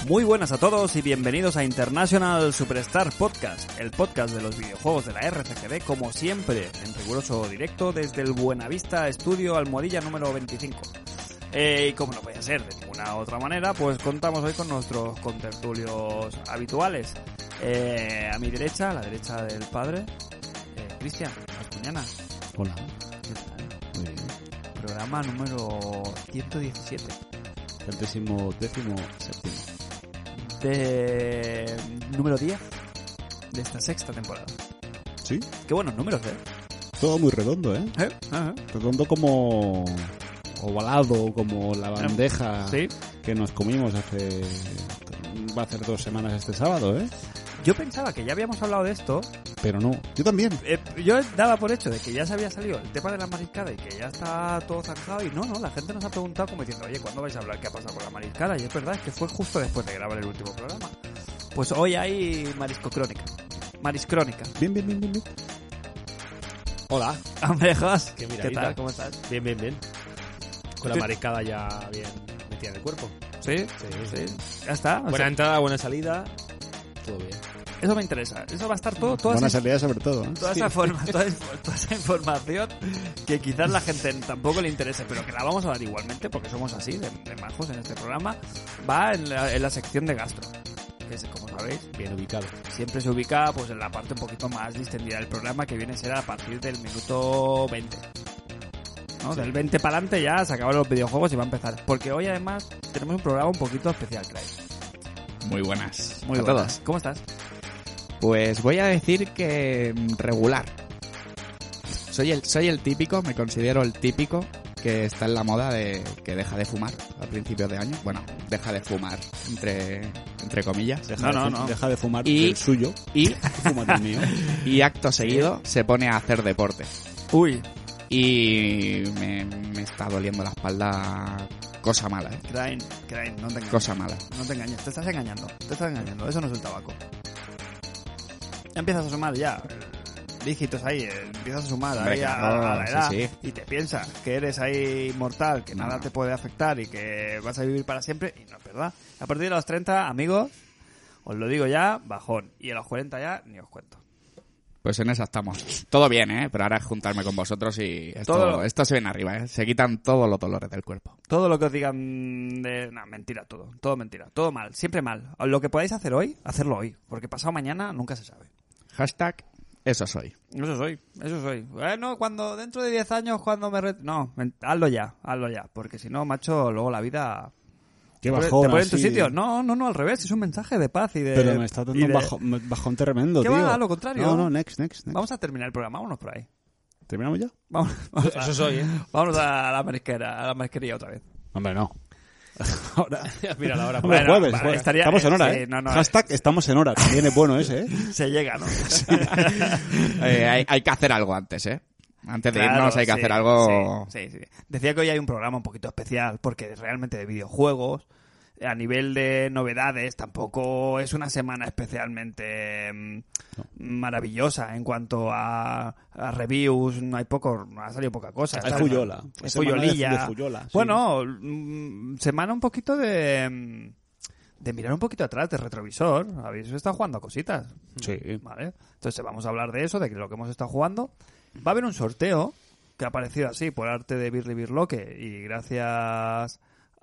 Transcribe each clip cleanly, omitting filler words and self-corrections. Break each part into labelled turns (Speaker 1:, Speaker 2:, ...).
Speaker 1: Muy buenas a todos y bienvenidos a International Superstar Podcast, el podcast de los videojuegos de la RCGD, como siempre, en riguroso directo desde el Buenavista Estudio Almohadilla número 25. Y como no puede ser de ninguna otra manera, pues contamos hoy con nuestros contertulios habituales. A mi derecha, a la derecha del padre, Cristian Mascuñana.
Speaker 2: Hola.
Speaker 1: ¿Qué tal?
Speaker 2: Muy bien.
Speaker 1: Programa número 117.
Speaker 2: 117º.
Speaker 1: De número 10 de esta sexta temporada.
Speaker 2: ¿Sí?
Speaker 1: Qué buenos números,
Speaker 2: Todo muy redondo, ¿eh?
Speaker 1: Ajá.
Speaker 2: Redondo como ovalado, como la bandeja
Speaker 1: Sí.
Speaker 2: que nos comimos va a hacer 2 semanas este sábado, ¿eh?
Speaker 1: Yo pensaba que ya habíamos hablado de esto.
Speaker 2: Pero no. Yo también.
Speaker 1: Yo daba por hecho de que ya se había salido el tema de la mariscada y que ya está todo zanjado. Y no, la gente nos ha preguntado como diciendo, oye, ¿cuándo vais a hablar qué ha pasado con la mariscada? Y es verdad, es que fue justo después de grabar el último programa. Pues hoy hay Mariscrónica.
Speaker 2: Bien.
Speaker 3: Hola.
Speaker 1: Hombre, Jos,
Speaker 3: Qué
Speaker 1: ¿qué
Speaker 3: miradita.
Speaker 1: tal? ¿Cómo estás?
Speaker 3: Bien. Con la mariscada ya bien metida en el cuerpo.
Speaker 1: ¿Sí?
Speaker 3: Sí.
Speaker 1: Ya está. O
Speaker 3: Buena
Speaker 1: sea,
Speaker 3: entrada, buena salida. Todo bien.
Speaker 1: eso me interesa. Eso va a estar todo.
Speaker 2: Buena salida sobre todo, ¿eh?
Speaker 1: Toda esa información que quizás la gente tampoco le interese, pero que la vamos a dar igualmente, porque somos así, de majos en este programa, va en la sección de gastro, que es, como sabéis,
Speaker 3: Bien ubicado.
Speaker 1: siempre se ubica pues en la parte un poquito más distendida del programa, que viene a ser a partir del minuto 20. ¿No?
Speaker 2: Sí.
Speaker 1: Del 20 para adelante ya se acaban los videojuegos y va a empezar. Porque hoy además tenemos un programa un poquito especial, Craig.
Speaker 4: Muy buenas
Speaker 1: Muy
Speaker 4: a
Speaker 1: buenas.
Speaker 4: todos.
Speaker 1: ¿Cómo estás?
Speaker 4: Pues voy a decir que regular. Soy el típico, me considero el típico que está en la moda de que deja de fumar a principios de año. Bueno, deja de fumar entre comillas.
Speaker 2: Deja de fumar
Speaker 4: Y-
Speaker 2: el suyo.
Speaker 4: Y,
Speaker 2: Fúmate el mío.
Speaker 4: y acto seguido se pone a hacer deporte.
Speaker 1: Uy,
Speaker 4: Y me está doliendo la espalda. Cosa mala,
Speaker 1: Craig, no te engañes.
Speaker 4: Cosa mala.
Speaker 1: No te engañes, te estás engañando. Eso no es el tabaco. Ya empiezas a sumar ya dígitos ahí, empiezas a sumar
Speaker 4: Hombre,
Speaker 1: ahí
Speaker 4: claro,
Speaker 1: a la edad
Speaker 4: sí.
Speaker 1: y te piensas que eres ahí inmortal, que nada
Speaker 4: No.
Speaker 1: te puede afectar y que vas a vivir para siempre, y no es verdad. A partir de los 30, amigos, os lo digo ya, bajón. Y a los 40 ya, ni os cuento.
Speaker 4: Pues en esa estamos. Todo bien, ¿eh? Pero ahora es juntarme con vosotros y esto se viene arriba, ¿eh? Se quitan todos los dolores del cuerpo.
Speaker 1: Todo lo que os digan de... No, mentira, todo mentira, todo mal, siempre mal. Lo que podáis hacer hoy, hacerlo hoy, porque pasado mañana nunca se sabe.
Speaker 4: Hashtag, eso soy.
Speaker 1: Eso soy. Bueno, cuando dentro de 10 años, cuando No, hazlo ya, porque si no, macho, luego la vida...
Speaker 2: Qué
Speaker 1: ¿Te
Speaker 2: bajón
Speaker 1: pone en tu
Speaker 2: así.
Speaker 1: sitio? No, al revés, es un mensaje de paz y de...
Speaker 2: Pero me está
Speaker 1: y
Speaker 2: dando
Speaker 1: de-
Speaker 2: un bajón tremendo,
Speaker 1: ¿Qué
Speaker 2: tío.
Speaker 1: va? A lo contrario.
Speaker 2: No, next.
Speaker 1: Vamos a terminar el programa, vámonos por ahí.
Speaker 2: ¿Terminamos ya?
Speaker 1: Vamos
Speaker 3: Eso soy, ¿eh?
Speaker 1: vámonos a la marisquería otra vez.
Speaker 2: Hombre, no. Ahora...
Speaker 3: Mira la hora.
Speaker 2: Hombre,
Speaker 1: Bueno,
Speaker 2: jueves.
Speaker 1: estaría-
Speaker 2: Estamos en hora,
Speaker 1: sí,
Speaker 2: ¿eh?
Speaker 1: no,
Speaker 2: Hashtag estamos en hora. También es bueno ese, ¿eh?
Speaker 1: Se llega, ¿no?
Speaker 4: Hay que hacer algo antes, ¿eh? Antes de
Speaker 1: Claro,
Speaker 4: irnos hay que
Speaker 1: sí,
Speaker 4: hacer algo...
Speaker 1: Sí. Decía que hoy hay un programa un poquito especial porque realmente de videojuegos, a nivel de novedades, tampoco es una semana especialmente maravillosa en cuanto a reviews. No hay ha salido poca cosa.
Speaker 2: Hay
Speaker 1: Está-
Speaker 2: Fuyola.
Speaker 1: Es
Speaker 2: Semana
Speaker 1: Fuyolilla.
Speaker 2: de Fuyola, sí.
Speaker 1: Bueno, semana un poquito de mirar un poquito atrás de retrovisor. Habéis estado jugando a cositas.
Speaker 2: Sí.
Speaker 1: Vale, entonces vamos a hablar de eso, de lo que hemos estado jugando. Va a haber un sorteo que ha aparecido así por arte de Birli Birloque y gracias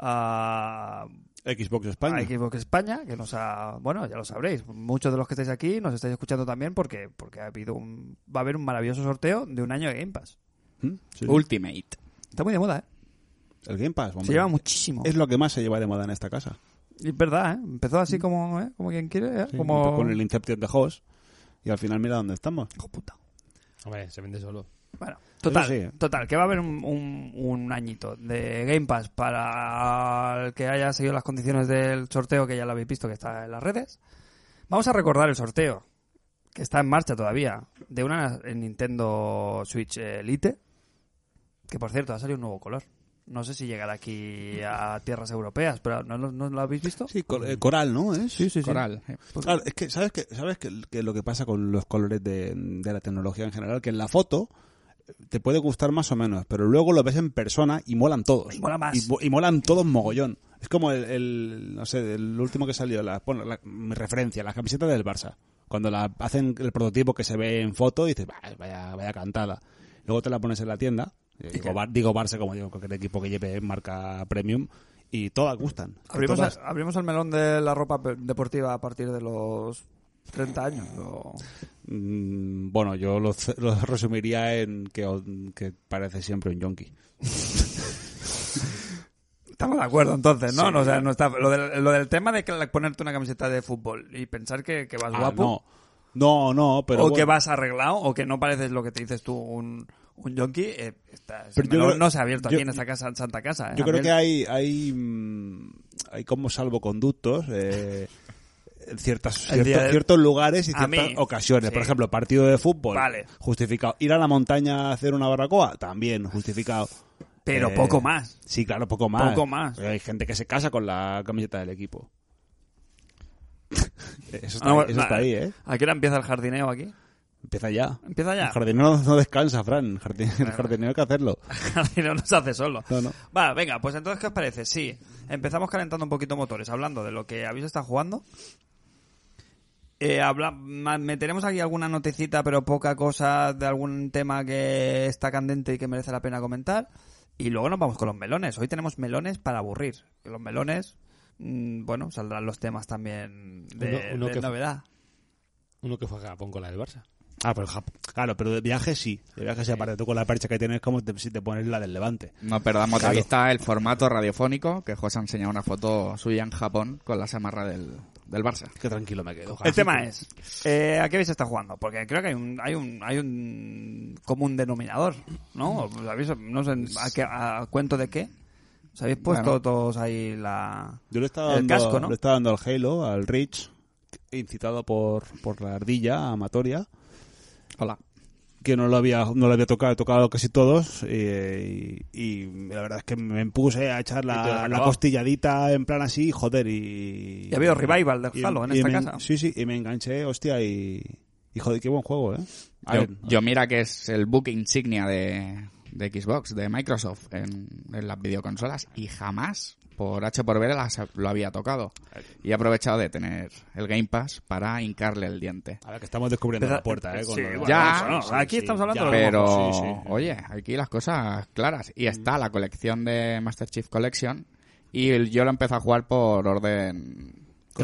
Speaker 1: a
Speaker 2: Xbox España.
Speaker 1: Xbox España, que nos ha... Bueno, ya lo sabréis, muchos de los que estáis aquí nos estáis escuchando también porque va a haber un maravilloso sorteo de un año de Game Pass.
Speaker 2: Sí.
Speaker 4: Ultimate.
Speaker 1: Está muy de moda, ¿eh?
Speaker 2: El Game Pass, hombre.
Speaker 1: Se lleva muchísimo.
Speaker 2: Es lo que más se lleva de moda en esta casa.
Speaker 1: Y es verdad, ¿eh? Empezó así como quien quiere, ¿eh?
Speaker 2: Sí,
Speaker 1: Como...
Speaker 2: con el Inception de Host. Y al final mira dónde estamos.
Speaker 1: Hijo puta.
Speaker 3: Hombre, se vende solo.
Speaker 1: Bueno,
Speaker 2: Eso sí.
Speaker 1: total, que va a haber un añito de Game Pass para el que haya seguido las condiciones del sorteo, que ya lo habéis visto que está en las redes. Vamos a recordar el sorteo, que está en marcha todavía, de una Nintendo Switch Lite, que por cierto ha salido un nuevo color. No sé si llegará aquí a tierras europeas, pero ¿no lo habéis visto?
Speaker 2: Sí, coral, ¿no? ¿Es?
Speaker 1: Sí.
Speaker 4: Coral.
Speaker 2: Claro, es que ¿sabes que lo que pasa con los colores de la tecnología en general? Que en la foto te puede gustar más o menos, pero luego lo ves en persona y molan todos.
Speaker 1: Y mola más.
Speaker 2: Y molan todos mogollón. Es como no sé, el último que salió, mi referencia, las camisetas del Barça. Cuando hacen el prototipo que se ve en foto, dices, vaya cantada. Luego te la pones en la tienda, digo Barça como digo cualquier equipo que lleve marca premium, y todas gustan.
Speaker 1: ¿Abrimos el melón de la ropa deportiva a partir de los 30 años?
Speaker 2: Bueno, yo lo resumiría en que parece siempre un yonki.
Speaker 1: Estamos de acuerdo entonces, ¿no?
Speaker 2: Sí.
Speaker 1: O sea, no está, lo del tema de ponerte una camiseta de fútbol y pensar que vas guapo.
Speaker 2: No, pero...
Speaker 1: O que vas arreglado, o que no pareces lo que te dices tú, un yonki. No se ha abierto aquí en esta casa, en Santa Casa.
Speaker 2: Yo creo que hay como salvoconductos en ciertos lugares y ciertas ocasiones.
Speaker 1: Sí.
Speaker 2: Por ejemplo, partido de fútbol,
Speaker 1: vale,
Speaker 2: justificado. Ir a la montaña a hacer una barbacoa, también justificado.
Speaker 1: Pero poco más.
Speaker 2: Sí, claro, poco más.
Speaker 1: Poco más.
Speaker 2: Hay gente que se casa con la camiseta del equipo. Eso está ahí, ¿eh?
Speaker 1: ¿A qué hora empieza el jardineo aquí?
Speaker 2: Empieza ya.
Speaker 1: ¿Empieza ya?
Speaker 2: El jardinero no descansa, Fran. El jardinero hay que hacerlo.
Speaker 1: El jardinero no se hace solo.
Speaker 2: No.
Speaker 1: Vale, venga, pues entonces, ¿qué os parece? Sí, empezamos calentando un poquito motores, hablando de lo que habéis estado jugando. Meteremos aquí alguna notecita, pero poca cosa, de algún tema que está candente y que merece la pena comentar. Y luego nos vamos con los melones. Hoy tenemos melones para aburrir. Los melones, bueno, saldrán los temas también de novedad.
Speaker 3: Uno que fue a Japón con la del Barça.
Speaker 2: Pero claro, pero de viaje sí. De viaje sí, aparte tú con la percha que tienes como si te pones la del Levante.
Speaker 4: No perdamos de vista el formato radiofónico, que José ha enseñado una foto suya en Japón con la samarra del Barça.
Speaker 2: Qué tranquilo me quedo.
Speaker 1: El tema es, ¿a qué habéis estado jugando? Porque creo que hay un común denominador, ¿no? No sé, ¿a cuento de qué? ¿Os habéis puesto todos ahí
Speaker 2: Yo le estaba
Speaker 1: el casco, ¿no?
Speaker 2: Le estaba dando al Halo, al Reach, incitado por la ardilla amatoria.
Speaker 4: Hola.
Speaker 2: Que no lo había tocado, he tocado casi todos y la verdad es que me puse a echar la costilladita en plan así, joder, y
Speaker 1: ha habido revival de Halo en esta casa.
Speaker 2: Sí, y me enganché, hostia, y joder, qué buen juego,
Speaker 4: Yo mira que es el book insignia de Xbox, de Microsoft en las videoconsolas, y jamás por H por B lo había tocado. Y he aprovechado de tener el Game Pass para hincarle el diente.
Speaker 2: A ver, que estamos descubriendo la puerta,
Speaker 1: Aquí estamos hablando
Speaker 2: de
Speaker 4: pero,
Speaker 2: sí.
Speaker 4: Oye, aquí las cosas claras. Y está la colección de Master Chief Collection, y yo lo empecé a jugar por orden...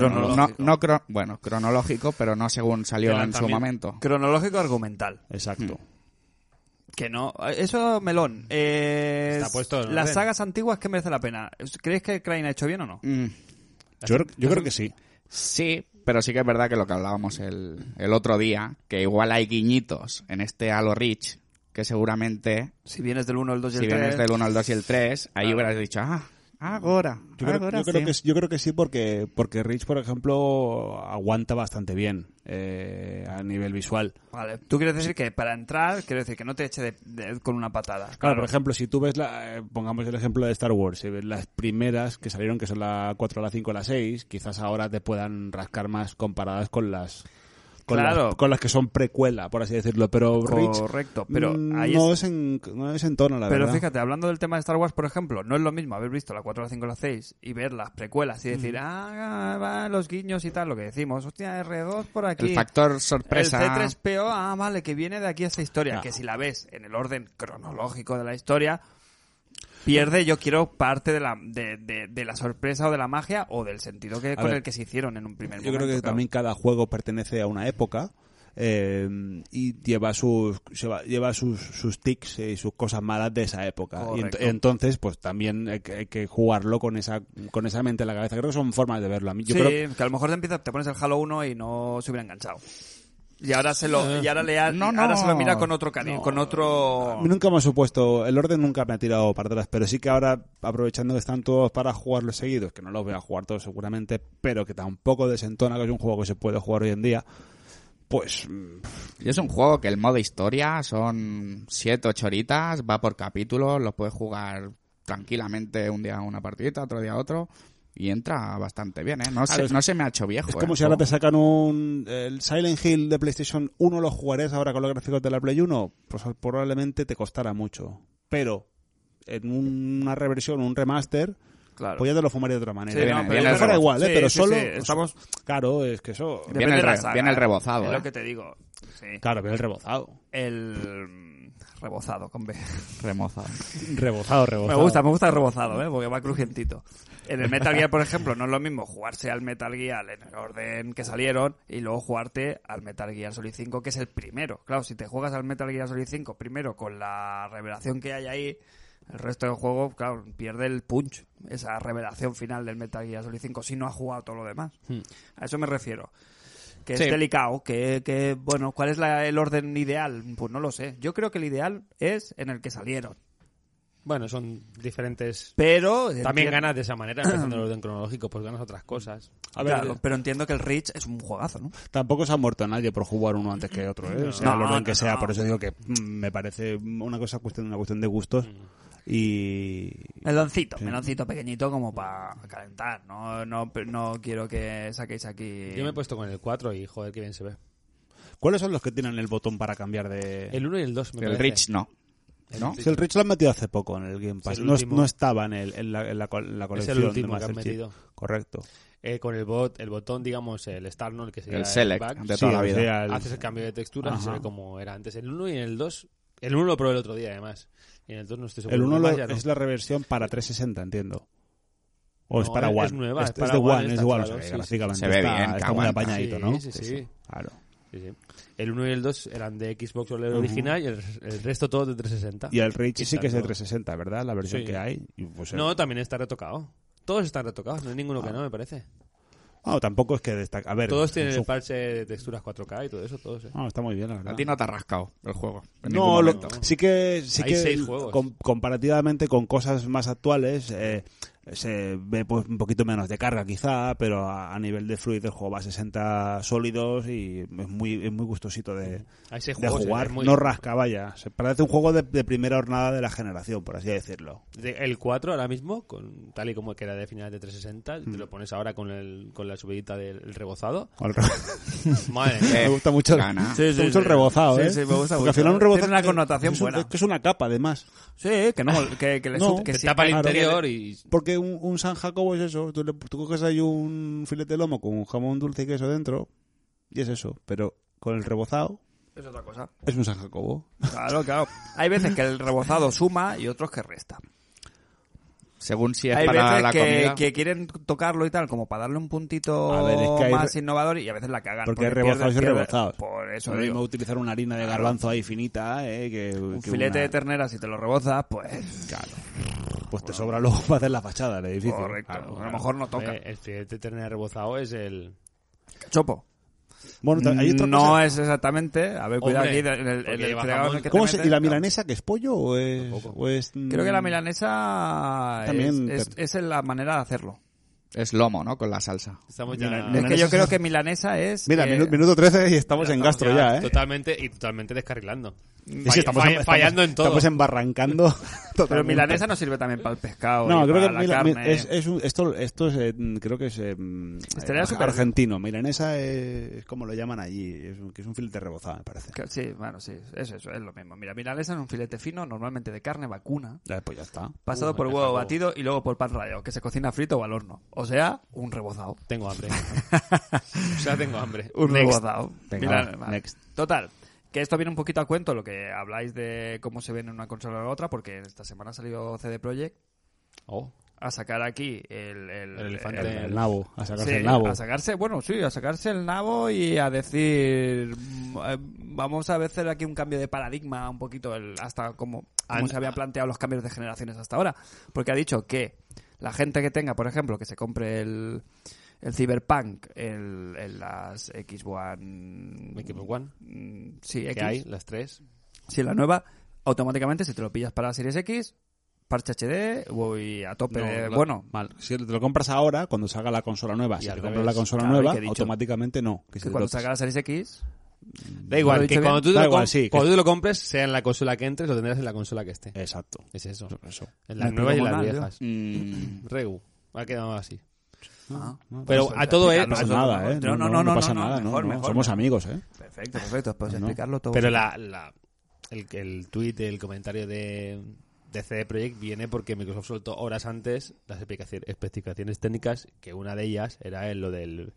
Speaker 4: cronológico, pero no según salió en su momento.
Speaker 1: Cronológico argumental.
Speaker 2: Exacto.
Speaker 1: Que no, eso melón.
Speaker 3: Está puesto en
Speaker 1: las
Speaker 3: orden.
Speaker 1: sagas antiguas, ¿qué merece la pena? ¿Creéis que Crane ha hecho bien o no?
Speaker 2: Yo creo que sí.
Speaker 4: Sí, pero sí que es verdad que lo que hablábamos el otro día, que igual hay guiñitos en este Halo Reach, que seguramente...
Speaker 1: Si vienes del 1, el 2 y el 3...
Speaker 4: Si vienes del 1, el 2 y el 3, ahí hubieras dicho, ahora.
Speaker 2: Yo creo que sí porque Reach, por ejemplo, aguanta bastante bien a nivel visual.
Speaker 1: Vale, tú quieres decir que para entrar, quiero decir que no te eche con una patada.
Speaker 2: Claro, por ejemplo, si tú ves pongamos el ejemplo de Star Wars, si ves las primeras que salieron, que son la 4, la 5, la 6, quizás ahora te puedan rascar más comparadas con las que son precuela, por así decirlo, pero
Speaker 1: correcto, pero ahí
Speaker 2: no desentona, la verdad.
Speaker 1: Pero fíjate, hablando del tema de Star Wars, por ejemplo, no es lo mismo haber visto la 4, la 5, la 6 y ver las precuelas y decir, va los guiños y tal, lo que decimos, hostia, R2 por aquí.
Speaker 4: El factor sorpresa.
Speaker 1: El C3PO, vale, que viene de aquí a esta historia, que si la ves en el orden cronológico de la historia, pierde, yo quiero parte de la sorpresa o de la magia o del sentido con el que se hicieron en un primer momento.
Speaker 2: Yo creo que también cada juego pertenece a una época y lleva sus tics y sus cosas malas de esa época.
Speaker 1: Correcto.
Speaker 2: Y entonces, pues también hay que jugarlo con esa mente en la cabeza. Creo que son formas de verlo. Yo creo
Speaker 1: que a lo mejor te pones el Halo 1 y no se hubiera enganchado. Y ahora se lo mira con otro cariño, con otro...
Speaker 2: A mí nunca me ha supuesto, el orden nunca me ha tirado para atrás, pero sí que ahora, aprovechando que están todos para jugarlos seguidos, que no los voy a jugar todos seguramente, pero que tampoco desentona, que es un juego que se puede jugar hoy en día, pues...
Speaker 4: Y es un juego que el modo historia son 7, 8 horitas, va por capítulos, lo puedes jugar tranquilamente un día una partidita, otro día otro... Y entra bastante bien, ¿eh? No se me ha hecho viejo.
Speaker 2: Es como si ahora te sacan el Silent Hill de PlayStation 1, ¿lo jugarías ahora con los gráficos de la Play 1? Pues probablemente te costará mucho. Pero en una reversión, un remaster,
Speaker 1: Claro.
Speaker 2: Pues ya te lo fumaría de otra manera.
Speaker 1: Sí,
Speaker 4: no,
Speaker 2: Viene,
Speaker 4: pero
Speaker 2: viene
Speaker 4: el
Speaker 2: fuera igual,
Speaker 1: sí,
Speaker 2: pero
Speaker 1: sí,
Speaker 2: solo...
Speaker 1: sí, estamos...
Speaker 2: Claro, es que eso...
Speaker 1: Depende
Speaker 4: Viene
Speaker 1: de la
Speaker 4: el,
Speaker 1: saga,
Speaker 4: viene el rebozado,
Speaker 1: Es
Speaker 4: ¿eh?
Speaker 1: lo que te digo. Sí.
Speaker 2: Claro, viene el rebozado.
Speaker 1: El rebozado, con B.
Speaker 4: Remozado.
Speaker 2: Rebozado.
Speaker 1: Me gusta el rebozado, porque va crujientito. En el Metal Gear, por ejemplo, no es lo mismo jugarse al Metal Gear en el orden que salieron y luego jugarte al Metal Gear Solid 5, que es el primero. Claro, si te juegas al Metal Gear Solid 5 primero con la revelación que hay ahí, el resto del juego, claro, pierde el punch, esa revelación final del Metal Gear Solid 5 si no has jugado todo lo demás. A eso me refiero. Que
Speaker 4: Sí.
Speaker 1: es delicado, que bueno, ¿cuál es el orden ideal? Pues no lo sé. Yo creo que el ideal es en el que salieron.
Speaker 3: Bueno, son diferentes...
Speaker 1: Pero
Speaker 3: También ganas de esa manera, empezando el orden cronológico, pues ganas otras cosas.
Speaker 2: A ver,
Speaker 1: Claro, pero entiendo que el Reach es un juegazo, ¿no?
Speaker 2: tampoco se ha muerto nadie por jugar uno antes que otro, ¿eh? O sea,
Speaker 1: No,
Speaker 2: el orden que
Speaker 1: no,
Speaker 2: sea.
Speaker 1: no.
Speaker 2: Por eso digo que me parece una cuestión de gustos. Y...
Speaker 1: Meloncito pequeñito como para calentar. No quiero que saquéis aquí...
Speaker 3: Yo me he puesto con el 4 y joder, qué bien se ve.
Speaker 2: ¿Cuáles son los que tienen el botón para cambiar de...?
Speaker 3: El 1 y el 2 me
Speaker 4: El
Speaker 3: parece.
Speaker 4: Reach no. ¿No?
Speaker 2: Si el Reach lo han metido hace poco en el Game Pass.
Speaker 3: Es el
Speaker 2: No,
Speaker 3: último.
Speaker 2: no estaba en la colección
Speaker 3: Es el último
Speaker 2: de
Speaker 3: que
Speaker 2: Master
Speaker 3: han
Speaker 2: Chief.
Speaker 3: metido.
Speaker 2: Correcto.
Speaker 3: Con el botón, digamos, el Start, ¿no? El que sería
Speaker 4: El Select
Speaker 3: back.
Speaker 4: de toda la vida.
Speaker 2: o sea,
Speaker 3: Haces el cambio de textura y
Speaker 2: Ajá.
Speaker 3: se ve como era antes. El 1 y el 2... El 1 lo probé el otro día, además. Y en el 2 no estoy seguro.
Speaker 2: el 1
Speaker 3: Además, ya no.
Speaker 2: es la reversión para 360, entiendo. O es
Speaker 3: No,
Speaker 2: para
Speaker 3: es
Speaker 2: One.
Speaker 3: nueva, es
Speaker 2: es
Speaker 3: para
Speaker 2: de
Speaker 3: One,
Speaker 2: One, es
Speaker 3: está
Speaker 2: de One.
Speaker 3: claro,
Speaker 2: O sea,
Speaker 3: sí,
Speaker 2: que gráficamente
Speaker 4: Se ve
Speaker 2: está,
Speaker 4: bien,
Speaker 2: está
Speaker 4: que
Speaker 2: muy
Speaker 4: aguanta.
Speaker 2: apañadito,
Speaker 3: Sí,
Speaker 2: ¿no?
Speaker 3: sí.
Speaker 2: Claro.
Speaker 3: Sí, sí. El 1 y el 2 eran de Xbox original y el resto todo de 360.
Speaker 2: Y el Reach sí que es de
Speaker 3: Quitando-
Speaker 2: 360, ¿verdad? La versión
Speaker 3: Sí.
Speaker 2: que hay. Y pues,
Speaker 3: No, también está retocado. Todos están retocados, no hay ninguno que no, me parece.
Speaker 2: no, tampoco es que destaca. A ver,
Speaker 3: Todos tienen
Speaker 2: son-
Speaker 3: el parche de texturas 4K y todo eso, todos.
Speaker 2: No, está muy bien, la verdad.
Speaker 4: A ti no te ha rascado el juego. En
Speaker 2: No,
Speaker 4: ningún
Speaker 2: lo-
Speaker 4: momento.
Speaker 2: sí que
Speaker 3: Hay 6 juegos.
Speaker 2: Comparativamente con cosas más actuales se ve pues un poquito menos de carga quizá, pero a nivel de fluidez el juego va a 60 sólidos y es muy gustosito de
Speaker 3: Hay 6
Speaker 2: de
Speaker 3: juegos.
Speaker 2: jugar.
Speaker 3: es muy-
Speaker 2: No rasca, vaya. Se parece un juego de primera jornada de la generación, por así decirlo.
Speaker 3: El 4 ahora mismo, tal y como que era de final de 360, te lo pones ahora con la subidita del rebozado.
Speaker 2: Al
Speaker 3: Madre mía.
Speaker 2: Me gusta mucho,
Speaker 4: Gana.
Speaker 2: me gusta mucho el rebozado,
Speaker 1: Sí,
Speaker 2: ¿eh?
Speaker 1: sí, me gusta
Speaker 2: Porque
Speaker 1: mucho.
Speaker 2: al final un rebozado
Speaker 1: Tiene una connotación
Speaker 2: es un-
Speaker 1: buena.
Speaker 2: es que es una capa, además.
Speaker 1: Sí, que no, que le
Speaker 2: No,
Speaker 1: que
Speaker 3: Te
Speaker 1: sí,
Speaker 3: tapa el
Speaker 2: claro,
Speaker 3: interior y...
Speaker 2: Porque un San Jacobo es eso. Tú coges ahí un filete de lomo con un jamón dulce y queso dentro y es eso. Pero con el rebozado
Speaker 1: es otra cosa.
Speaker 2: es un San Jacobo.
Speaker 1: Claro. Hay veces que el rebozado suma y otros que resta.
Speaker 4: Según si es
Speaker 1: Hay
Speaker 4: para
Speaker 1: veces
Speaker 4: la comida.
Speaker 1: que quieren tocarlo y tal, como para darle un puntito
Speaker 2: A ver, es que hay
Speaker 1: más innovador y a veces la cagan.
Speaker 2: Porque hay rebozados y
Speaker 1: pierde-
Speaker 2: rebozados.
Speaker 1: Por eso
Speaker 2: Lo mismo
Speaker 1: digo.
Speaker 2: utilizar una harina de garbanzo ahí finita, que
Speaker 1: Un
Speaker 2: que
Speaker 1: filete
Speaker 2: una-
Speaker 1: de ternera, si te lo rebozas, pues...
Speaker 2: Claro. Pues te sobra luego para hacer la fachada del edificio.
Speaker 1: Correcto.
Speaker 2: Claro,
Speaker 1: A lo mejor no toca.
Speaker 3: El filete de ternera rebozado es el...
Speaker 1: Cachopo.
Speaker 2: Bueno, hay otra
Speaker 1: No
Speaker 2: cosa.
Speaker 1: es exactamente. A ver, cuidado
Speaker 3: Hombre,
Speaker 1: aquí. En el
Speaker 3: porque lleva
Speaker 1: fregado en
Speaker 3: jamón.
Speaker 1: el que te
Speaker 2: ¿Cómo se,
Speaker 1: metes,
Speaker 2: ¿Y la
Speaker 1: claro.
Speaker 2: milanesa que es pollo o es...?
Speaker 3: Tampoco.
Speaker 2: o es
Speaker 1: Creo que la milanesa
Speaker 2: También
Speaker 1: es la manera de hacerlo.
Speaker 4: Es lomo, ¿no? Con la salsa.
Speaker 3: Estamos ya...
Speaker 2: Mira,
Speaker 1: Es que yo creo que milanesa es...
Speaker 2: Mira, minuto 13 y estamos en gastro ya, ¿eh?
Speaker 3: Totalmente descarrilando.
Speaker 2: Sí, sí,
Speaker 3: Fallando en todo.
Speaker 2: Estamos embarrancando.
Speaker 1: Pero
Speaker 2: totalmente.
Speaker 1: milanesa no sirve también para el pescado
Speaker 2: No,
Speaker 1: y
Speaker 2: creo
Speaker 1: para
Speaker 2: que
Speaker 1: la carne.
Speaker 2: esto es, creo que es
Speaker 1: Estaría súper
Speaker 2: argentino. Milanesa es como lo llaman allí, que es un filete rebozado, me parece.
Speaker 1: Sí, bueno, sí, es eso, es lo mismo. Mira, milanesa es un filete fino, normalmente de carne vacuna,
Speaker 2: Pues ya está.
Speaker 1: pasado por
Speaker 3: me
Speaker 1: huevo
Speaker 3: cago.
Speaker 1: batido y luego por pan rallado, que se cocina frito o al horno. O sea, un rebozado.
Speaker 3: Tengo hambre. O sea, tengo hambre.
Speaker 1: Un
Speaker 3: Next.
Speaker 1: rebozado.
Speaker 2: Venga,
Speaker 1: Vale.
Speaker 2: next.
Speaker 1: Total, que esto viene un poquito a cuento, lo que habláis de cómo se ven en una consola o la otra, porque esta semana ha salido CD Projekt
Speaker 3: Oh,
Speaker 1: a sacar aquí el
Speaker 3: elefante.
Speaker 2: El nabo, a sacarse
Speaker 1: sí,
Speaker 2: el nabo.
Speaker 1: a sacarse el nabo y a decir vamos a hacer aquí un cambio de paradigma un poquito hasta como se habían planteado los cambios de generaciones hasta ahora, porque ha dicho que la gente que tenga, por ejemplo, que se compre el Cyberpunk en las Xbox
Speaker 3: One.
Speaker 1: sí,
Speaker 3: ¿Qué
Speaker 1: X,
Speaker 3: hay? Las 3.
Speaker 1: sí, la nueva, automáticamente si te lo pillas para la Series X, parche HD, voy a tope, bueno,
Speaker 2: Mal. Si te lo compras ahora, cuando salga la consola nueva, si
Speaker 3: al
Speaker 2: te
Speaker 3: revés.
Speaker 2: compras la consola
Speaker 1: Claro,
Speaker 2: nueva,
Speaker 1: ¿y qué he dicho?
Speaker 2: automáticamente no. Que si
Speaker 1: que
Speaker 2: te
Speaker 1: cuando
Speaker 2: lo-
Speaker 1: salga la Series X
Speaker 3: Da
Speaker 1: ¿Lo
Speaker 3: igual,
Speaker 1: he
Speaker 3: que
Speaker 1: dicho
Speaker 3: cuando
Speaker 1: bien?
Speaker 3: tú,
Speaker 2: Da
Speaker 3: te lo
Speaker 2: igual, sí, que-
Speaker 3: cuando tú lo compres, sea en la consola que entres, lo tendrás en la consola que esté.
Speaker 2: Exacto.
Speaker 3: Es eso.
Speaker 2: Eso.
Speaker 3: En las
Speaker 1: Me
Speaker 3: nuevas y en
Speaker 1: explico
Speaker 3: las
Speaker 1: mal,
Speaker 3: viejas. Regu. Ha quedado así.
Speaker 1: Ah.
Speaker 3: Pero a todo es...
Speaker 2: No pasa nada, ¿eh?
Speaker 1: No,
Speaker 2: pasa
Speaker 1: no,
Speaker 2: nada,
Speaker 1: mejor,
Speaker 2: no.
Speaker 1: mejor,
Speaker 2: Somos
Speaker 1: mejor.
Speaker 2: amigos, ¿eh?
Speaker 1: Perfecto, puedes
Speaker 2: No.
Speaker 1: explicarlo todo.
Speaker 3: Pero el tweet, el comentario de de CD Projekt viene porque Microsoft soltó horas antes las especificaciones técnicas, que una de ellas era lo del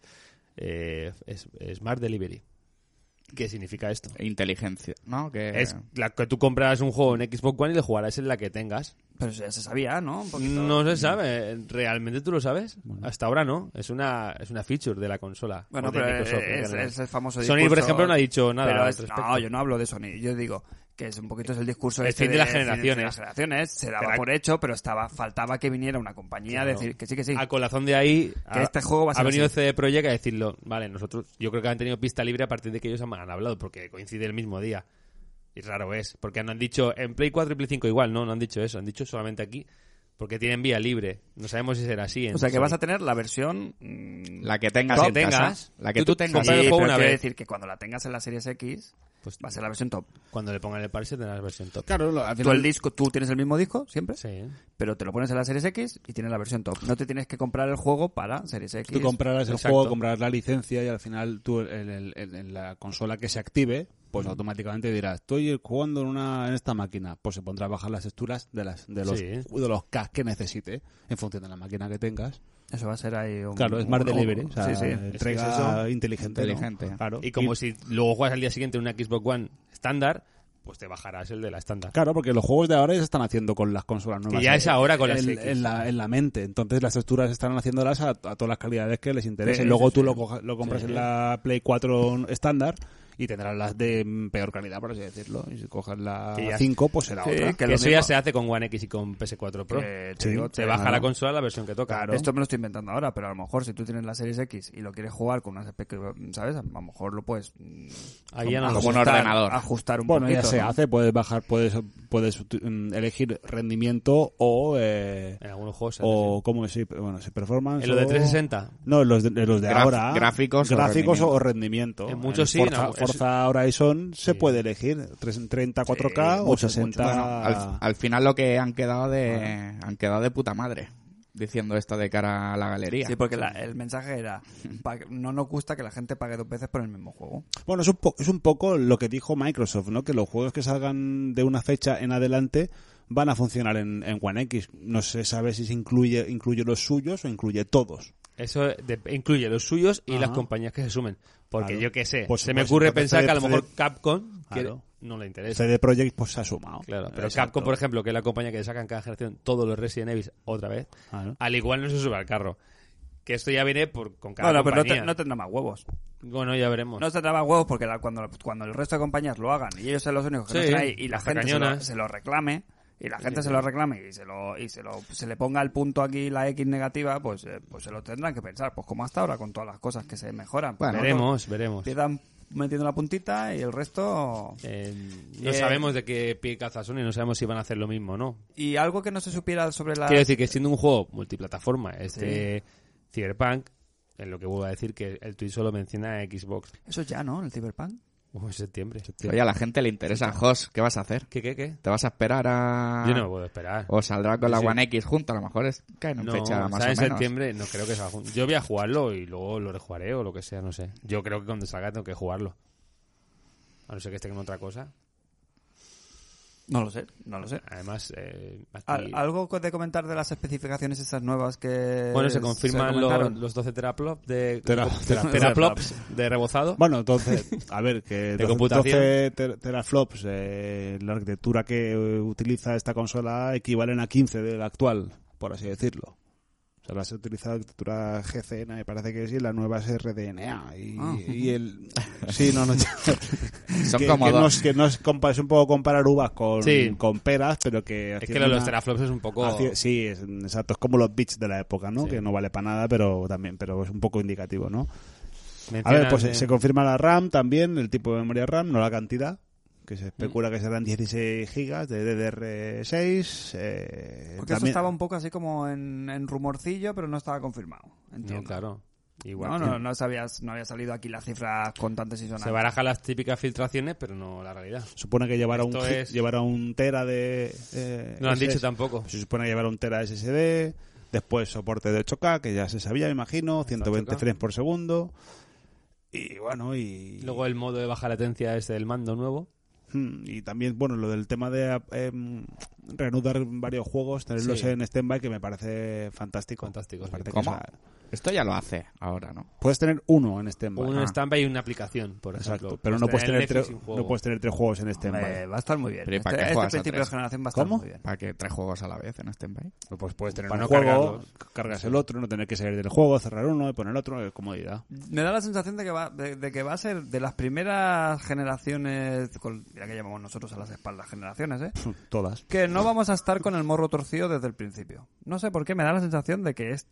Speaker 3: Smart Delivery. ¿Qué significa esto?
Speaker 4: Inteligencia, ¿no? Que
Speaker 3: Es que tú compras un juego en Xbox One y lo jugarás en la que tengas.
Speaker 1: Pero eso ya se sabía, ¿no? Un poquito.
Speaker 3: No se sabe. ¿Realmente tú lo sabes? Hasta ahora no. Es una feature de la consola.
Speaker 1: Bueno,
Speaker 3: o de
Speaker 1: pero
Speaker 3: Microsoft,
Speaker 1: es el famoso
Speaker 3: Sony,
Speaker 1: discurso.
Speaker 3: por ejemplo, no ha dicho nada
Speaker 1: Pero
Speaker 3: al respecto.
Speaker 1: no, yo no hablo de Sony. Yo digo que es un poquito el discurso
Speaker 3: El fin de las generaciones.
Speaker 1: de las generaciones. Se daba por hecho, pero faltaba que viniera una compañía a decir que sí, que sí.
Speaker 3: A colación de ahí
Speaker 1: Que este juego va a ser
Speaker 3: ha venido
Speaker 1: así.
Speaker 3: CD Projekt a decirlo. Vale, nosotros yo creo que han tenido pista libre a partir de que ellos han hablado, porque coincide el mismo día. Y raro es, porque no han dicho en Play 4 y Play 5 igual, no han dicho eso, han dicho solamente aquí. Porque tienen vía libre. No sabemos si será así.
Speaker 1: O sea, que vas a tener la versión...
Speaker 4: la que tengas
Speaker 3: la
Speaker 4: en
Speaker 3: que
Speaker 4: casa,
Speaker 3: tengas.
Speaker 4: la que tú tengas.
Speaker 3: compras el
Speaker 1: Sí,
Speaker 3: juego
Speaker 1: pero
Speaker 3: una
Speaker 1: quiero
Speaker 3: vez.
Speaker 1: decir que cuando la tengas en la Series X,
Speaker 3: Pues
Speaker 1: va a ser la versión top.
Speaker 3: cuando le pongan el parche tendrás la versión top.
Speaker 2: Claro, al
Speaker 1: Tú
Speaker 2: final,
Speaker 1: tú tienes el mismo disco, siempre,
Speaker 3: Sí.
Speaker 1: pero te lo pones en la Series X y tienes la versión top. No te tienes que comprar el juego para Series X.
Speaker 2: tú comprarás el
Speaker 3: Exacto.
Speaker 2: juego, comprarás la licencia y al final tú en la consola que se active, pues automáticamente dirás, estoy jugando en esta máquina, pues se pondrá a bajar las texturas de los CAS que necesite en función de la máquina que tengas.
Speaker 1: Eso va a ser ahí un...
Speaker 2: Claro, Smart Delivery, o sea,
Speaker 1: sí, sí.
Speaker 2: entrega
Speaker 3: Es que eso-
Speaker 2: inteligente. ¿no?
Speaker 4: Inteligente.
Speaker 2: Claro.
Speaker 3: Y como si luego juegas al día siguiente en una Xbox One estándar, pues te bajarás el de la estándar.
Speaker 2: Claro, porque los juegos de ahora ya se están haciendo con las consolas nuevas.
Speaker 3: Que ya es ahora con las
Speaker 2: en,
Speaker 3: X.
Speaker 2: en la mente. Entonces las texturas están haciéndolas a todas las calidades que les interesen.
Speaker 1: Sí,
Speaker 2: Luego
Speaker 1: sí,
Speaker 2: tú
Speaker 1: sí.
Speaker 2: lo compras
Speaker 3: Sí.
Speaker 2: en la Play 4 estándar y tendrás las de peor calidad, por así decirlo. Y si coges la
Speaker 3: Que ya-
Speaker 2: 5, pues será
Speaker 1: Sí,
Speaker 2: otra.
Speaker 1: que
Speaker 3: Que
Speaker 1: lo
Speaker 3: eso
Speaker 1: mismo-
Speaker 3: ya se hace con One X y con PS4 Pro.
Speaker 1: te
Speaker 2: Sí,
Speaker 1: digo,
Speaker 3: Se
Speaker 1: te-
Speaker 3: baja
Speaker 2: claro.
Speaker 3: la consola la versión que toca.
Speaker 2: Claro.
Speaker 1: Esto me lo estoy inventando ahora, pero a lo mejor si tú tienes la Series X y lo quieres jugar con unas ¿sabes? A lo mejor lo puedes
Speaker 3: Ahí ya no lo
Speaker 4: Como un
Speaker 3: sé.
Speaker 4: ordenador.
Speaker 1: ajustar un
Speaker 2: Bueno,
Speaker 1: poquito.
Speaker 2: ya se
Speaker 1: ¿no?
Speaker 2: hace, puedes bajar, puedes elegir rendimiento o
Speaker 3: En algunos juegos se hace
Speaker 2: o cómo decir, bueno, si performance.
Speaker 3: ¿En lo de
Speaker 2: o-
Speaker 3: 360?
Speaker 2: No, los de ahora.
Speaker 4: Gráficos
Speaker 2: o rendimiento.
Speaker 3: En muchos sí,
Speaker 2: Forza,
Speaker 3: en-
Speaker 2: Forza Horizon se
Speaker 3: Sí.
Speaker 2: puede elegir 30 4K
Speaker 1: Sí,
Speaker 2: o
Speaker 1: mucho,
Speaker 2: 60.
Speaker 1: mucho.
Speaker 4: Bueno, al final lo que han quedado de puta madre diciendo esto de cara a la galería.
Speaker 1: Sí, porque el mensaje era no nos gusta que la gente pague 2 veces por el mismo juego.
Speaker 2: Bueno, es un poco lo que dijo Microsoft, ¿no? Que los juegos que salgan de una fecha en adelante van a funcionar en One X. No se sabe si se incluye los suyos o incluye todos.
Speaker 3: Eso incluye los suyos y
Speaker 2: Ajá.
Speaker 3: las compañías que se sumen. Porque
Speaker 2: Claro.
Speaker 3: yo qué sé,
Speaker 2: Pues-
Speaker 3: se me
Speaker 2: pues
Speaker 3: ocurre
Speaker 2: entonces
Speaker 3: pensar que a lo
Speaker 2: CD
Speaker 3: mejor Capcom
Speaker 2: Claro.
Speaker 3: no le interesa.
Speaker 2: CD Projekt pues se ha sumado.
Speaker 3: Claro, pero
Speaker 2: Exacto.
Speaker 3: Capcom, por ejemplo, que es la compañía que saca en cada generación todos los Resident Evil otra vez,
Speaker 2: Claro.
Speaker 3: al igual no se sube al carro. Que esto ya viene con cada
Speaker 1: Bueno, pero
Speaker 3: compañía.
Speaker 1: no tendrá más huevos.
Speaker 3: Bueno, ya veremos.
Speaker 1: No tendrá más huevos porque cuando el resto de compañías lo hagan y ellos sean los únicos que no
Speaker 3: Sí,
Speaker 1: estén ahí y la
Speaker 3: las
Speaker 1: gente
Speaker 3: tacañonas.
Speaker 1: se lo reclame y la gente se lo reclame y se le ponga el punto aquí la X negativa, pues se lo tendrán que pensar, pues como hasta ahora con todas las cosas que se mejoran. Pues
Speaker 4: Bueno,
Speaker 3: veremos.
Speaker 1: Empiezan metiendo la puntita y el resto...
Speaker 3: No sabemos de qué pie calza Sony, no sabemos si van a hacer lo mismo o no.
Speaker 1: Y algo que no se supiera sobre la...
Speaker 3: Quiero decir que siendo un juego multiplataforma, Cyberpunk, en lo que vuelvo a decir que el tweet solo menciona Xbox.
Speaker 1: Eso ya, ¿no? El Cyberpunk.
Speaker 3: En septiembre.
Speaker 4: Oye, a la gente le interesa. Jos, ¿qué vas a hacer?
Speaker 3: ¿Qué?
Speaker 4: ¿Te vas a esperar a...?
Speaker 3: Yo no me puedo esperar.
Speaker 4: ¿O saldrá con la
Speaker 3: Sí.
Speaker 4: One X junto? A lo mejor caen en
Speaker 3: No,
Speaker 4: fecha más o
Speaker 3: en
Speaker 4: menos.
Speaker 3: septiembre no creo que salga junto. Yo voy a jugarlo y luego lo rejugaré o lo que sea, no sé. Yo creo que cuando salga tengo que jugarlo. A no ser que esté con otra cosa.
Speaker 1: No lo sé.
Speaker 3: Además, aquí...
Speaker 1: ¿Algo de comentar de las especificaciones estas nuevas que...
Speaker 3: Bueno, se confirman
Speaker 1: comentaron?
Speaker 3: los 12 teraflops de
Speaker 2: Teraflops.
Speaker 3: de rebozado.
Speaker 2: Bueno, entonces, a ver, que
Speaker 3: De computación.
Speaker 2: 12 teraflops, la arquitectura que utiliza esta consola equivalen a 15 de la actual, por así decirlo. O sea, las he utilizado arquitectura GCN, me parece que sí, la nueva es RDNA. Y el... Sí, no.
Speaker 4: Son
Speaker 2: que,
Speaker 4: como
Speaker 2: que no
Speaker 4: dos.
Speaker 2: es, que no es, es un poco comparar uvas
Speaker 3: Sí.
Speaker 2: con peras, pero que...
Speaker 3: Es que lo de los teraflops es un poco...
Speaker 2: Sí, exacto, es como los bits de la época, ¿no?
Speaker 3: Sí.
Speaker 2: Que no vale para nada, pero es un poco indicativo, ¿no? A
Speaker 3: mencionan
Speaker 2: ver, pues
Speaker 3: de-
Speaker 2: se confirma la RAM también, el tipo de memoria RAM, no la cantidad, que se especula que serán 16 gigas de DDR6.
Speaker 1: Porque eso estaba un poco así como en rumorcillo, pero no estaba confirmado. Entiendo.
Speaker 3: No, claro. Igual.
Speaker 1: No había salido aquí las cifras contantes y sonantes.
Speaker 3: Se barajan las típicas filtraciones, pero no la realidad.
Speaker 2: Supone que llevará
Speaker 3: Esto es-
Speaker 2: llevará un tera de...
Speaker 3: No lo han dicho
Speaker 2: SS.
Speaker 3: tampoco.
Speaker 2: Se supone que llevará un tera SSD, después soporte de 8K, que ya se sabía, me imagino, 120
Speaker 3: 8K.
Speaker 2: frames por segundo. Y bueno, y...
Speaker 3: Luego el modo de baja latencia es del mando nuevo.
Speaker 2: Y también, bueno, lo del tema de reanudar varios juegos, tenerlos
Speaker 3: Sí.
Speaker 2: en stand-by, que me parece fantástico.
Speaker 3: Fantástico,
Speaker 2: Me
Speaker 3: sí.
Speaker 2: parece que
Speaker 4: ¿Cómo?
Speaker 2: es-
Speaker 4: Esto ya lo hace ahora, ¿no?
Speaker 2: puedes tener uno en stand-by.
Speaker 3: Un
Speaker 2: Ah,
Speaker 3: stand-by y una aplicación, por
Speaker 2: exacto,
Speaker 3: ejemplo.
Speaker 2: pero no puedes tener
Speaker 3: Netflix
Speaker 2: tres,
Speaker 3: y un juego.
Speaker 2: no puedes tener 3 juegos en stand-by.
Speaker 1: Va a estar muy bien.
Speaker 4: Pero ¿y para qué
Speaker 1: Este
Speaker 4: juegas a
Speaker 1: principio de
Speaker 4: 3?
Speaker 1: generación va a estar
Speaker 2: ¿Cómo?
Speaker 1: muy bien.
Speaker 4: ¿Para que 3 juegos a la vez en stand-by?
Speaker 2: Pues puedes tener
Speaker 3: Para
Speaker 2: un
Speaker 3: no
Speaker 2: juego,
Speaker 3: cargarlos.
Speaker 2: cargas el otro, no tener que salir del juego, cerrar uno y poner otro, es comodidad.
Speaker 1: Me da la sensación de que va a ser de las primeras generaciones, mira que llamamos nosotros a las espaldas generaciones,
Speaker 2: Todas.
Speaker 1: que no vamos a estar con el morro torcido desde el principio. No sé por qué, me da la sensación de que es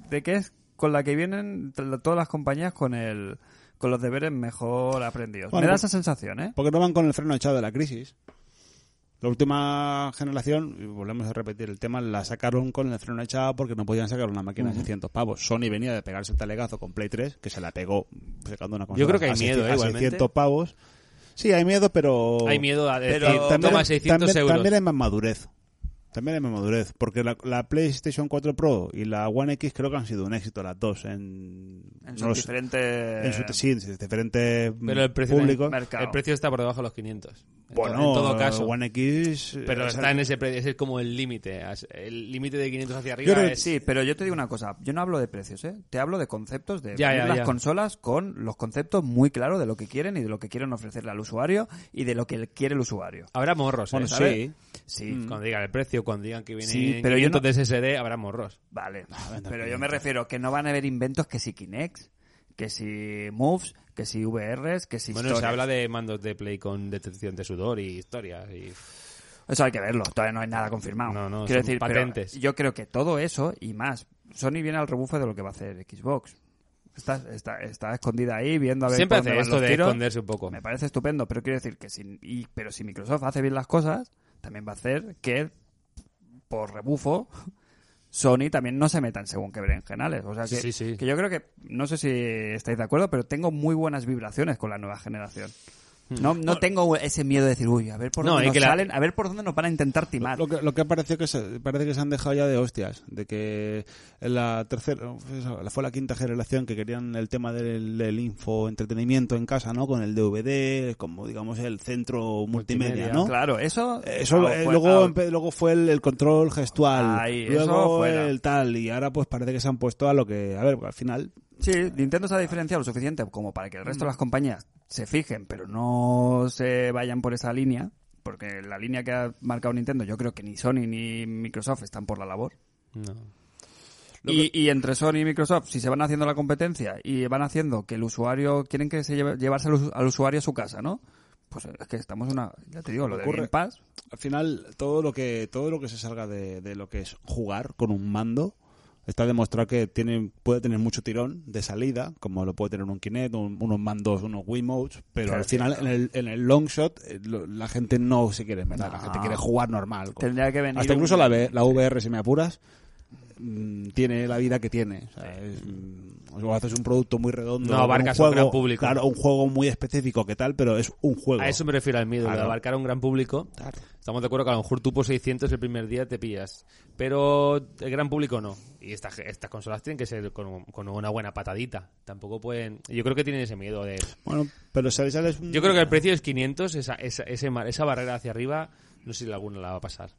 Speaker 1: con la que vienen todas las compañías con los deberes mejor aprendidos.
Speaker 2: Bueno,
Speaker 1: me da
Speaker 2: pues-
Speaker 1: esa sensación, ¿eh?
Speaker 2: Porque no van con el freno echado de la crisis. La última generación, y volvemos a repetir el tema, la sacaron con el freno echado porque no podían sacar una máquina de 600 pavos. Sony venía de pegarse el talegazo con Play 3, que se la pegó sacando una consola
Speaker 3: Yo creo que hay
Speaker 2: a
Speaker 3: miedo,
Speaker 2: 600
Speaker 3: igualmente.
Speaker 2: 600 pavos. Sí, hay miedo, pero...
Speaker 3: Hay miedo a decir,
Speaker 1: Pero-
Speaker 3: toma 600 euros.
Speaker 2: También hay más madurez. También hay más madurez. Porque la PlayStation 4 Pro y la One X creo que han sido un éxito las dos
Speaker 1: En
Speaker 2: no
Speaker 1: sus
Speaker 2: lo sé,
Speaker 1: diferentes...
Speaker 2: en sus diferentes
Speaker 3: Pero el precio,
Speaker 2: públicos.
Speaker 1: mercado.
Speaker 3: el precio está por debajo de los 500. En
Speaker 2: Bueno,
Speaker 3: todo caso.
Speaker 2: One X...
Speaker 3: Pero
Speaker 2: es
Speaker 3: está en ese precio, ese es como el límite. El límite de 500 hacia arriba
Speaker 2: Yo creo que
Speaker 3: es...
Speaker 1: Sí, pero yo te digo una cosa, yo no hablo de precios, ¿eh? Te hablo de conceptos, de
Speaker 3: Ya,
Speaker 1: venir
Speaker 3: ya,
Speaker 1: las
Speaker 3: ya.
Speaker 1: consolas con los conceptos muy claros de lo que quieren y de lo que quieren ofrecerle al usuario y de lo que quiere el usuario.
Speaker 3: Habrá morros,
Speaker 2: Bueno,
Speaker 3: ¿sabes?
Speaker 2: sí.
Speaker 1: Sí,
Speaker 3: Cuando digan el precio, cuando digan que viene
Speaker 1: Sí, pero yo
Speaker 3: 500
Speaker 1: no-
Speaker 3: de SSD, habrá morros.
Speaker 1: vale.
Speaker 2: venta
Speaker 1: Pero
Speaker 2: 500.
Speaker 1: yo me refiero que no van a haber inventos que si Kinect, que si Moves, que si VRs, que si
Speaker 3: Bueno, se
Speaker 1: historias.
Speaker 3: habla de mandos de Play con detección de sudor y historias. Y...
Speaker 1: Eso hay que verlo, todavía no hay nada confirmado.
Speaker 3: No,
Speaker 1: Quiero
Speaker 3: son
Speaker 1: decir, pero
Speaker 3: patentes.
Speaker 1: yo creo que todo eso y más, Sony viene al rebufo de lo que va a hacer Xbox. Está escondida ahí viendo a ver
Speaker 3: Siempre
Speaker 1: por dónde
Speaker 3: hace
Speaker 1: van
Speaker 3: esto
Speaker 1: los
Speaker 3: de
Speaker 1: tiros.
Speaker 3: esconderse un poco.
Speaker 1: Me parece estupendo, pero quiero decir que pero si Microsoft hace bien las cosas, también va a hacer que, por rebufo, Sony también no se meta en según qué berenjenales. O sea que,
Speaker 3: Sí.
Speaker 1: que yo creo que, no sé si estáis de acuerdo, pero tengo muy buenas vibraciones con la nueva generación. No tengo ese miedo de decir, uy, a ver por
Speaker 3: No,
Speaker 1: dónde
Speaker 3: y
Speaker 1: nos
Speaker 3: que
Speaker 1: salen, a ver por dónde nos van a intentar timar.
Speaker 2: Lo que parece que se han dejado ya de hostias, de que en la tercera, fue la quinta generación que querían el tema del info entretenimiento en casa, ¿no? Con el DVD, como digamos el centro multimedia, ¿no?
Speaker 1: Claro, eso...
Speaker 2: Eso luego fue el control gestual,
Speaker 1: Ahí, eso
Speaker 2: luego
Speaker 1: fuera.
Speaker 2: el tal, y ahora pues parece que se han puesto a lo que, a ver, al final
Speaker 1: Sí, Nintendo se ha diferenciado lo suficiente como para que el resto de las compañías se fijen, pero no se vayan por esa línea, porque la línea que ha marcado Nintendo, yo creo que ni Sony ni Microsoft están por la labor.
Speaker 3: No.
Speaker 1: Y entre Sony y Microsoft, si se van haciendo la competencia y van haciendo que el usuario, quieren que se llevarse al usuario a su casa, ¿no? Pues es que estamos ya te digo, lo de
Speaker 2: Ocurre-
Speaker 1: Game Pass.
Speaker 2: al final todo lo que se salga de lo que es jugar con un mando está demostrado que puede tener mucho tirón de salida, como lo puede tener un Kinect, unos mandos, unos Wiimotes, pero
Speaker 1: Claro,
Speaker 2: al final en el long shot la gente no se quiere meter, la
Speaker 1: No.
Speaker 2: gente quiere jugar normal.
Speaker 1: Tendría que venir
Speaker 2: Hasta incluso
Speaker 1: un-
Speaker 2: la VR, si me apuras, tiene la vida que tiene. O sea, o haces un producto muy redondo,
Speaker 3: No
Speaker 2: con
Speaker 3: abarcas
Speaker 2: un
Speaker 3: a un
Speaker 2: juego,
Speaker 3: gran público.
Speaker 2: Claro, un juego muy específico que tal, pero es un juego.
Speaker 3: A eso me refiero al miedo, de
Speaker 2: Claro.
Speaker 3: abarcar a un gran público.
Speaker 2: Claro.
Speaker 3: Estamos de acuerdo que a lo mejor tú por 600 el primer día te pillas, pero el gran público no. Y estas consolas tienen que ser con una buena patadita. Tampoco pueden... Yo creo que tienen ese miedo de...
Speaker 2: Bueno, pero sales un...
Speaker 3: Yo creo que el precio es 500, esa barrera hacia arriba, no sé si alguna la va a pasar.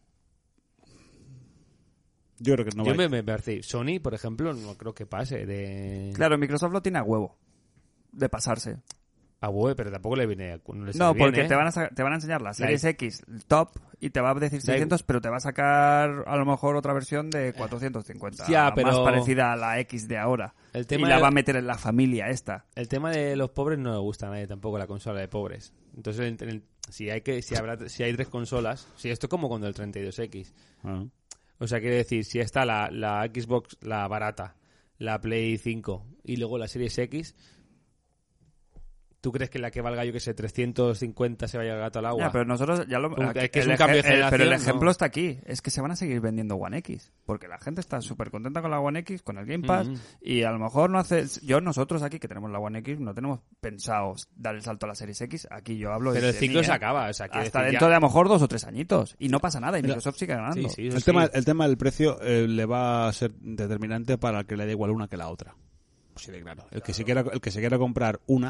Speaker 2: Yo creo que no
Speaker 3: Yo
Speaker 2: va a-
Speaker 3: me parece... Sony, por ejemplo, no creo que pase de...
Speaker 1: Claro, Microsoft lo tiene a huevo de pasarse.
Speaker 3: A web, pero tampoco le viene... No, le
Speaker 1: No,
Speaker 3: sale bien,
Speaker 1: porque
Speaker 3: ¿eh?
Speaker 1: te van a enseñar la Series X top y te va a decir 600, pero te va a sacar a lo mejor otra versión de 450.
Speaker 3: Ya, pero-
Speaker 1: Más parecida a la X de ahora.
Speaker 3: El
Speaker 1: Y
Speaker 3: tema
Speaker 1: la
Speaker 3: de-
Speaker 1: va a meter en la familia esta.
Speaker 3: El tema de los pobres no le gusta a nadie tampoco la consola de pobres. Entonces, si hay 3 consolas, si esto es como cuando el 32X.
Speaker 2: Ah.
Speaker 3: O sea, quiere decir, si está la Xbox, la barata, la Play 5 y luego la Series X, ¿tú crees que la que valga, yo que sé, 350 se vaya el gato al agua?
Speaker 1: Ya, pero nosotros ya lo...
Speaker 3: Es que es un cambio de generación,
Speaker 1: pero el
Speaker 3: ¿no?
Speaker 1: ejemplo está aquí. Es que se van a seguir vendiendo One X. Porque la gente está súper contenta con la One X, con el Game Pass. Y a lo mejor nosotros aquí que tenemos la One X, no tenemos pensado dar el salto a la Series X. Aquí yo hablo
Speaker 3: Pero
Speaker 1: de
Speaker 3: el ciclo
Speaker 1: mí,
Speaker 3: se
Speaker 1: ¿eh?
Speaker 3: acaba. O sea, quiere
Speaker 1: Hasta
Speaker 3: decir,
Speaker 1: dentro
Speaker 3: ya-
Speaker 1: de a lo mejor 2 o 3 añitos. Y no pasa nada. Y
Speaker 2: Mira,
Speaker 1: Microsoft sigue ganando.
Speaker 3: Sí, sí, eso
Speaker 2: El tema del precio le va a ser determinante para el que le dé igual una que la otra. Sí, de claro. El que se quiera comprar una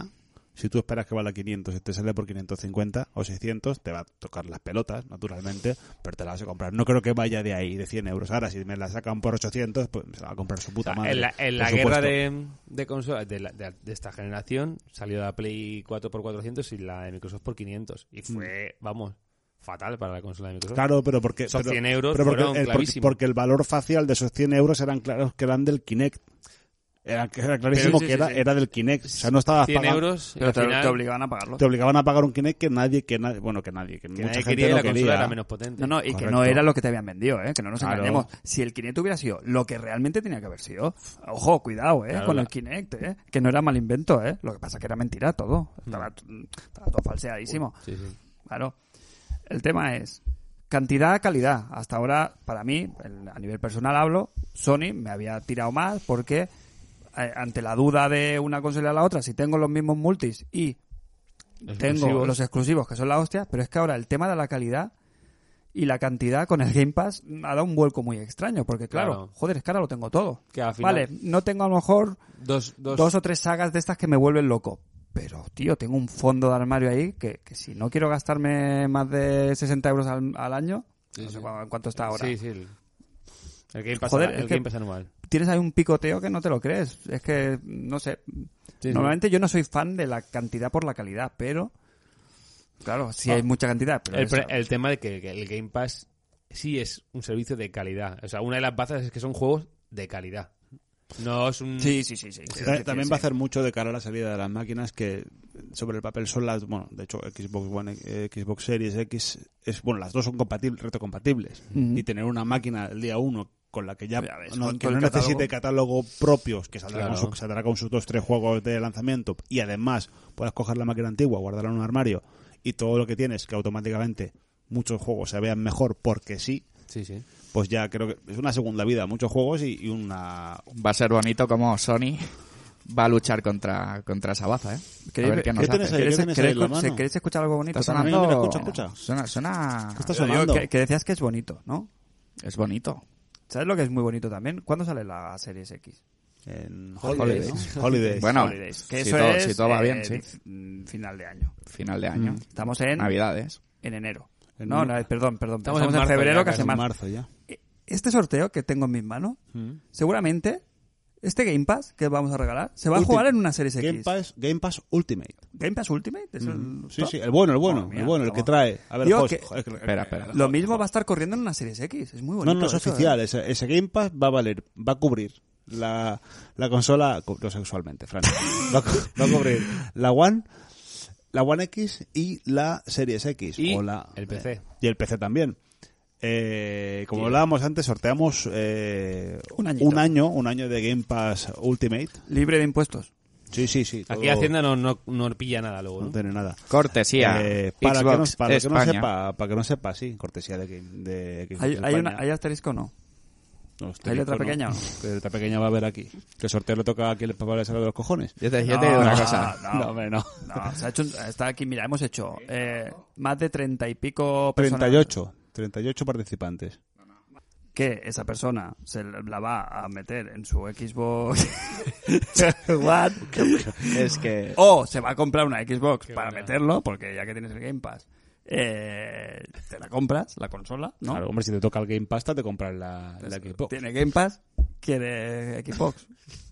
Speaker 2: Si tú esperas que valga 500 y te sale por 550 o 600, te va a tocar las pelotas, naturalmente, pero te la vas a comprar. No creo que vaya de ahí, de 100 euros. Ahora, si me la sacan por 800, pues me la va a comprar su puta madre.
Speaker 3: En la
Speaker 2: por
Speaker 3: guerra
Speaker 2: supuesto.
Speaker 3: de consolas de esta generación salió la Play 4 por 400 y la de Microsoft por 500. Y fue, vamos, fatal para la consola de Microsoft.
Speaker 2: Claro, pero porque...
Speaker 3: Esos 100 euros
Speaker 2: pero
Speaker 3: fueron
Speaker 2: porque,
Speaker 3: clarísimos.
Speaker 2: porque el valor facial de esos 100 euros eran claros que eran del Kinect. Era clarísimo
Speaker 3: Pero sí,
Speaker 2: que
Speaker 3: sí.
Speaker 2: era del Kinect. O sea, no estabas
Speaker 3: 100
Speaker 2: pagando...
Speaker 3: euros y
Speaker 1: Pero
Speaker 3: al final
Speaker 1: te obligaban a pagarlo.
Speaker 2: Te obligaban a pagar un Kinect que nadie, que
Speaker 3: nadie
Speaker 2: mucha gente
Speaker 3: quería y
Speaker 2: no
Speaker 3: la consola
Speaker 2: quería.
Speaker 3: era menos potente.
Speaker 1: No, y que
Speaker 2: Correcto.
Speaker 1: no era lo que te habían vendido, que no nos
Speaker 2: Claro.
Speaker 1: engañemos. Si el Kinect hubiera sido lo que realmente tenía que haber sido, ojo, cuidado,
Speaker 3: Claro,
Speaker 1: con
Speaker 3: la-
Speaker 1: el Kinect, que no era mal invento, Lo que pasa que era mentira todo. Estaba todo falseadísimo.
Speaker 3: Sí, sí.
Speaker 1: Claro. El tema es cantidad, calidad. Hasta ahora, para mí, a nivel personal hablo, Sony me había tirado más porque ante la duda de una consola a la otra, si tengo los mismos multis y tengo
Speaker 3: exclusivos.
Speaker 1: los exclusivos que son la hostia, pero es que ahora el tema de la calidad y la cantidad con el Game Pass ha dado un vuelco muy extraño, porque claro,
Speaker 3: Claro.
Speaker 1: joder, es que ahora lo tengo todo.
Speaker 3: Que al final-
Speaker 1: Vale, no tengo a lo mejor
Speaker 3: Dos.
Speaker 1: dos o tres sagas de estas que me vuelven loco. Pero, tío, tengo un fondo de armario ahí que si no quiero gastarme más de 60 euros al año,
Speaker 3: Sí,
Speaker 1: no sé
Speaker 3: sí.
Speaker 1: cuánto está ahora.
Speaker 3: Sí, sí. El Game Pass,
Speaker 1: Joder,
Speaker 3: el
Speaker 1: es que-
Speaker 3: Game Pass anual.
Speaker 1: Tienes ahí un picoteo que no te lo crees. Es que, no sé.
Speaker 3: Sí,
Speaker 1: Normalmente yo no soy fan de la cantidad por la calidad, pero... Claro, sí hay mucha cantidad, pero
Speaker 3: El tema de que el Game Pass sí es un servicio de calidad. O sea, una de las bazas es que son juegos de calidad. No es un...
Speaker 1: Sí.
Speaker 2: También va a hacer mucho de cara a la salida de las máquinas que sobre el papel son las, bueno, de hecho Xbox One, Xbox Series X es, bueno, las dos son retrocompatibles
Speaker 1: Ujú.
Speaker 2: y tener una máquina el día 1 con la que ya,
Speaker 1: Ya ves,
Speaker 2: no,
Speaker 1: con
Speaker 2: que
Speaker 1: todo
Speaker 2: no
Speaker 1: el
Speaker 2: necesite catálogo propios, que saldrá,
Speaker 3: Claro.
Speaker 2: saldrá con sus 2-3 juegos de lanzamiento y además puedas coger la máquina antigua, guardarla en un armario y todo lo que tienes que automáticamente muchos juegos se vean mejor porque sí,
Speaker 3: Sí, sí.
Speaker 2: pues ya creo que es una segunda vida, muchos juegos y una...
Speaker 4: Va a ser bonito como Sony va a luchar contra esa baza, ¿eh? A ver qué nos
Speaker 2: tienes
Speaker 4: hace.
Speaker 2: ahí? ¿Qué tienes ahí en la mano?
Speaker 1: ¿Queréis escuchar algo bonito?
Speaker 4: Está
Speaker 2: A mí,
Speaker 4: sonando...
Speaker 2: mira, escucha.
Speaker 4: Suena...
Speaker 2: ¿Qué está
Speaker 1: Yo digo
Speaker 2: sonando?
Speaker 1: que decías que es bonito, ¿no?
Speaker 4: Es bonito.
Speaker 1: ¿Sabes lo que es muy bonito también? ¿Cuándo sale la Series X?
Speaker 2: En
Speaker 4: Holidays.
Speaker 2: ¿no? Holidays.
Speaker 4: Bueno,
Speaker 1: Holidays, que
Speaker 4: si
Speaker 1: eso
Speaker 4: todo-
Speaker 1: es
Speaker 4: si todo va bien, sí.
Speaker 1: final de año.
Speaker 4: Final de año.
Speaker 1: Estamos en
Speaker 4: Navidades.
Speaker 1: enero.
Speaker 2: En
Speaker 1: No,
Speaker 2: enero.
Speaker 1: perdón.
Speaker 3: Estamos
Speaker 1: Estamos
Speaker 3: en
Speaker 1: en
Speaker 3: marzo
Speaker 1: febrero,
Speaker 3: ya,
Speaker 1: casi
Speaker 2: En
Speaker 1: marzo.
Speaker 2: marzo ya.
Speaker 1: Este sorteo que tengo en mis manos, seguramente, este Game Pass que vamos a regalar, se va a
Speaker 2: Ultimate.
Speaker 1: jugar en una Series X.
Speaker 2: Game Pass Ultimate.
Speaker 1: ¿Game Pass Ultimate? ¿Es el
Speaker 2: Sí,
Speaker 1: top?
Speaker 2: sí, el bueno,
Speaker 1: Madre mía,
Speaker 2: el que
Speaker 1: estamos-
Speaker 2: trae. A ver,
Speaker 1: Digo
Speaker 2: Jos,
Speaker 1: que-
Speaker 2: joder,
Speaker 4: Espera.
Speaker 1: Lo mismo va a estar corriendo en una Series X. Es muy bonito.
Speaker 2: No es
Speaker 1: eso,
Speaker 2: oficial. Ese Game Pass va a valer, va a cubrir la consola, no sexualmente, Fran. Va a cubrir la One X y la Series X.
Speaker 3: Y
Speaker 2: o la,
Speaker 3: el PC.
Speaker 2: Y el PC también. Como hablábamos antes, sorteamos
Speaker 1: Un añito.
Speaker 2: un año de Game Pass Ultimate.
Speaker 1: Libre de impuestos.
Speaker 2: Sí.
Speaker 3: Aquí
Speaker 2: todo-
Speaker 3: Hacienda no pilla nada luego,
Speaker 2: no
Speaker 3: ¿no?
Speaker 2: tiene nada.
Speaker 4: Cortesía.
Speaker 2: Para
Speaker 4: Xbox
Speaker 2: que no sepa, sí, cortesía de Xbox
Speaker 1: ¿Hay
Speaker 2: España.
Speaker 1: asterisco o no?
Speaker 2: No,
Speaker 1: ¿Hay letra pequeña o no?
Speaker 2: ¿Qué letra pequeña va a haber aquí? ¿Que el sorteo le toca a quien le papá le sale de los cojones?
Speaker 4: Yo te digo una cosa.
Speaker 2: No, hombre, no.
Speaker 1: No, se ha hecho, está aquí, mira, hemos hecho más de 30 y pico personas
Speaker 2: 38 participantes.
Speaker 1: que esa persona se la va a meter en su Xbox One
Speaker 4: Es que...
Speaker 1: o se va a comprar una Xbox
Speaker 3: Qué
Speaker 1: para
Speaker 3: buena.
Speaker 1: meterlo, porque ya que tienes el Game Pass, te la compras, la consola, ¿no?
Speaker 2: Claro, hombre, si te toca el Game Pass, te compras la Xbox.
Speaker 1: Tiene Game Pass, quiere Xbox.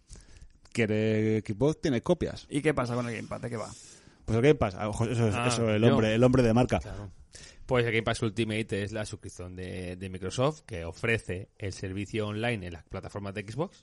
Speaker 2: Quiere Xbox, tiene copias.
Speaker 1: ¿Y qué pasa con el Game Pass? ¿De qué va?
Speaker 2: Pues el Game Pass, eso es
Speaker 3: Ah,
Speaker 2: el
Speaker 3: yo.
Speaker 2: hombre de marca.
Speaker 3: Claro. Pues el Game Pass Ultimate es la suscripción de Microsoft que ofrece el servicio online en las plataformas de Xbox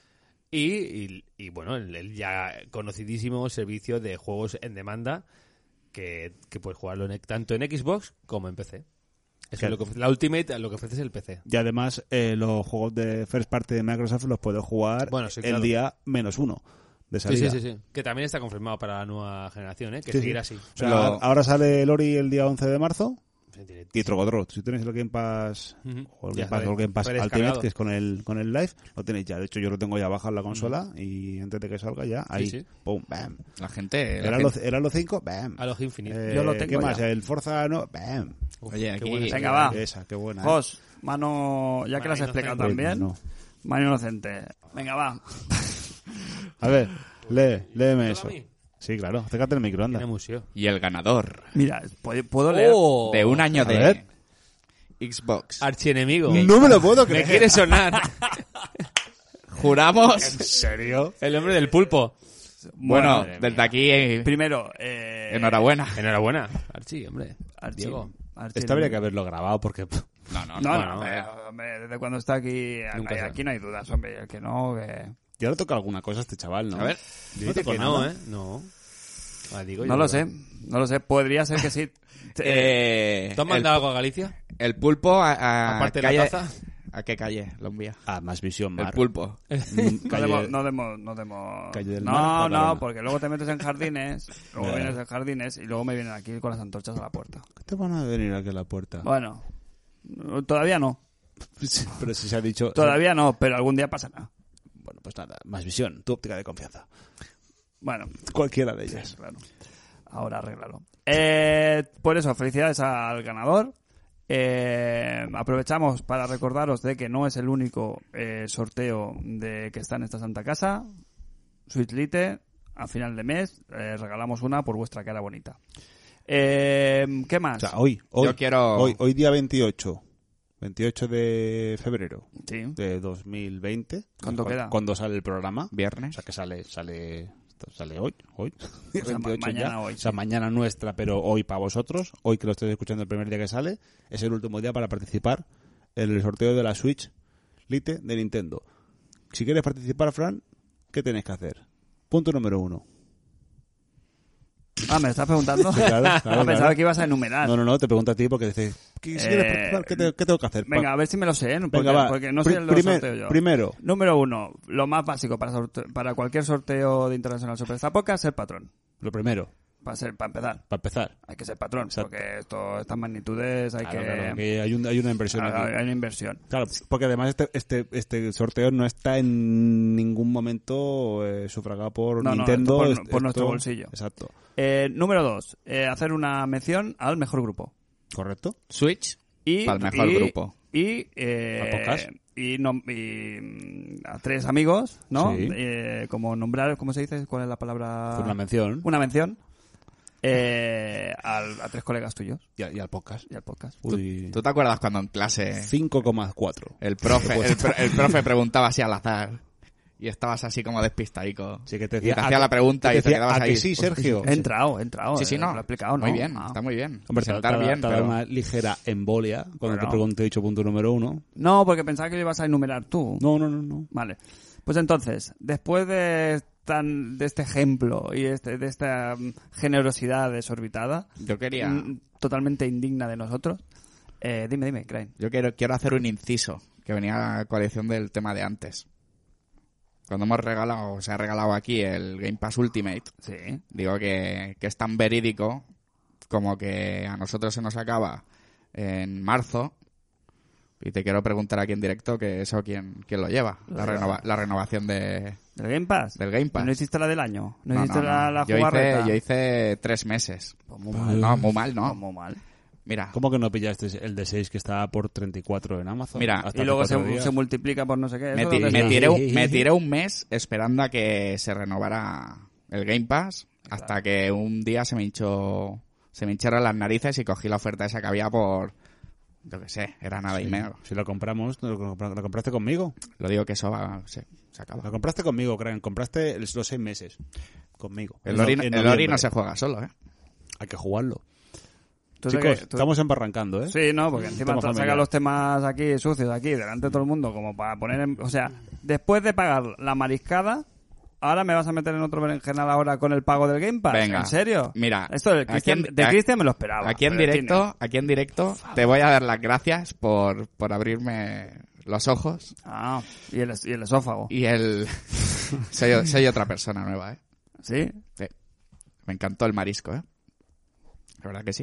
Speaker 3: y bueno, el ya conocidísimo servicio de juegos en demanda que puedes jugarlo tanto en Xbox como en PC. Eso es
Speaker 2: Claro.
Speaker 3: lo que ofrece. La Ultimate lo que ofrece es el PC.
Speaker 2: Y además, los juegos de first party de Microsoft los puedes jugar
Speaker 3: Bueno, sí,
Speaker 2: el
Speaker 3: claro.
Speaker 2: día -1 de
Speaker 3: Sí,
Speaker 2: salida.
Speaker 3: sí. Que también está confirmado para la nueva generación, ¿eh? Que
Speaker 2: Sí, sí.
Speaker 3: seguirá así.
Speaker 2: O sea,
Speaker 4: Lo-
Speaker 2: ahora sale el Ori el día 11 de marzo
Speaker 3: Sí, tiene-
Speaker 2: y Trogodrot. Si tenéis el Game Pass
Speaker 3: Ujú.
Speaker 2: o el
Speaker 3: Ya
Speaker 2: Game Pass,
Speaker 3: está
Speaker 2: o el Game Pass
Speaker 3: predescargado.
Speaker 2: Ultimate, que es con el Live, lo tenéis ya. De hecho, yo lo tengo ya bajado en la consola y antes de que salga ya, ahí,
Speaker 3: sí.
Speaker 2: pum, bam.
Speaker 4: La gente...
Speaker 2: Eran los 5, bam.
Speaker 3: A los Infinite.
Speaker 1: Yo lo tengo
Speaker 2: ¿Qué más?
Speaker 1: ya.
Speaker 2: El Forza, no, bam.
Speaker 4: Oye,
Speaker 3: qué
Speaker 4: aquí...
Speaker 3: buena
Speaker 1: Venga, va.
Speaker 2: Esa, qué buena.
Speaker 1: Jos, mano, ya que lo has
Speaker 3: Mano
Speaker 1: explicado
Speaker 3: inocente.
Speaker 1: también,
Speaker 2: No.
Speaker 1: mano inocente. Venga, va.
Speaker 2: A ver, léeme eso.
Speaker 3: ¿A mí?
Speaker 2: Sí, claro. Acércate el microondas.
Speaker 3: Tiene museo.
Speaker 4: Y el ganador
Speaker 1: Mira, ¿puedo leer?
Speaker 3: ¡Oh!
Speaker 4: de un año
Speaker 2: A ver.
Speaker 4: de Xbox.
Speaker 3: Archienemigo.
Speaker 2: No me lo puedo
Speaker 3: Me
Speaker 2: creer.
Speaker 3: quiere sonar.
Speaker 4: Juramos.
Speaker 2: ¿En serio?
Speaker 3: El hombre del pulpo.
Speaker 4: Bueno,
Speaker 3: Madre
Speaker 4: desde
Speaker 3: mía.
Speaker 4: aquí,
Speaker 1: Primero,
Speaker 4: enhorabuena.
Speaker 3: Enhorabuena. Archi, hombre.
Speaker 1: Archi-
Speaker 3: Diego.
Speaker 1: Archi-
Speaker 2: Esto habría que haberlo grabado porque...
Speaker 4: No, no,
Speaker 1: No,
Speaker 4: no.
Speaker 1: no, hombre, desde cuando está aquí,
Speaker 3: Nunca se-
Speaker 1: aquí no hay dudas, hombre. El que no, que...
Speaker 2: Ya le toca alguna cosa a este chaval, ¿no?
Speaker 4: A ver.
Speaker 3: Dice
Speaker 2: tocó
Speaker 3: que no,
Speaker 2: nada.
Speaker 3: ¿eh? No. Ah, digo
Speaker 1: No
Speaker 3: yo,
Speaker 1: lo
Speaker 3: pero-
Speaker 1: sé, no lo sé. Podría ser que sí.
Speaker 3: ¿Tú has mandado algo a Galicia?
Speaker 4: El pulpo a
Speaker 3: Aparte de
Speaker 4: calle...
Speaker 3: la taza.
Speaker 4: ¿A qué calle lo envía?
Speaker 2: Ah, más visión,
Speaker 4: El
Speaker 2: Mar.
Speaker 4: pulpo.
Speaker 1: No demos...
Speaker 2: Calle del
Speaker 1: No,
Speaker 2: Mar,
Speaker 1: no,
Speaker 2: Badalona.
Speaker 1: porque luego te metes en jardines, luego
Speaker 2: Ya.
Speaker 1: vienes en jardines y luego me vienen aquí con las antorchas a la puerta.
Speaker 2: ¿Qué te van a venir aquí a la puerta?
Speaker 1: Bueno, todavía no,
Speaker 2: Sí, pero si se ha dicho...
Speaker 1: todavía no, pero algún día pasará.
Speaker 2: Bueno, pues nada, más visión, tu óptica de confianza.
Speaker 1: Bueno,
Speaker 2: Cualquiera de ellas.
Speaker 1: claro. Ahora arréglalo. Por eso, felicidades al ganador. Aprovechamos para recordaros de que no es el único sorteo de que está en esta santa casa. Switch Lite, a final de mes, regalamos una por vuestra cara bonita. ¿Qué más?
Speaker 2: O sea, hoy
Speaker 4: Yo quiero-
Speaker 2: hoy día 28 de febrero
Speaker 1: Sí.
Speaker 2: de 2020.
Speaker 1: ¿Cuánto queda?
Speaker 2: Cuando sale el programa. O
Speaker 4: Viernes.
Speaker 2: sea, que sale hoy.
Speaker 1: O sea,
Speaker 2: 28
Speaker 1: mañana
Speaker 2: ya.
Speaker 1: hoy,
Speaker 2: O sea,
Speaker 1: sí.
Speaker 2: mañana nuestra, pero hoy para vosotros. Hoy que lo estáis escuchando el primer día que sale, es el último día para participar en el sorteo de la Switch Lite de Nintendo. Si quieres participar, Fran, ¿qué tenéis que hacer? Punto número 1.
Speaker 1: Ah, ¿me estás preguntando?
Speaker 2: Sí, claro,
Speaker 1: Ah,
Speaker 2: claro,
Speaker 1: pensaba
Speaker 2: claro.
Speaker 1: que ibas a enumerar.
Speaker 2: No, te pregunto a ti porque dices, si quieres participar, ¿qué tengo que hacer?
Speaker 1: Venga, a ver si me lo sé, ¿eh? Porque,
Speaker 2: Venga, va.
Speaker 1: porque no sé el sorteo yo.
Speaker 2: Primero,
Speaker 1: Número 1, lo más básico para cualquier sorteo de International Superstar Podcast, ser patrón.
Speaker 2: lo primero,
Speaker 1: Para empezar.
Speaker 2: para empezar.
Speaker 1: Hay que ser patrón,
Speaker 2: Exacto.
Speaker 1: porque estas magnitudes hay
Speaker 2: Claro, que hay una inversión aquí.
Speaker 1: hay una inversión.
Speaker 2: Claro, porque además este sorteo no está en ningún momento sufragado por
Speaker 1: No,
Speaker 2: Nintendo.
Speaker 1: esto por nuestro bolsillo.
Speaker 2: Exacto.
Speaker 1: Número 2, hacer una mención al mejor grupo.
Speaker 2: ¿Correcto?
Speaker 4: Switch.
Speaker 1: Y,
Speaker 4: Para el mejor grupo.
Speaker 1: Y,
Speaker 2: ¿Al podcast?
Speaker 1: y a 3 amigos, ¿no?
Speaker 2: Sí.
Speaker 1: Como nombrar, ¿cómo se dice? ¿Cuál es la palabra?
Speaker 2: Fue una mención.
Speaker 1: Una mención a 3 colegas tuyos
Speaker 2: Y al podcast.
Speaker 1: y al podcast.
Speaker 2: Uy,
Speaker 4: ¿Tú te acuerdas cuando en clase
Speaker 2: 5,4.
Speaker 4: el profe preguntaba así al azar y estabas así como despistadico?
Speaker 2: Sí, que te
Speaker 4: Y
Speaker 2: decía,
Speaker 4: te hacía la pregunta y te quedabas
Speaker 2: ¿a
Speaker 4: ahí.
Speaker 2: que sí, Sergio?
Speaker 1: He entrado.
Speaker 4: Sí, sí, no.
Speaker 1: Lo he explicado, ¿no?
Speaker 4: Muy bien,
Speaker 1: Ah.
Speaker 4: está muy bien.
Speaker 2: Hombre, te
Speaker 4: Sentar
Speaker 2: da
Speaker 4: bien, pero...
Speaker 2: una ligera embolia cuando
Speaker 1: Bueno.
Speaker 2: te pregunté dicho punto número 1.
Speaker 1: No, porque pensaba que lo ibas a enumerar tú.
Speaker 2: No.
Speaker 1: Vale. Pues entonces, después de este ejemplo y de esta generosidad desorbitada,
Speaker 4: Yo quería...
Speaker 1: totalmente indigna de nosotros, dime, Crane.
Speaker 4: Yo quiero hacer un inciso que venía a coalición del tema de antes. Cuando se ha regalado aquí el Game Pass Ultimate,
Speaker 1: Sí.
Speaker 4: digo que es tan verídico como que a nosotros se nos acaba en marzo y te quiero preguntar aquí en directo que eso quién lo lleva, la renovación
Speaker 1: ¿Del Game Pass?
Speaker 4: del Game Pass.
Speaker 1: ¿No hiciste la del año? ¿No,
Speaker 4: No,
Speaker 1: hiciste
Speaker 4: no,
Speaker 1: la
Speaker 4: no.
Speaker 1: jugarreta?
Speaker 4: Yo hice 3 meses.
Speaker 1: Pues muy mal.
Speaker 4: No, muy mal, ¿no?
Speaker 1: Pues muy mal.
Speaker 4: Mira,
Speaker 2: ¿Cómo que no pillaste el de 6 que está por 34 en Amazon?
Speaker 4: Mira,
Speaker 2: Hasta
Speaker 1: Y
Speaker 2: hace
Speaker 1: luego
Speaker 2: 4 días.
Speaker 1: se multiplica por no sé qué.
Speaker 4: me,
Speaker 1: ¿Eso
Speaker 4: ti-
Speaker 1: dónde
Speaker 4: me
Speaker 1: está?
Speaker 4: tiré, tiré un mes esperando a que se renovara el Game Pass hasta que un día se me hincharon las narices y cogí la oferta esa que había por, yo qué sé, era nada y menos.
Speaker 2: Si lo compramos, ¿lo compraste conmigo?
Speaker 4: Lo digo que eso se acaba.
Speaker 2: Lo compraste conmigo, Cran. Compraste los 6 meses conmigo.
Speaker 4: El Ori
Speaker 2: En
Speaker 4: no
Speaker 2: noviembre.
Speaker 4: se juega solo, ¿eh?
Speaker 2: Hay que jugarlo.
Speaker 1: ¿Tú
Speaker 2: Chicos,
Speaker 1: de qué- tú-
Speaker 2: estamos embarrancando, ¿eh?
Speaker 1: Sí, no, porque encima
Speaker 2: Estamos
Speaker 1: saca
Speaker 2: familiar.
Speaker 1: los temas aquí sucios, aquí, delante de todo el mundo, como para poner en... O sea, después de pagar la mariscada, ahora me vas a meter en otro berenjenal ahora con el pago del Game Pass.
Speaker 4: Venga.
Speaker 1: ¿En serio?
Speaker 4: Mira,
Speaker 1: Esto del Cristian, de Cristian me lo esperaba.
Speaker 4: Aquí en
Speaker 1: pero
Speaker 4: directo te voy a dar las gracias por abrirme los ojos
Speaker 1: Ah, y el esófago.
Speaker 4: y soy otra persona nueva, ¿eh?
Speaker 1: ¿Sí?
Speaker 4: Sí. Me encantó el marisco, ¿eh? La verdad que sí.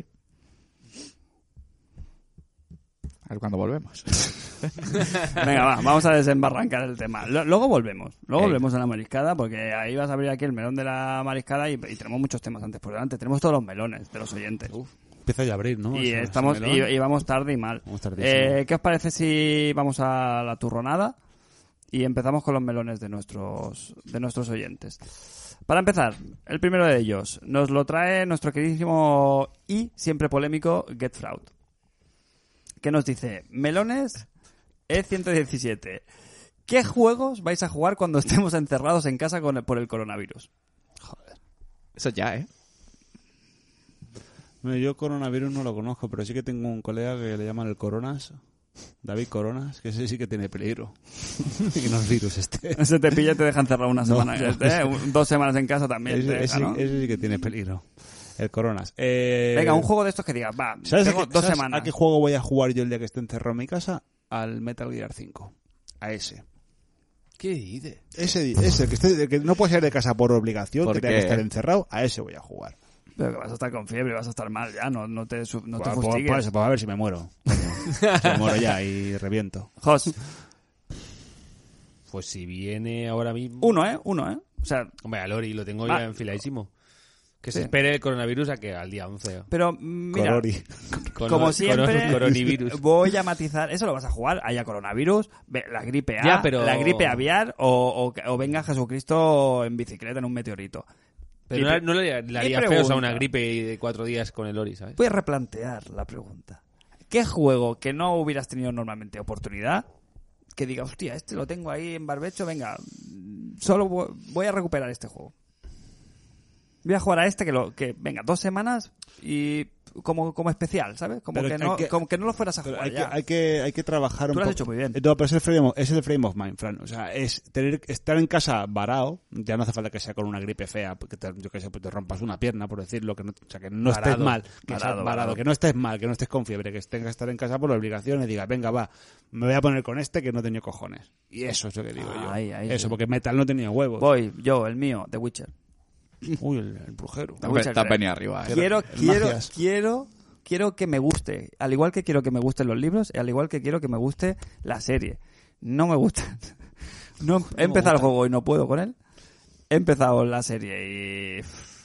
Speaker 4: A ver cuándo volvemos.
Speaker 1: Venga, vamos a desembarrancar el tema. Luego volvemos. Luego
Speaker 4: Ey.
Speaker 1: volvemos a la mariscada, porque ahí vas a abrir aquí el melón de la mariscada y tenemos muchos temas antes por delante. Tenemos todos los melones de los oyentes.
Speaker 2: Empieza ya a abrir, ¿no?
Speaker 1: Y
Speaker 2: Ese
Speaker 1: estamos
Speaker 2: melón.
Speaker 1: y vamos tarde y mal.
Speaker 2: Vamos tardísimo.
Speaker 1: ¿Qué os parece si vamos a la turronada? Y empezamos con los melones de nuestros oyentes. Para empezar, el primero de ellos nos lo trae nuestro queridísimo y siempre polémico GetFraud, que nos dice: melones E117. ¿Qué juegos vais a jugar cuando estemos encerrados en casa por el coronavirus?
Speaker 4: Eso ya, ¿eh?
Speaker 2: Yo coronavirus no lo conozco, pero sí que tengo un colega que le llaman el Coronas, David Coronas, que ese sí que tiene peligro. Y no es virus este.
Speaker 1: Ese te pilla y te deja encerrado una semana. 2 semanas en casa también te deja, ¿no?
Speaker 2: Ese sí que tiene peligro. El Coronas.
Speaker 1: Venga, un juego de estos que digas, va, tengo 2 semanas.
Speaker 2: ¿A qué juego voy a jugar yo el día que esté encerrado en mi casa? Al Metal Gear 5. A ese.
Speaker 3: ¿Qué dices?
Speaker 2: Ese que no puede salir de casa por obligación, que tenga que estar encerrado, a ese voy a jugar.
Speaker 1: Pero que vas a estar con fiebre, vas a estar mal ya, no te
Speaker 2: Pues
Speaker 1: fustigues.
Speaker 2: a ver si me muero. Si me muero ya y reviento.
Speaker 1: Jos,
Speaker 3: Pues si viene ahora mismo...
Speaker 1: uno, ¿eh? O sea,
Speaker 3: Hombre, a Lori lo tengo
Speaker 1: Va.
Speaker 3: ya enfiladísimo. Que se
Speaker 1: Sí.
Speaker 3: espere el coronavirus a que al día 11.
Speaker 1: pero mira,
Speaker 2: Colori.
Speaker 1: como siempre,
Speaker 3: Coronavirus.
Speaker 1: voy a matizar, eso lo vas a jugar, haya coronavirus, la gripe A,
Speaker 3: Ya, pero-
Speaker 1: la gripe aviar o venga Jesucristo en bicicleta en un meteorito.
Speaker 3: Pero no le haría feos a
Speaker 1: pregunta.
Speaker 3: una gripe de 4 días con el Lori, ¿sabes?
Speaker 1: Voy a replantear la pregunta. ¿Qué juego que no hubieras tenido normalmente oportunidad, que diga, hostia, este lo tengo ahí en barbecho, venga, solo voy a recuperar este juego? Voy a jugar a este que venga, 2 semanas y como especial, ¿sabes? Como que no lo fueras a
Speaker 2: Pero
Speaker 1: jugar ya.
Speaker 2: hay que trabajar
Speaker 1: Tú
Speaker 2: un
Speaker 1: lo has
Speaker 2: poco.
Speaker 1: hecho muy bien.
Speaker 2: No, pero es el frame of mind, Fran. O sea, es estar en casa varado. Ya no hace falta que sea con una gripe fea, porque yo que sé, pues te rompas una pierna, por decirlo. O sea, que no estés
Speaker 3: Varado.
Speaker 2: mal. Que seas varado. Que no estés mal, que no estés con fiebre, que tengas que estar en casa por obligación y digas, venga, va, me voy a poner con este que no tenía cojones. Y eso es lo que digo yo.
Speaker 1: Ahí,
Speaker 2: Eso,
Speaker 1: sí.
Speaker 2: porque Metal no tenía huevos.
Speaker 1: Voy, yo, el mío, The Witcher.
Speaker 2: Uy, el brujero.
Speaker 4: Hombre,
Speaker 1: Witcher
Speaker 4: está
Speaker 1: 3.
Speaker 4: venido arriba, ¿eh?
Speaker 1: Quiero que me guste, al igual que quiero que me gusten los libros, y al igual que quiero que me guste la serie. No me gusta. No, he empezado el juego y no puedo con él. He empezado la serie y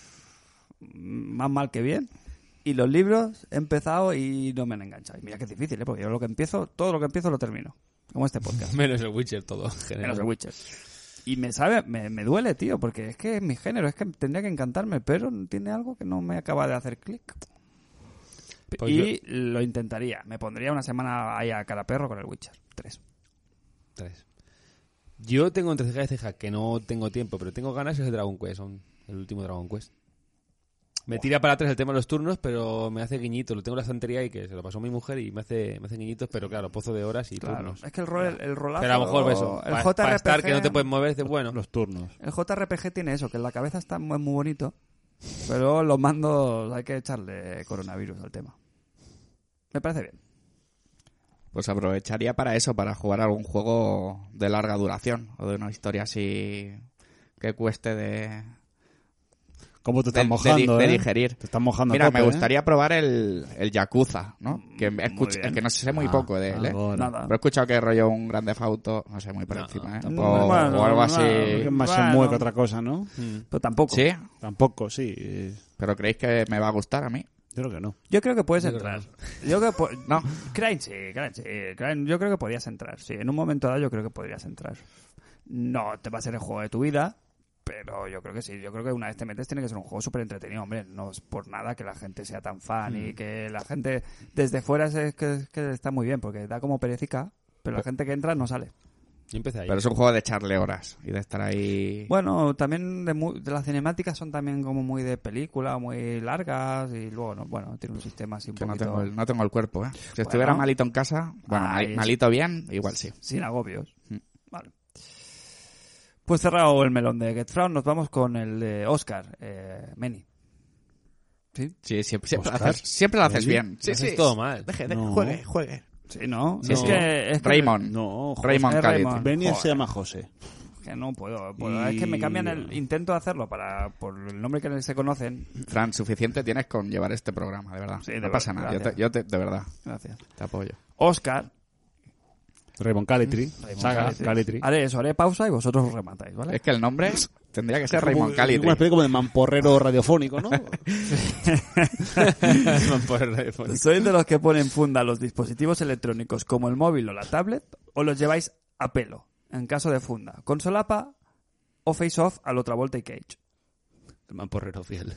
Speaker 1: más mal que bien. Y los libros he empezado y no me han enganchado. Y mira que es difícil, ¿eh? Porque yo todo lo que empiezo lo termino. Como este podcast.
Speaker 3: Menos el Witcher todo. en general.
Speaker 1: Menos el Witcher. Y me duele, tío, porque es que es mi género, es que tendría que encantarme, pero tiene algo que no me acaba de hacer clic.
Speaker 3: Pues
Speaker 1: Y lo intentaría. Me pondría una semana ahí a cara perro con el Witcher 3.
Speaker 3: 3. Yo tengo entre ceja y ceja que no tengo tiempo, pero tengo ganas, es el Dragon Quest, el último Dragon Quest. Me tira para atrás el tema de los turnos, pero me hace guiñitos. Lo tengo en la estantería y que se lo pasó mi mujer y me hace guiñitos, pero claro, pozo de horas y
Speaker 1: Claro.
Speaker 3: turnos.
Speaker 1: Es que el rolazo...
Speaker 3: Pero a lo mejor eso,
Speaker 1: el
Speaker 3: para estar
Speaker 1: JRPG
Speaker 3: que no te puedes mover, dices, bueno,
Speaker 2: Los turnos.
Speaker 1: El JRPG tiene eso, que en la cabeza está muy bonito, pero los mandos hay que echarle coronavirus al tema. Me parece bien.
Speaker 4: Pues aprovecharía para eso, para jugar algún juego de larga duración o de una historia así que cueste de
Speaker 2: ¿Cómo te estás mojando,
Speaker 4: de
Speaker 2: eh?
Speaker 4: digerir.
Speaker 2: Te estás mojando
Speaker 4: Mira,
Speaker 2: a tope,
Speaker 4: me
Speaker 2: ¿eh?
Speaker 4: gustaría probar el Yakuza, ¿no? Que
Speaker 1: Muy bien.
Speaker 4: que no sé muy poco de él, ¿eh?
Speaker 2: Ahora.
Speaker 1: Nada.
Speaker 4: Pero he escuchado que rollo un Grand Theft Auto, no sé, muy por encima, ¿eh?
Speaker 1: tampoco.
Speaker 4: O,
Speaker 1: Bueno,
Speaker 4: o algo así.
Speaker 2: Que es más
Speaker 1: Bueno.
Speaker 2: Shenmue que otra cosa, ¿no?
Speaker 1: Pero tampoco.
Speaker 4: Sí,
Speaker 2: Tampoco, sí.
Speaker 4: pero ¿creéis que me va a gustar a mí?
Speaker 2: Yo creo que no.
Speaker 1: Yo creo que puedes
Speaker 3: Yo
Speaker 1: entrar.
Speaker 3: creo
Speaker 1: Yo creo que
Speaker 4: No.
Speaker 1: Crane sí. Crane, yo creo que podrías entrar. Sí, en un momento dado yo creo que podrías entrar. No te va a ser el juego de tu vida, pero yo creo que sí. Yo creo que una vez te metes tiene que ser un juego súper entretenido, hombre. No es por nada que la gente sea tan fan y que la gente desde fuera es que está muy bien, porque da como perecica, pero la gente que entra no sale.
Speaker 3: yo empecé ahí.
Speaker 4: Pero es un juego de echarle horas y de estar ahí.
Speaker 1: Bueno, también de las cinemáticas son también como muy de película, muy largas y luego, tiene un sistema así un
Speaker 4: Que no
Speaker 1: poquito
Speaker 4: no tengo el cuerpo, ¿eh? Si estuviera malito en casa, bueno,
Speaker 1: Ahí
Speaker 4: malito bien, igual sí.
Speaker 1: sin agobios.
Speaker 4: Mm.
Speaker 1: Vale. Pues cerrado el melón de GetFraud, nos vamos con el de Oscar Meni. ¿Sí?
Speaker 4: Sí, siempre
Speaker 2: Oscar.
Speaker 4: siempre lo haces bien. Sí,
Speaker 3: Haces todo mal.
Speaker 2: No.
Speaker 4: Juegue.
Speaker 1: Sí, ¿no?
Speaker 4: Sí,
Speaker 1: es
Speaker 4: sí.
Speaker 1: que
Speaker 4: Raymond.
Speaker 2: No,
Speaker 4: Raymond
Speaker 1: José
Speaker 4: Khalid.
Speaker 1: Raymond.
Speaker 2: Benny
Speaker 1: Joder.
Speaker 2: se llama José.
Speaker 1: que no puedo.
Speaker 2: Y-
Speaker 1: Es que me cambian el intento de hacerlo por el nombre que se conocen.
Speaker 4: Fran, suficiente tienes con llevar este programa, de verdad.
Speaker 1: Sí, de
Speaker 4: no pasa nada.
Speaker 1: gracias.
Speaker 4: De verdad,
Speaker 1: Gracias.
Speaker 4: te apoyo.
Speaker 1: Oscar.
Speaker 2: Raymond Calitri. Saga Calitri.
Speaker 1: Haré pausa y vosotros os rematáis, ¿vale?
Speaker 4: Es que el nombre tendría que ser Raymond
Speaker 2: Como
Speaker 4: Calitri.
Speaker 2: una especie como de mamporrero radiofónico, ¿no?
Speaker 1: ¿Sois de los que ponen funda a los dispositivos electrónicos como el móvil o la tablet o los lleváis a pelo? en caso de funda, con solapa o face-off al otra vuelta y Cage.
Speaker 2: El man porrero fiel.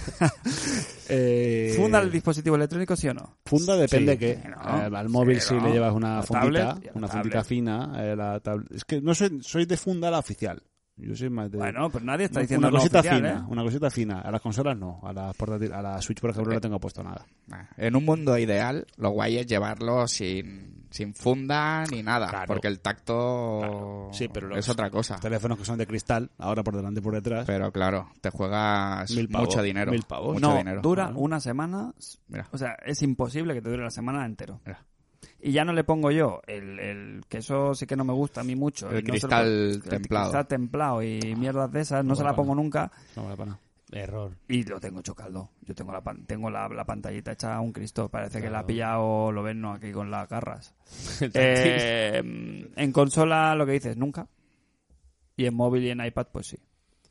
Speaker 1: ¿Funda el dispositivo electrónico, sí o no?
Speaker 2: Funda depende
Speaker 3: Sí.
Speaker 2: que
Speaker 1: No,
Speaker 2: al móvil
Speaker 1: sí,
Speaker 2: si
Speaker 1: no.
Speaker 2: le llevas una
Speaker 1: La
Speaker 2: fundita,
Speaker 1: tablet y a la
Speaker 2: una
Speaker 1: tablet.
Speaker 2: fundita fina. Es que no soy de funda la oficial. Yo soy más de...
Speaker 1: Bueno, pues nadie está
Speaker 2: una
Speaker 1: diciendo no
Speaker 2: cosita
Speaker 1: oficial,
Speaker 2: fina,
Speaker 1: ¿eh?
Speaker 2: una cosita fina. A las consolas no, a las portátiles, a la Switch por ejemplo no tengo puesto nada.
Speaker 4: En un mundo ideal, lo guay es llevarlo sin funda ni nada,
Speaker 2: Claro.
Speaker 4: porque el tacto
Speaker 2: Claro. Sí, pero
Speaker 4: es otra cosa.
Speaker 2: Teléfonos que son de cristal, ahora por delante y por detrás.
Speaker 4: Pero claro, te juegas
Speaker 2: 1000 pavos,
Speaker 4: mucho dinero.
Speaker 2: 1000 pavos.
Speaker 4: Mucho
Speaker 1: No,
Speaker 4: dinero.
Speaker 1: dura
Speaker 2: Claro.
Speaker 1: una semana.
Speaker 4: Mira.
Speaker 1: O sea, es imposible que te dure la semana entero.
Speaker 4: Mira.
Speaker 1: Y ya no le pongo yo el que eso sí que no me gusta a mí mucho.
Speaker 4: El
Speaker 1: y no se lo
Speaker 4: cristal
Speaker 1: pongo-
Speaker 4: templado.
Speaker 1: El cristal templado y mierdas de esas, no se la pongo nunca.
Speaker 2: No vale para nada.
Speaker 3: Error.
Speaker 1: Y lo tengo chocado. Yo tengo la pantallita hecha a un Cristo. Parece que la ha pillado, lo ven, no, aquí con las garras. En consola, lo que dices, nunca. Y en móvil y en iPad, pues sí.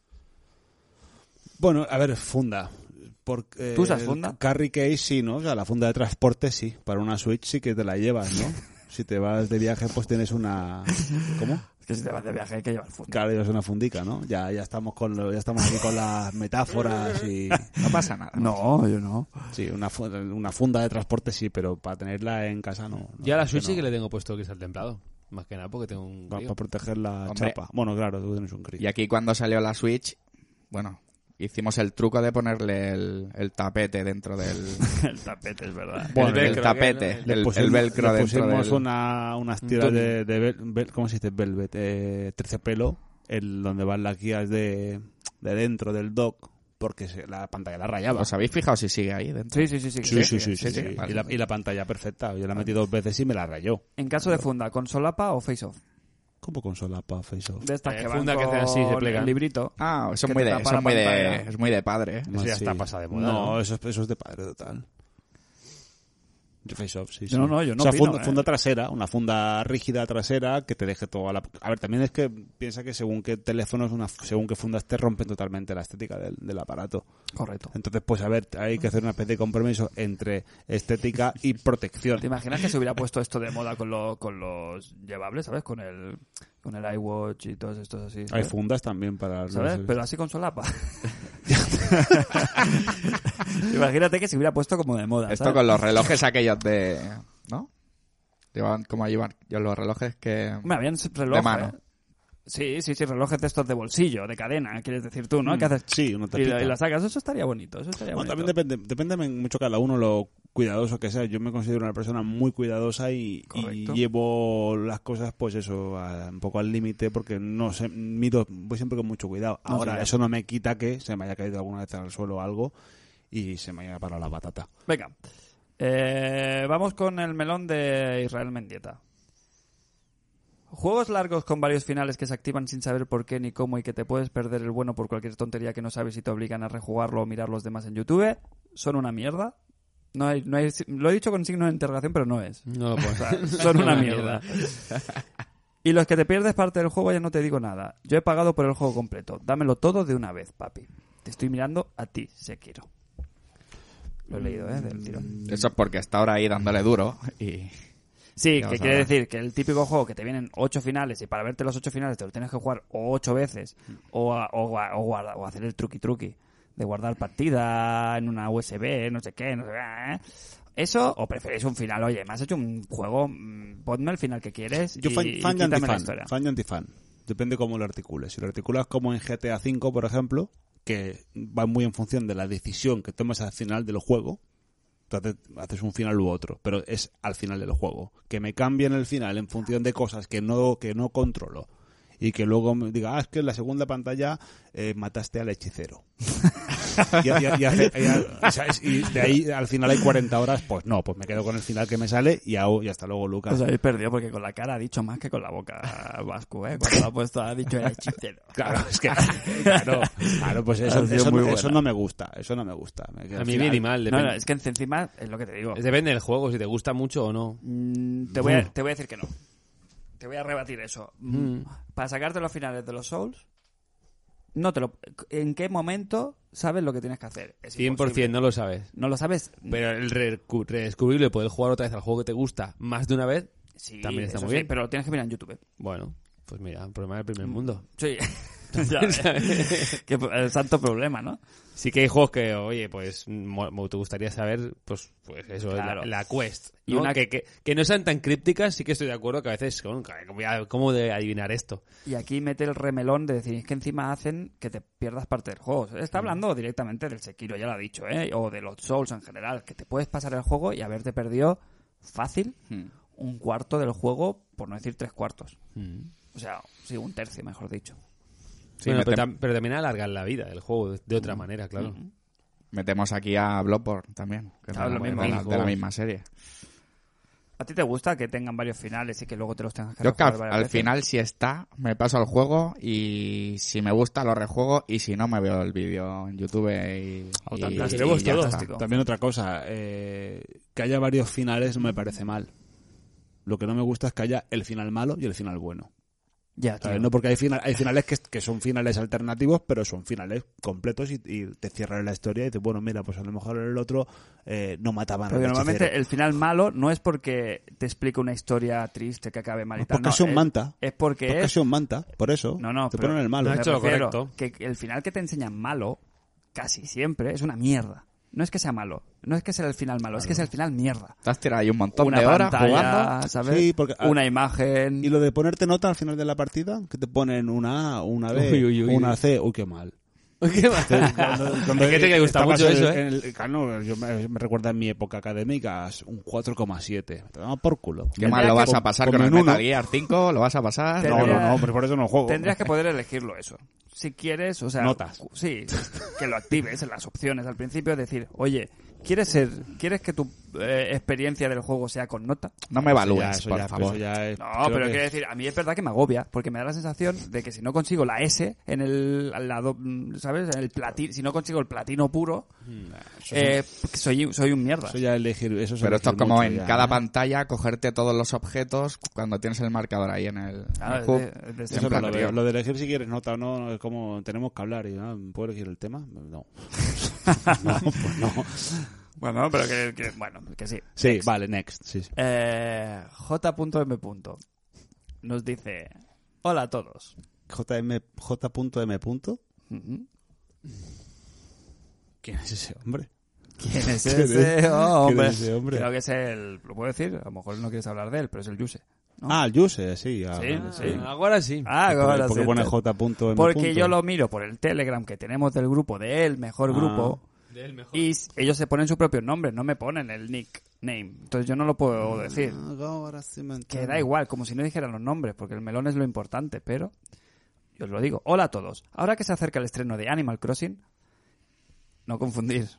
Speaker 2: Bueno, a ver, funda. Porque,
Speaker 1: ¿Tú usas funda?
Speaker 2: Carry case sí, ¿no? O sea, la funda de transporte sí. Para una Switch sí que te la llevas, ¿no? Si te vas de viaje, pues tienes una... ¿Cómo?
Speaker 1: Es que si te vas de viaje hay que llevar funda.
Speaker 2: Claro, llevas una fundica, ¿no? Ya estamos ya estamos aquí con las metáforas y...
Speaker 4: No pasa nada.
Speaker 1: No, yo no.
Speaker 2: Sí, una funda de transporte sí, pero para tenerla en casa no.
Speaker 3: Yo a la
Speaker 2: es
Speaker 3: Switch sí que
Speaker 2: no.
Speaker 3: le tengo puesto cristal templado. Más que nada porque tengo un...
Speaker 2: Para proteger la
Speaker 4: Hombre.
Speaker 2: chapa. Bueno, claro, tú tienes un cristal.
Speaker 4: Y aquí cuando salió la Switch, bueno, hicimos el truco de ponerle el tapete dentro del...
Speaker 1: El tapete, es verdad.
Speaker 3: Bueno,
Speaker 4: el
Speaker 3: velcro,
Speaker 4: tapete,
Speaker 3: que
Speaker 4: el
Speaker 2: pusimos-
Speaker 4: velcro
Speaker 2: le
Speaker 4: dentro
Speaker 2: pusimos
Speaker 4: del...
Speaker 2: unas tiras de ¿cómo se dice? Velvet, terciopelo, donde van las guías de dentro del dock, porque la pantalla la rayaba.
Speaker 4: ¿Os habéis fijado si sigue ahí dentro?
Speaker 1: Sí.
Speaker 2: Sí.
Speaker 4: Vale.
Speaker 2: Y la pantalla perfecta. Yo la metí 2 veces y me la rayó.
Speaker 1: En caso de funda, ¿con solapa o face-off?
Speaker 2: ¿Cómo consola para face-off?
Speaker 1: De estas que van
Speaker 3: funda que
Speaker 1: con
Speaker 3: hacen así, se plegan.
Speaker 1: el librito.
Speaker 4: Ah, eso
Speaker 1: Que
Speaker 4: es muy
Speaker 1: te
Speaker 4: de,
Speaker 1: tapa
Speaker 4: eso
Speaker 1: la
Speaker 4: es muy de,
Speaker 1: pantalla.
Speaker 4: es muy de padre, ¿eh?
Speaker 3: Eso ya está pasado de moda,
Speaker 2: No,
Speaker 3: ¿no?
Speaker 2: eso es de padre total. Yo face-off, sí.
Speaker 1: No, no, yo no
Speaker 2: O sea,
Speaker 1: opino,
Speaker 2: funda trasera, una funda rígida trasera que te deje toda la... A ver, también es que piensa que según qué teléfonos, según qué fundas te rompen totalmente la estética del aparato.
Speaker 1: Correcto.
Speaker 2: Entonces, pues a ver, hay que hacer una especie de compromiso entre estética y protección.
Speaker 1: ¿Te imaginas que se hubiera puesto esto de moda con los llevables, ¿sabes? Con el iWatch y todos estos así.
Speaker 2: Hay
Speaker 1: ¿sabes?
Speaker 2: fundas también para...
Speaker 1: ¿Sabes? Pero así con solapa. Imagínate que se hubiera puesto como de moda.
Speaker 4: Esto
Speaker 1: ¿sabes?
Speaker 4: con los relojes aquellos de... ¿No? Llevan, como llevan los relojes que...
Speaker 1: Hombre, habían relojes.
Speaker 4: De mano.
Speaker 1: Sí, relojes de estos de bolsillo, de cadena, quieres decir tú, ¿no? ¿Qué haces?
Speaker 2: Sí, una
Speaker 1: Y
Speaker 2: tapita.
Speaker 1: la sacas, eso estaría bonito, eso estaría
Speaker 2: Bueno,
Speaker 1: bonito.
Speaker 2: también depende mucho cada uno lo cuidadoso que sea. Yo me considero una persona muy cuidadosa y
Speaker 1: Correcto.
Speaker 2: llevo las cosas, pues eso, un poco al límite porque no sé, voy siempre con mucho cuidado.
Speaker 1: No,
Speaker 2: Ahora,
Speaker 1: sí, ya.
Speaker 2: eso no me quita que se me haya caído alguna vez al suelo o algo y se me haya parado la patata.
Speaker 1: Venga, vamos con el melón de Israel Mendieta. Juegos largos con varios finales que se activan sin saber por qué ni cómo y que te puedes perder el bueno por cualquier tontería que no sabes y te obligan a rejugarlo o mirar los demás en YouTube, son una mierda. No hay, lo he dicho con signo de interrogación, pero no es.
Speaker 3: No lo puedo.
Speaker 1: O sea, son una mierda. Y los que te pierdes parte del juego ya no te digo nada. Yo he pagado por el juego completo. Dámelo todo de una vez, papi. Te estoy mirando a ti, Sekiro. Lo he leído, del tirón.
Speaker 4: Eso es porque está ahora ahí dándole duro y...
Speaker 1: Sí,
Speaker 4: Ya
Speaker 1: que
Speaker 4: vas a
Speaker 1: quiere
Speaker 4: ver.
Speaker 1: decir que el típico juego que te vienen 8 finales y para verte los 8 finales te lo tienes que jugar 8 veces o hacer el truqui de guardar partida en una USB, no sé qué, Eso, o preferís un final, oye, me has hecho un juego, ponme el final que quieres
Speaker 2: Yo
Speaker 1: y
Speaker 2: fan y
Speaker 1: quítame la
Speaker 2: antifan.
Speaker 1: historia.
Speaker 2: Fan y antifan. Depende cómo lo articules. Si lo articulas como en GTA V, por ejemplo, que va muy en función de la decisión que tomas al final del juego, entonces haces un final u otro, pero es al final del juego. Que me cambien el final en función de cosas que no controlo y que luego me diga, es que en la segunda pantalla mataste al hechicero. y de ahí al final hay 40 horas, pues no, pues me quedo con el final que me sale y hasta luego, Lucas.
Speaker 1: Os habéis perdido porque con la cara ha dicho más que con la boca, Vasco, Cuando lo ha puesto ha dicho el hechicero.
Speaker 2: Claro, es que claro, pues
Speaker 1: Ha sido
Speaker 2: eso
Speaker 1: muy
Speaker 2: no
Speaker 1: buena.
Speaker 2: me gusta,
Speaker 3: A mí bien y mal,
Speaker 1: No,
Speaker 3: depende.
Speaker 1: es que encima es lo que te digo.
Speaker 3: Depende del juego, si te gusta mucho o no.
Speaker 1: Te voy a decir que no. Te voy a rebatir eso. Para sacarte los finales de los Souls, ¿en qué momento sabes lo que tienes que hacer? Es
Speaker 3: 100%
Speaker 1: imposible.
Speaker 3: no lo sabes.
Speaker 1: No lo sabes.
Speaker 3: Pero el redescubrirlo y poder jugar otra vez al juego que te gusta más de una vez,
Speaker 1: Sí,
Speaker 3: también está
Speaker 1: eso
Speaker 3: muy
Speaker 1: sí,
Speaker 3: bien.
Speaker 1: pero lo tienes que mirar en YouTube.
Speaker 3: Bueno. Pues mira, un problema del primer mundo.
Speaker 1: Sí. Ya ves. Que el santo problema, ¿no?
Speaker 3: Sí que hay juegos que, oye, pues te gustaría saber, pues eso,
Speaker 1: Claro.
Speaker 3: la quest.
Speaker 1: Y
Speaker 3: ¿no?
Speaker 1: una-
Speaker 3: Que no sean tan crípticas, sí que estoy de acuerdo que a veces, ¿cómo de adivinar esto?
Speaker 1: Y aquí mete el remelón de decir, es que encima hacen que te pierdas parte del juego. Está hablando directamente del Sekiro, ya lo ha dicho, ¿eh? O de los Souls en general, que te puedes pasar el juego y haberte perdido fácil un cuarto del juego, por no decir 3/4. O sea, sí, un tercio, mejor dicho.
Speaker 4: Sí,
Speaker 3: Bueno, pero también alargan la vida del juego de otra manera, claro.
Speaker 4: Metemos aquí a Bloodborne también, que es
Speaker 1: Claro,
Speaker 4: de
Speaker 1: lo mismo.
Speaker 4: de la misma serie.
Speaker 1: ¿A ti te gusta que tengan varios finales y que luego te los tengas que
Speaker 4: Yo que
Speaker 1: rejugar varias
Speaker 4: al
Speaker 1: veces?
Speaker 4: final, si está, me paso al juego y si me gusta lo rejuego y si no me veo el vídeo en YouTube y
Speaker 1: Fantástico,
Speaker 4: ya
Speaker 1: todo.
Speaker 4: está.
Speaker 2: También otra cosa, que haya varios finales no me parece mal. Lo que no me gusta es que haya el final malo y el final bueno.
Speaker 1: Ya, tío.
Speaker 2: ¿Sabes? No, porque hay finales que son finales alternativos, pero son finales completos y te cierran la historia y dices, bueno, mira, pues a lo mejor el otro no mataban
Speaker 1: Porque
Speaker 2: al
Speaker 1: normalmente
Speaker 2: hechicero.
Speaker 1: el final malo no es porque te explique una historia triste que acabe mal y
Speaker 2: Es
Speaker 1: tal.
Speaker 2: porque
Speaker 1: no,
Speaker 2: es un manta.
Speaker 1: Es porque
Speaker 2: Porque
Speaker 1: es...
Speaker 2: es un manta, por eso.
Speaker 1: No,
Speaker 2: te
Speaker 1: pero
Speaker 2: ponen el malo.
Speaker 3: no ha
Speaker 1: me
Speaker 3: hecho lo
Speaker 1: refiero
Speaker 3: correcto.
Speaker 1: que el final que te enseñan malo, casi siempre, es una mierda. No es que sea malo, no es que sea el final malo, es que es el final mierda.
Speaker 4: Te has tirado ahí un montón
Speaker 1: Una
Speaker 4: de horas
Speaker 1: pantalla,
Speaker 4: jugando.
Speaker 1: ¿sabes?
Speaker 2: Sí, porque-
Speaker 1: Una imagen...
Speaker 2: Y lo de ponerte nota al final de la partida, que te ponen una A, una B,
Speaker 3: Uy,
Speaker 2: una C, uy, qué mal.
Speaker 3: ¿Qué más?
Speaker 2: Cuando
Speaker 3: Hay gente que le gusta
Speaker 2: estabas
Speaker 3: mucho
Speaker 2: en
Speaker 3: eso,
Speaker 2: el- en el- claro, yo me recuerda en mi época académica un 4,7. Te daba por culo.
Speaker 4: Qué mal lo vas a pasar con el
Speaker 2: uno.
Speaker 4: Metal Gear 5, lo vas a pasar.
Speaker 1: Te-
Speaker 2: No, pero por eso no juego.
Speaker 1: Tendrías que poder elegirlo eso. Si quieres, o sea...
Speaker 2: Notas.
Speaker 1: Sí, que lo actives en las opciones al principio, decir, oye, ¿quieres que tu experiencia del juego sea con nota?
Speaker 4: No me evalúes,
Speaker 2: Eso
Speaker 4: por
Speaker 2: ya-
Speaker 4: favor.
Speaker 2: eso ya es-
Speaker 1: No,
Speaker 2: creo
Speaker 1: pero
Speaker 2: que-
Speaker 1: quiero decir, a mí es verdad que me agobia, porque me da la sensación de que si no consigo la S en el al lado, ¿sabes? En el platino, si no consigo el platino puro, soy un mierda.
Speaker 2: Eso ya elegir. Eso
Speaker 4: Pero esto es como
Speaker 2: mucho
Speaker 4: en
Speaker 2: ya,
Speaker 4: cada
Speaker 2: ¿eh?
Speaker 4: pantalla cogerte todos los objetos cuando tienes el marcador ahí en el
Speaker 1: Ah,
Speaker 4: hub.
Speaker 1: de
Speaker 2: Eso
Speaker 4: Siempre
Speaker 2: no lo
Speaker 4: tío.
Speaker 2: veo. Lo de elegir si quieres nota o no, es como tenemos que hablar y ¿puedo elegir el tema? No. No, pues no.
Speaker 1: Bueno, pero que sí.
Speaker 2: Sí,
Speaker 1: Next.
Speaker 2: vale, next. Sí, sí.
Speaker 1: J.M. nos dice, hola a todos.
Speaker 2: J.M.
Speaker 1: Ujú.
Speaker 2: ¿Quién es ese hombre?
Speaker 1: ¿Quién es
Speaker 2: ¿Quién es?
Speaker 1: ese hombre?
Speaker 2: ¿Quién es ese hombre?
Speaker 1: Creo que es el... ¿Lo puedo decir? A lo mejor no quieres hablar de él, pero es el Yuse. ¿no?
Speaker 2: Ah, el Yuse, sí.
Speaker 1: Sí.
Speaker 3: Ahora sí.
Speaker 1: Ah, ahora
Speaker 2: Porque
Speaker 1: sí.
Speaker 2: pone J.M.
Speaker 1: Porque yo lo miro por el Telegram que tenemos del grupo, del mejor grupo, y ellos se ponen su propio nombre, no me ponen el nickname. Entonces yo no lo puedo decir.
Speaker 2: Ahora sí me
Speaker 1: Que
Speaker 2: entiendo.
Speaker 1: da igual, como si no dijeran los nombres, porque el melón es lo importante, pero yo os lo digo. Hola a todos. Ahora que se acerca el estreno de Animal Crossing, no confundir.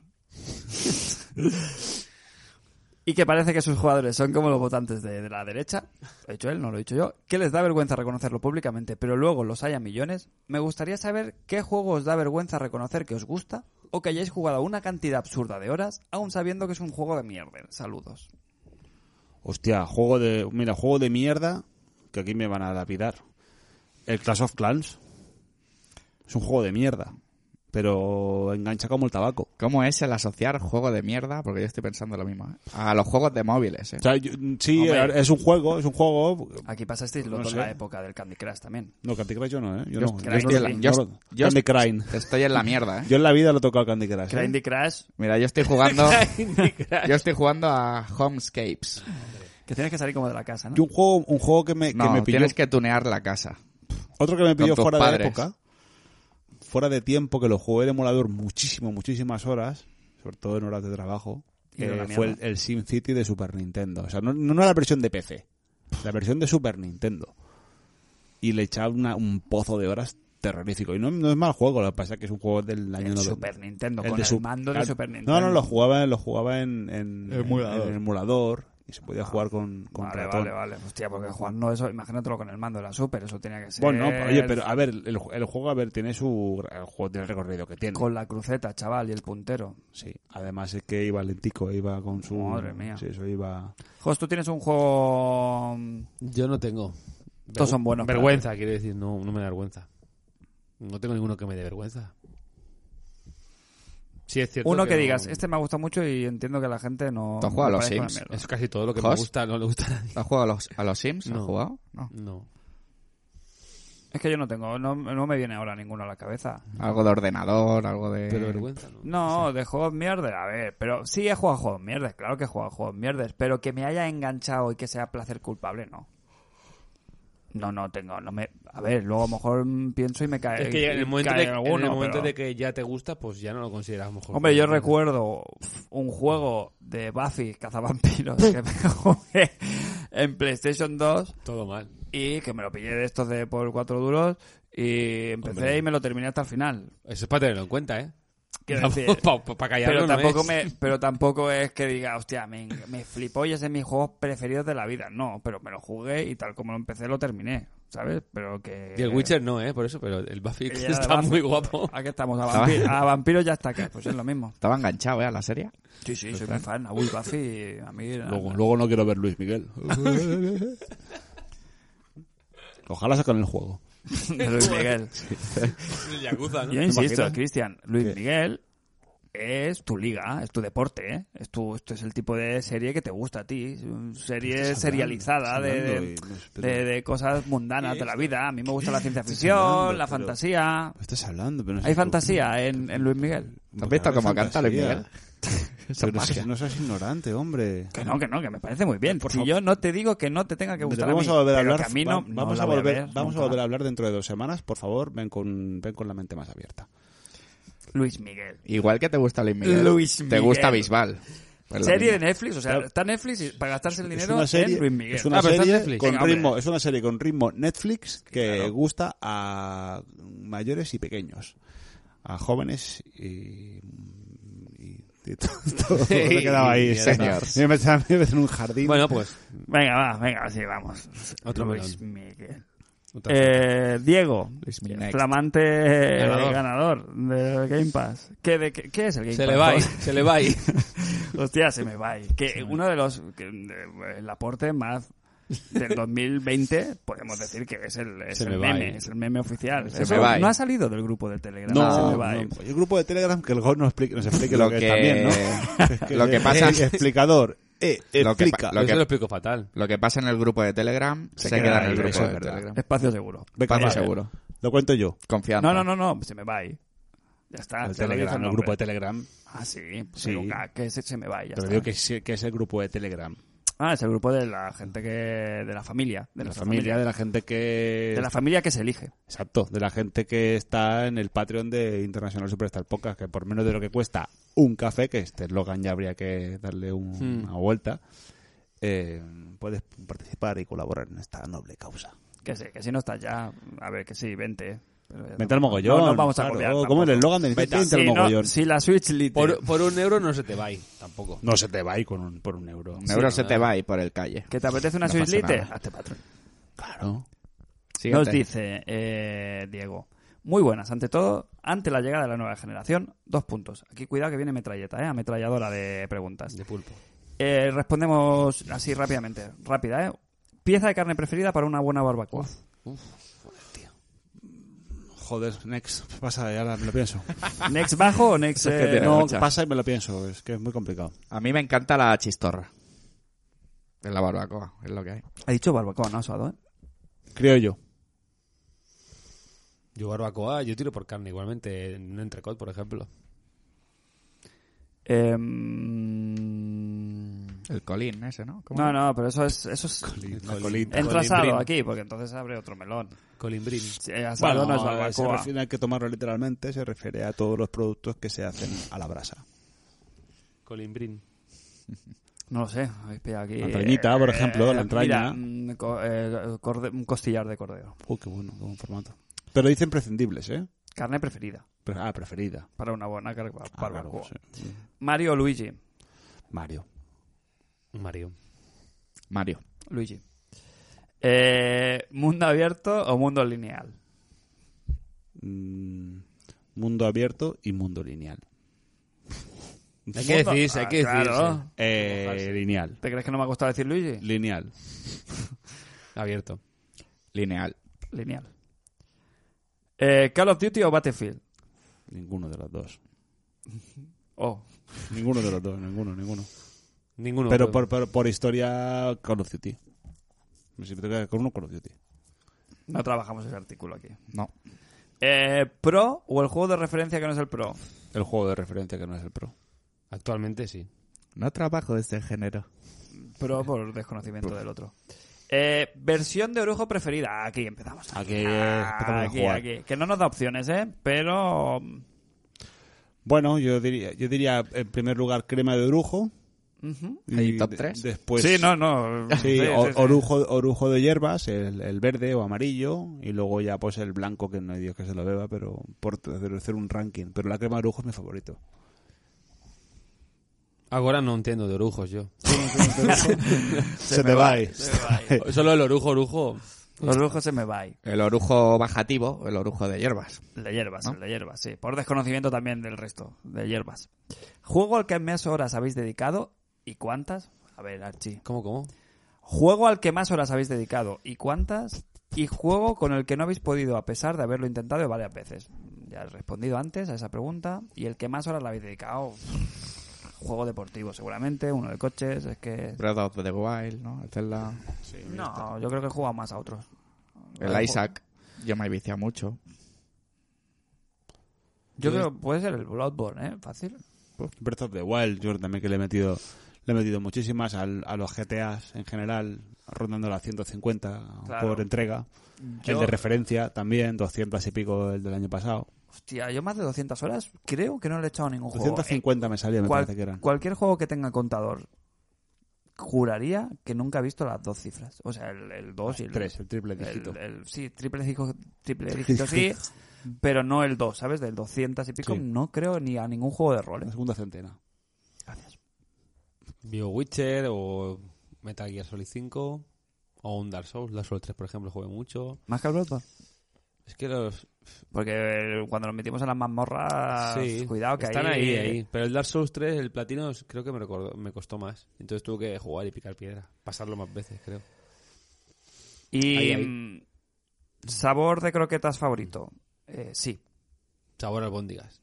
Speaker 1: Y que parece que sus jugadores son como los votantes de la derecha, lo ha dicho él, no lo he dicho yo, que les da vergüenza reconocerlo públicamente, pero luego los haya millones. Me gustaría saber qué juego os da vergüenza reconocer que os gusta o que hayáis jugado una cantidad absurda de horas, aún sabiendo que es un juego de mierda. Saludos.
Speaker 2: Hostia, juego de mierda, que aquí me van a lapidar. El Clash of Clans. Es un juego de mierda, pero engancha como el tabaco.
Speaker 4: ¿Cómo es el asociar juego de mierda? Porque yo estoy pensando lo mismo, ¿eh? A los juegos de móviles, ¿eh?
Speaker 2: O sea, sí,
Speaker 1: Hombre.
Speaker 2: es un juego.
Speaker 1: Aquí pasasteis
Speaker 2: No
Speaker 1: en
Speaker 2: sé.
Speaker 1: la época del Candy Crush también.
Speaker 2: No, Candy Crush yo no, ¿eh? Yo
Speaker 4: Yo
Speaker 2: no.
Speaker 4: estoy-
Speaker 2: Yo
Speaker 1: estoy en la-
Speaker 2: no-
Speaker 4: yo-
Speaker 2: no-
Speaker 4: yo-
Speaker 2: Candy Crush.
Speaker 4: Estoy en la mierda, ¿eh?
Speaker 2: Yo en la vida lo he tocado Candy Crush. ¿eh?
Speaker 1: Candy Crush,
Speaker 4: Mira, yo estoy jugando a Homescapes.
Speaker 1: que tienes que salir como de la casa, ¿no?
Speaker 2: Y un juego que me
Speaker 4: No,
Speaker 2: pilló.
Speaker 4: tienes que tunear la casa.
Speaker 2: Otro que me pilló
Speaker 4: tus
Speaker 2: fuera de
Speaker 4: padres.
Speaker 2: época, fuera de tiempo, que lo jugué en emulador muchísimas horas, sobre todo en horas de trabajo,
Speaker 1: Y de la
Speaker 2: fue
Speaker 1: mierda.
Speaker 2: el SimCity de Super Nintendo. O sea, no la versión de PC, la versión de Super Nintendo. Y le echaba un pozo de horas terrorífico. Y no es mal juego, lo que pasa es que es un juego del año
Speaker 1: El
Speaker 2: 90.
Speaker 1: Super Nintendo,
Speaker 2: El
Speaker 1: con
Speaker 2: de
Speaker 1: el
Speaker 2: su-
Speaker 1: mando de
Speaker 2: claro.
Speaker 1: Super Nintendo.
Speaker 2: No, lo jugaba en emulador y se podía jugar con
Speaker 1: Vale,
Speaker 2: ratón.
Speaker 1: vale. Hostia, porque jugando eso, imagínatelo con el mando de la Super, eso tenía que ser...
Speaker 2: Bueno, oye, pero a ver, el juego tiene el juego tiene el recorrido que tiene.
Speaker 1: Con la cruceta, chaval, y el puntero.
Speaker 2: Sí, además es que iba lentico, iba con su...
Speaker 1: Madre mía.
Speaker 2: Sí, eso iba...
Speaker 1: Jos, tú tienes un juego...
Speaker 3: Yo no tengo.
Speaker 1: Todos son buenos.
Speaker 3: Vergüenza, quiero decir, no me da vergüenza. No tengo ninguno que me dé vergüenza. Sí, es cierto.
Speaker 1: Uno que
Speaker 3: no-
Speaker 1: digas, este me gusta mucho y entiendo que la gente no...
Speaker 4: ¿Tú has jugado a
Speaker 1: me
Speaker 4: los
Speaker 1: parece una
Speaker 4: Sims?
Speaker 1: mierda.
Speaker 3: Es casi todo lo que
Speaker 4: ¿Jos?
Speaker 3: me gusta, no le gusta a nadie.
Speaker 4: ¿Has jugado a los Sims? ¿Has
Speaker 3: No.
Speaker 4: jugado? No.
Speaker 3: No.
Speaker 1: Es que yo no tengo, no me viene ahora ninguno a la cabeza.
Speaker 4: Algo de ordenador, algo de...
Speaker 3: Pero vergüenza, ¿no?
Speaker 1: No, de juegos mierdes, a ver, pero sí he jugado a juegos mierdes, claro que he jugado a juegos mierdes, pero que me haya enganchado y que sea placer culpable, no. No tengo, no me... A ver, luego a lo mejor pienso y me cae,
Speaker 3: Es que en el momento,
Speaker 1: cae
Speaker 3: en
Speaker 1: alguno,
Speaker 3: el momento
Speaker 1: pero-
Speaker 3: de que ya te gusta, pues ya no lo consideras mejor.
Speaker 1: Hombre, yo recuerdo un juego de Buffy cazavampiros que me jugué en PlayStation 2
Speaker 3: Todo mal.
Speaker 1: y que me lo pillé de estos de por 4 duros y empecé
Speaker 3: Hombre.
Speaker 1: y me lo terminé hasta el final.
Speaker 3: Eso es para tenerlo en cuenta, ¿eh?
Speaker 1: Quiero decir,
Speaker 3: Para callarlo
Speaker 1: pero tampoco es que diga, hostia, me flipó y es de mis juegos preferidos de la vida. No, pero me lo jugué y tal como lo empecé lo terminé, ¿sabes? Pero que...
Speaker 3: Y el Witcher no, ¿eh? Por eso, pero el Buffy
Speaker 1: que ya
Speaker 3: está
Speaker 1: Buffy-
Speaker 3: muy guapo.
Speaker 1: Aquí estamos, a vampiros ya está acá, pues es lo mismo.
Speaker 4: Estaba enganchado, a la serie.
Speaker 1: Sí, soy muy fan. Uy, Buffy, a mí...
Speaker 2: Luego no quiero ver Luis Miguel. Ojalá saquen el juego.
Speaker 1: de Luis Miguel.
Speaker 3: El Yakuza, ¿no?
Speaker 1: Yo insisto,
Speaker 2: imaginas?
Speaker 1: Cristian, Luis
Speaker 2: ¿Qué?
Speaker 1: Miguel es tu liga, es tu deporte, ¿eh? Esto es el tipo de serie que te gusta a ti. Serie serializada de cosas mundanas de la vida. A mí me gusta la ciencia ficción,
Speaker 2: hablando,
Speaker 1: la
Speaker 2: pero-
Speaker 1: fantasía.
Speaker 2: ¿Qué estás hablando? Pero no
Speaker 1: ¿Hay
Speaker 2: sé-
Speaker 1: fantasía en Luis Miguel?
Speaker 4: ¿Has visto cómo canta Luis Miguel?
Speaker 2: Pero es que no seas ignorante, hombre.
Speaker 1: Que no, que me parece muy bien.
Speaker 2: Por
Speaker 1: Si
Speaker 2: favor.
Speaker 1: yo no te digo que no te tenga que gustar
Speaker 2: Pero
Speaker 1: a mí,
Speaker 2: vamos a volver a
Speaker 1: pero
Speaker 2: hablar.
Speaker 1: que a mí no,
Speaker 2: Vamos
Speaker 1: no
Speaker 2: a
Speaker 1: la voy
Speaker 2: volver,
Speaker 1: ver
Speaker 2: vamos a
Speaker 1: nunca.
Speaker 2: volver a hablar dentro de 2 semanas. Por favor, ven con la mente más abierta.
Speaker 1: Luis Miguel.
Speaker 4: Igual que te gusta Luis Miguel,
Speaker 1: Luis
Speaker 4: te
Speaker 1: Miguel.
Speaker 4: gusta Bisbal. Pues lo
Speaker 1: Serie de
Speaker 4: mismo.
Speaker 1: Netflix, o sea,
Speaker 2: Claro.
Speaker 1: está Netflix y para gastarse el
Speaker 2: Es
Speaker 1: dinero
Speaker 2: una serie,
Speaker 1: en Luis Miguel.
Speaker 2: es una
Speaker 3: pero está en
Speaker 2: serie
Speaker 3: Netflix.
Speaker 2: con
Speaker 1: Venga, hombre.
Speaker 2: ritmo, es una serie con ritmo Netflix que
Speaker 1: Claro.
Speaker 2: gusta a mayores y pequeños, a jóvenes y todo se quedaba ahí.
Speaker 4: Señor.
Speaker 2: Me meten en un jardín.
Speaker 3: Bueno, pues...
Speaker 1: Venga, sí, vamos.
Speaker 3: Otro
Speaker 1: Luis
Speaker 3: melón.
Speaker 1: Miguel.
Speaker 3: otra-
Speaker 1: Diego,
Speaker 4: Luis Miguel.
Speaker 1: flamante
Speaker 3: Ganador.
Speaker 1: ganador del Game Pass. ¿Qué es el Game
Speaker 3: Se
Speaker 1: Pass?
Speaker 3: le va ahí, se le va ahí.
Speaker 1: Hostia, se me va ahí. Que uno de los... el aporte más del 2020, podemos decir que es el
Speaker 3: Se me va
Speaker 1: meme,
Speaker 3: ahí.
Speaker 1: es el meme oficial.
Speaker 4: Se
Speaker 1: Eso
Speaker 4: me va ahí.
Speaker 1: no ha salido del grupo de Telegram.
Speaker 2: no,
Speaker 1: se me va ahí.
Speaker 2: el grupo de Telegram que el GOT nos explique
Speaker 4: Lo
Speaker 2: lo que es
Speaker 4: que-
Speaker 2: también, ¿no?
Speaker 4: lo que pasa-
Speaker 2: explicador,
Speaker 4: Lo que
Speaker 2: explica.
Speaker 4: pa-
Speaker 3: Lo que lo explico fatal.
Speaker 4: Lo que pasa en el grupo de Telegram se
Speaker 2: queda
Speaker 4: queda en
Speaker 2: ahí,
Speaker 4: el grupo
Speaker 2: eso es
Speaker 4: de
Speaker 2: verdad.
Speaker 4: Telegram.
Speaker 1: Espacio seguro.
Speaker 2: Venga,
Speaker 4: Paso
Speaker 2: va,
Speaker 4: seguro.
Speaker 2: Lo cuento yo.
Speaker 4: Confianza.
Speaker 1: No, se me va ahí. Ya está.
Speaker 2: El
Speaker 1: se lo dice
Speaker 2: Telegram, el
Speaker 1: nombre.
Speaker 2: grupo de Telegram.
Speaker 1: Ah, sí. Pues
Speaker 2: Sí.
Speaker 1: nunca, que se me va y ya
Speaker 2: Pero
Speaker 1: está.
Speaker 2: digo que es el grupo de Telegram.
Speaker 1: Ah, es el grupo de la gente de la familia. De
Speaker 2: De la
Speaker 1: nuestra
Speaker 2: familia, de la gente que...
Speaker 1: De la familia que se elige.
Speaker 2: Exacto, de la gente que está en el Patreon de International Superstar Podcast, que por menos de lo que cuesta un café, que este eslogan ya habría que darle una vuelta, puedes participar y colaborar en esta noble causa.
Speaker 1: Que sí, que si no estás ya, a ver, que sí, vente. Pero ya
Speaker 2: Vente al
Speaker 1: tampoco-
Speaker 2: mogollón.
Speaker 1: No nos vamos a
Speaker 2: claro,
Speaker 1: copiar.
Speaker 2: como el eslogan de vente al mogollón.
Speaker 1: Si la Switch Lite.
Speaker 3: Por €1 no se te va ahí, tampoco.
Speaker 2: No se te va ahí por un euro.
Speaker 4: Un euro se te va ahí por el calle.
Speaker 1: ¿Que te apetece una
Speaker 4: No
Speaker 1: Switch
Speaker 4: pasa
Speaker 1: Lite?
Speaker 4: nada.
Speaker 1: Hazte patrón.
Speaker 2: Claro.
Speaker 4: Síguete.
Speaker 1: Nos dice Diego. Muy buenas. Ante todo, ante la llegada de la nueva generación, 2 puntos. Aquí cuidado que viene metralleta, ametralladora de preguntas.
Speaker 3: De pulpo.
Speaker 1: Respondemos así rápidamente. Rápida, Pieza de carne preferida para una buena barbacoa.
Speaker 2: Joder, next. Pasa, ya me lo pienso.
Speaker 1: ¿Next bajo o next...?
Speaker 4: Es que tiene
Speaker 2: No,
Speaker 4: muchas.
Speaker 2: pasa y me lo pienso. Es que es muy complicado.
Speaker 4: A mí me encanta la chistorra. En la barbacoa, es lo que hay.
Speaker 1: Ha dicho barbacoa, no asado,
Speaker 2: Creo yo.
Speaker 3: Yo barbacoa, yo tiro por carne igualmente, en un entrecot, por ejemplo.
Speaker 4: El colín ese, ¿no? ¿Cómo?
Speaker 1: No, pero eso es
Speaker 2: Colín.
Speaker 1: entrasado
Speaker 3: Colín.
Speaker 1: aquí, porque entonces abre otro melón.
Speaker 3: Colimbrín.
Speaker 1: Si asado no es
Speaker 2: se
Speaker 1: barbacoa.
Speaker 2: refiere, hay que tomarlo literalmente, se refiere a todos los productos que se hacen a la brasa.
Speaker 3: Colimbrín.
Speaker 1: No lo sé, habéis pillado aquí.
Speaker 2: La entrañita, por ejemplo, la entraña.
Speaker 1: Mira, un costillar de cordero.
Speaker 2: Qué bueno, qué buen formato. Pero dicen prescindibles, ¿eh?
Speaker 1: Carne preferida
Speaker 2: Preferida.
Speaker 1: para una buena barbacoa.
Speaker 2: Claro, sí.
Speaker 1: Mario o Luigi.
Speaker 2: Mario.
Speaker 3: Mario.
Speaker 1: Luigi. ¿Mundo abierto o mundo lineal?
Speaker 2: Mundo abierto y mundo lineal.
Speaker 3: Hay que decirse, hay que
Speaker 1: Claro.
Speaker 3: decirse.
Speaker 2: Lineal.
Speaker 1: ¿Te crees que no me ha costado decir Luigi?
Speaker 2: Lineal.
Speaker 3: Abierto.
Speaker 4: Lineal.
Speaker 1: Lineal. ¿Call of Duty o Battlefield?
Speaker 2: Ninguno de los dos.
Speaker 1: Oh,
Speaker 2: Ninguno de los dos, ninguno.
Speaker 3: Ninguno.
Speaker 2: Pero por historia, Call of Duty. Si me tengo que quedar con uno, Call of Duty.
Speaker 1: No trabajamos ese artículo aquí.
Speaker 4: No.
Speaker 1: ¿Pro o el juego de referencia que no es el Pro?
Speaker 2: El juego de referencia que no es el Pro.
Speaker 3: Actualmente sí.
Speaker 4: No trabajo de este género.
Speaker 1: Pro por desconocimiento del otro. Versión de Orujo preferida. Aquí empezamos.
Speaker 2: Aquí empezamos a jugar.
Speaker 1: Aquí. Que no nos da opciones, pero...
Speaker 2: Bueno, yo diría en primer lugar crema de orujo.
Speaker 1: Ujú.
Speaker 4: ¿Hay top 3?
Speaker 2: Después,
Speaker 1: Sí, no.
Speaker 2: Sí,
Speaker 1: Sí.
Speaker 2: orujo de hierbas, el verde o amarillo, y luego ya pues el blanco, que no hay Dios que se lo beba, pero por hacer un ranking. Pero la crema de orujo es mi favorito.
Speaker 3: Ahora no entiendo de orujos yo.
Speaker 2: Se te va ahí.
Speaker 3: Solo el orujo.
Speaker 1: Orujo se me va ahí.
Speaker 4: El orujo bajativo, el orujo de hierbas.
Speaker 1: El de hierbas,
Speaker 4: ¿No?
Speaker 1: el de hierbas, sí. Por desconocimiento también del resto de hierbas. Juego al que más horas habéis dedicado y cuántas. A ver, Archie.
Speaker 3: ¿Cómo?
Speaker 1: Juego al que más horas habéis dedicado y cuántas. Y juego con el que no habéis podido a pesar de haberlo intentado varias veces. Ya he respondido antes a esa pregunta. Y el que más horas le habéis dedicado. Juego deportivo seguramente, uno de coches, es que...
Speaker 4: Breath of the Wild, ¿no? El Zelda,
Speaker 1: No, yo creo que he jugado más a otros.
Speaker 4: el Isaac. Yo me he viciado mucho.
Speaker 1: Yo creo que puede ser el Bloodborne, Fácil.
Speaker 2: Breath of the Wild, yo también que le he metido muchísimas a los GTAs en general, rondando las 150
Speaker 1: Claro.
Speaker 2: por entrega.
Speaker 1: Yo-
Speaker 2: El de referencia también, 200 y pico el del año pasado.
Speaker 1: Hostia, yo más de 200 horas creo que no le he echado a ningún juego.
Speaker 2: 250 me salía, me parece que eran.
Speaker 1: Cualquier juego que tenga contador, juraría que nunca he visto las dos cifras. O sea, el 2 y el
Speaker 2: 3, el triple dígito.
Speaker 1: Sí, triple dígito sí, pero no el 2, ¿sabes? Del 200 y pico
Speaker 2: Sí.
Speaker 1: no creo ni a ningún juego de
Speaker 2: La
Speaker 1: roles.
Speaker 2: segunda centena.
Speaker 1: Gracias.
Speaker 3: BioWitcher o Metal Gear Solid 5 o un Dark Souls. Dark Souls 3, por ejemplo, jugué mucho.
Speaker 1: ¿Más que el Bloodborne?
Speaker 3: Es que los...
Speaker 1: Porque cuando nos metimos en las mazmorras,
Speaker 3: Sí,
Speaker 1: cuidado que
Speaker 3: están
Speaker 1: ahí...
Speaker 3: ahí. Pero el Dark Souls 3, el platino, creo que me costó más. Entonces tuve que jugar y picar piedra. Pasarlo más veces, creo.
Speaker 1: Y
Speaker 3: Ahí.
Speaker 1: sabor de croquetas favorito. Sí.
Speaker 3: Sabor a albóndigas.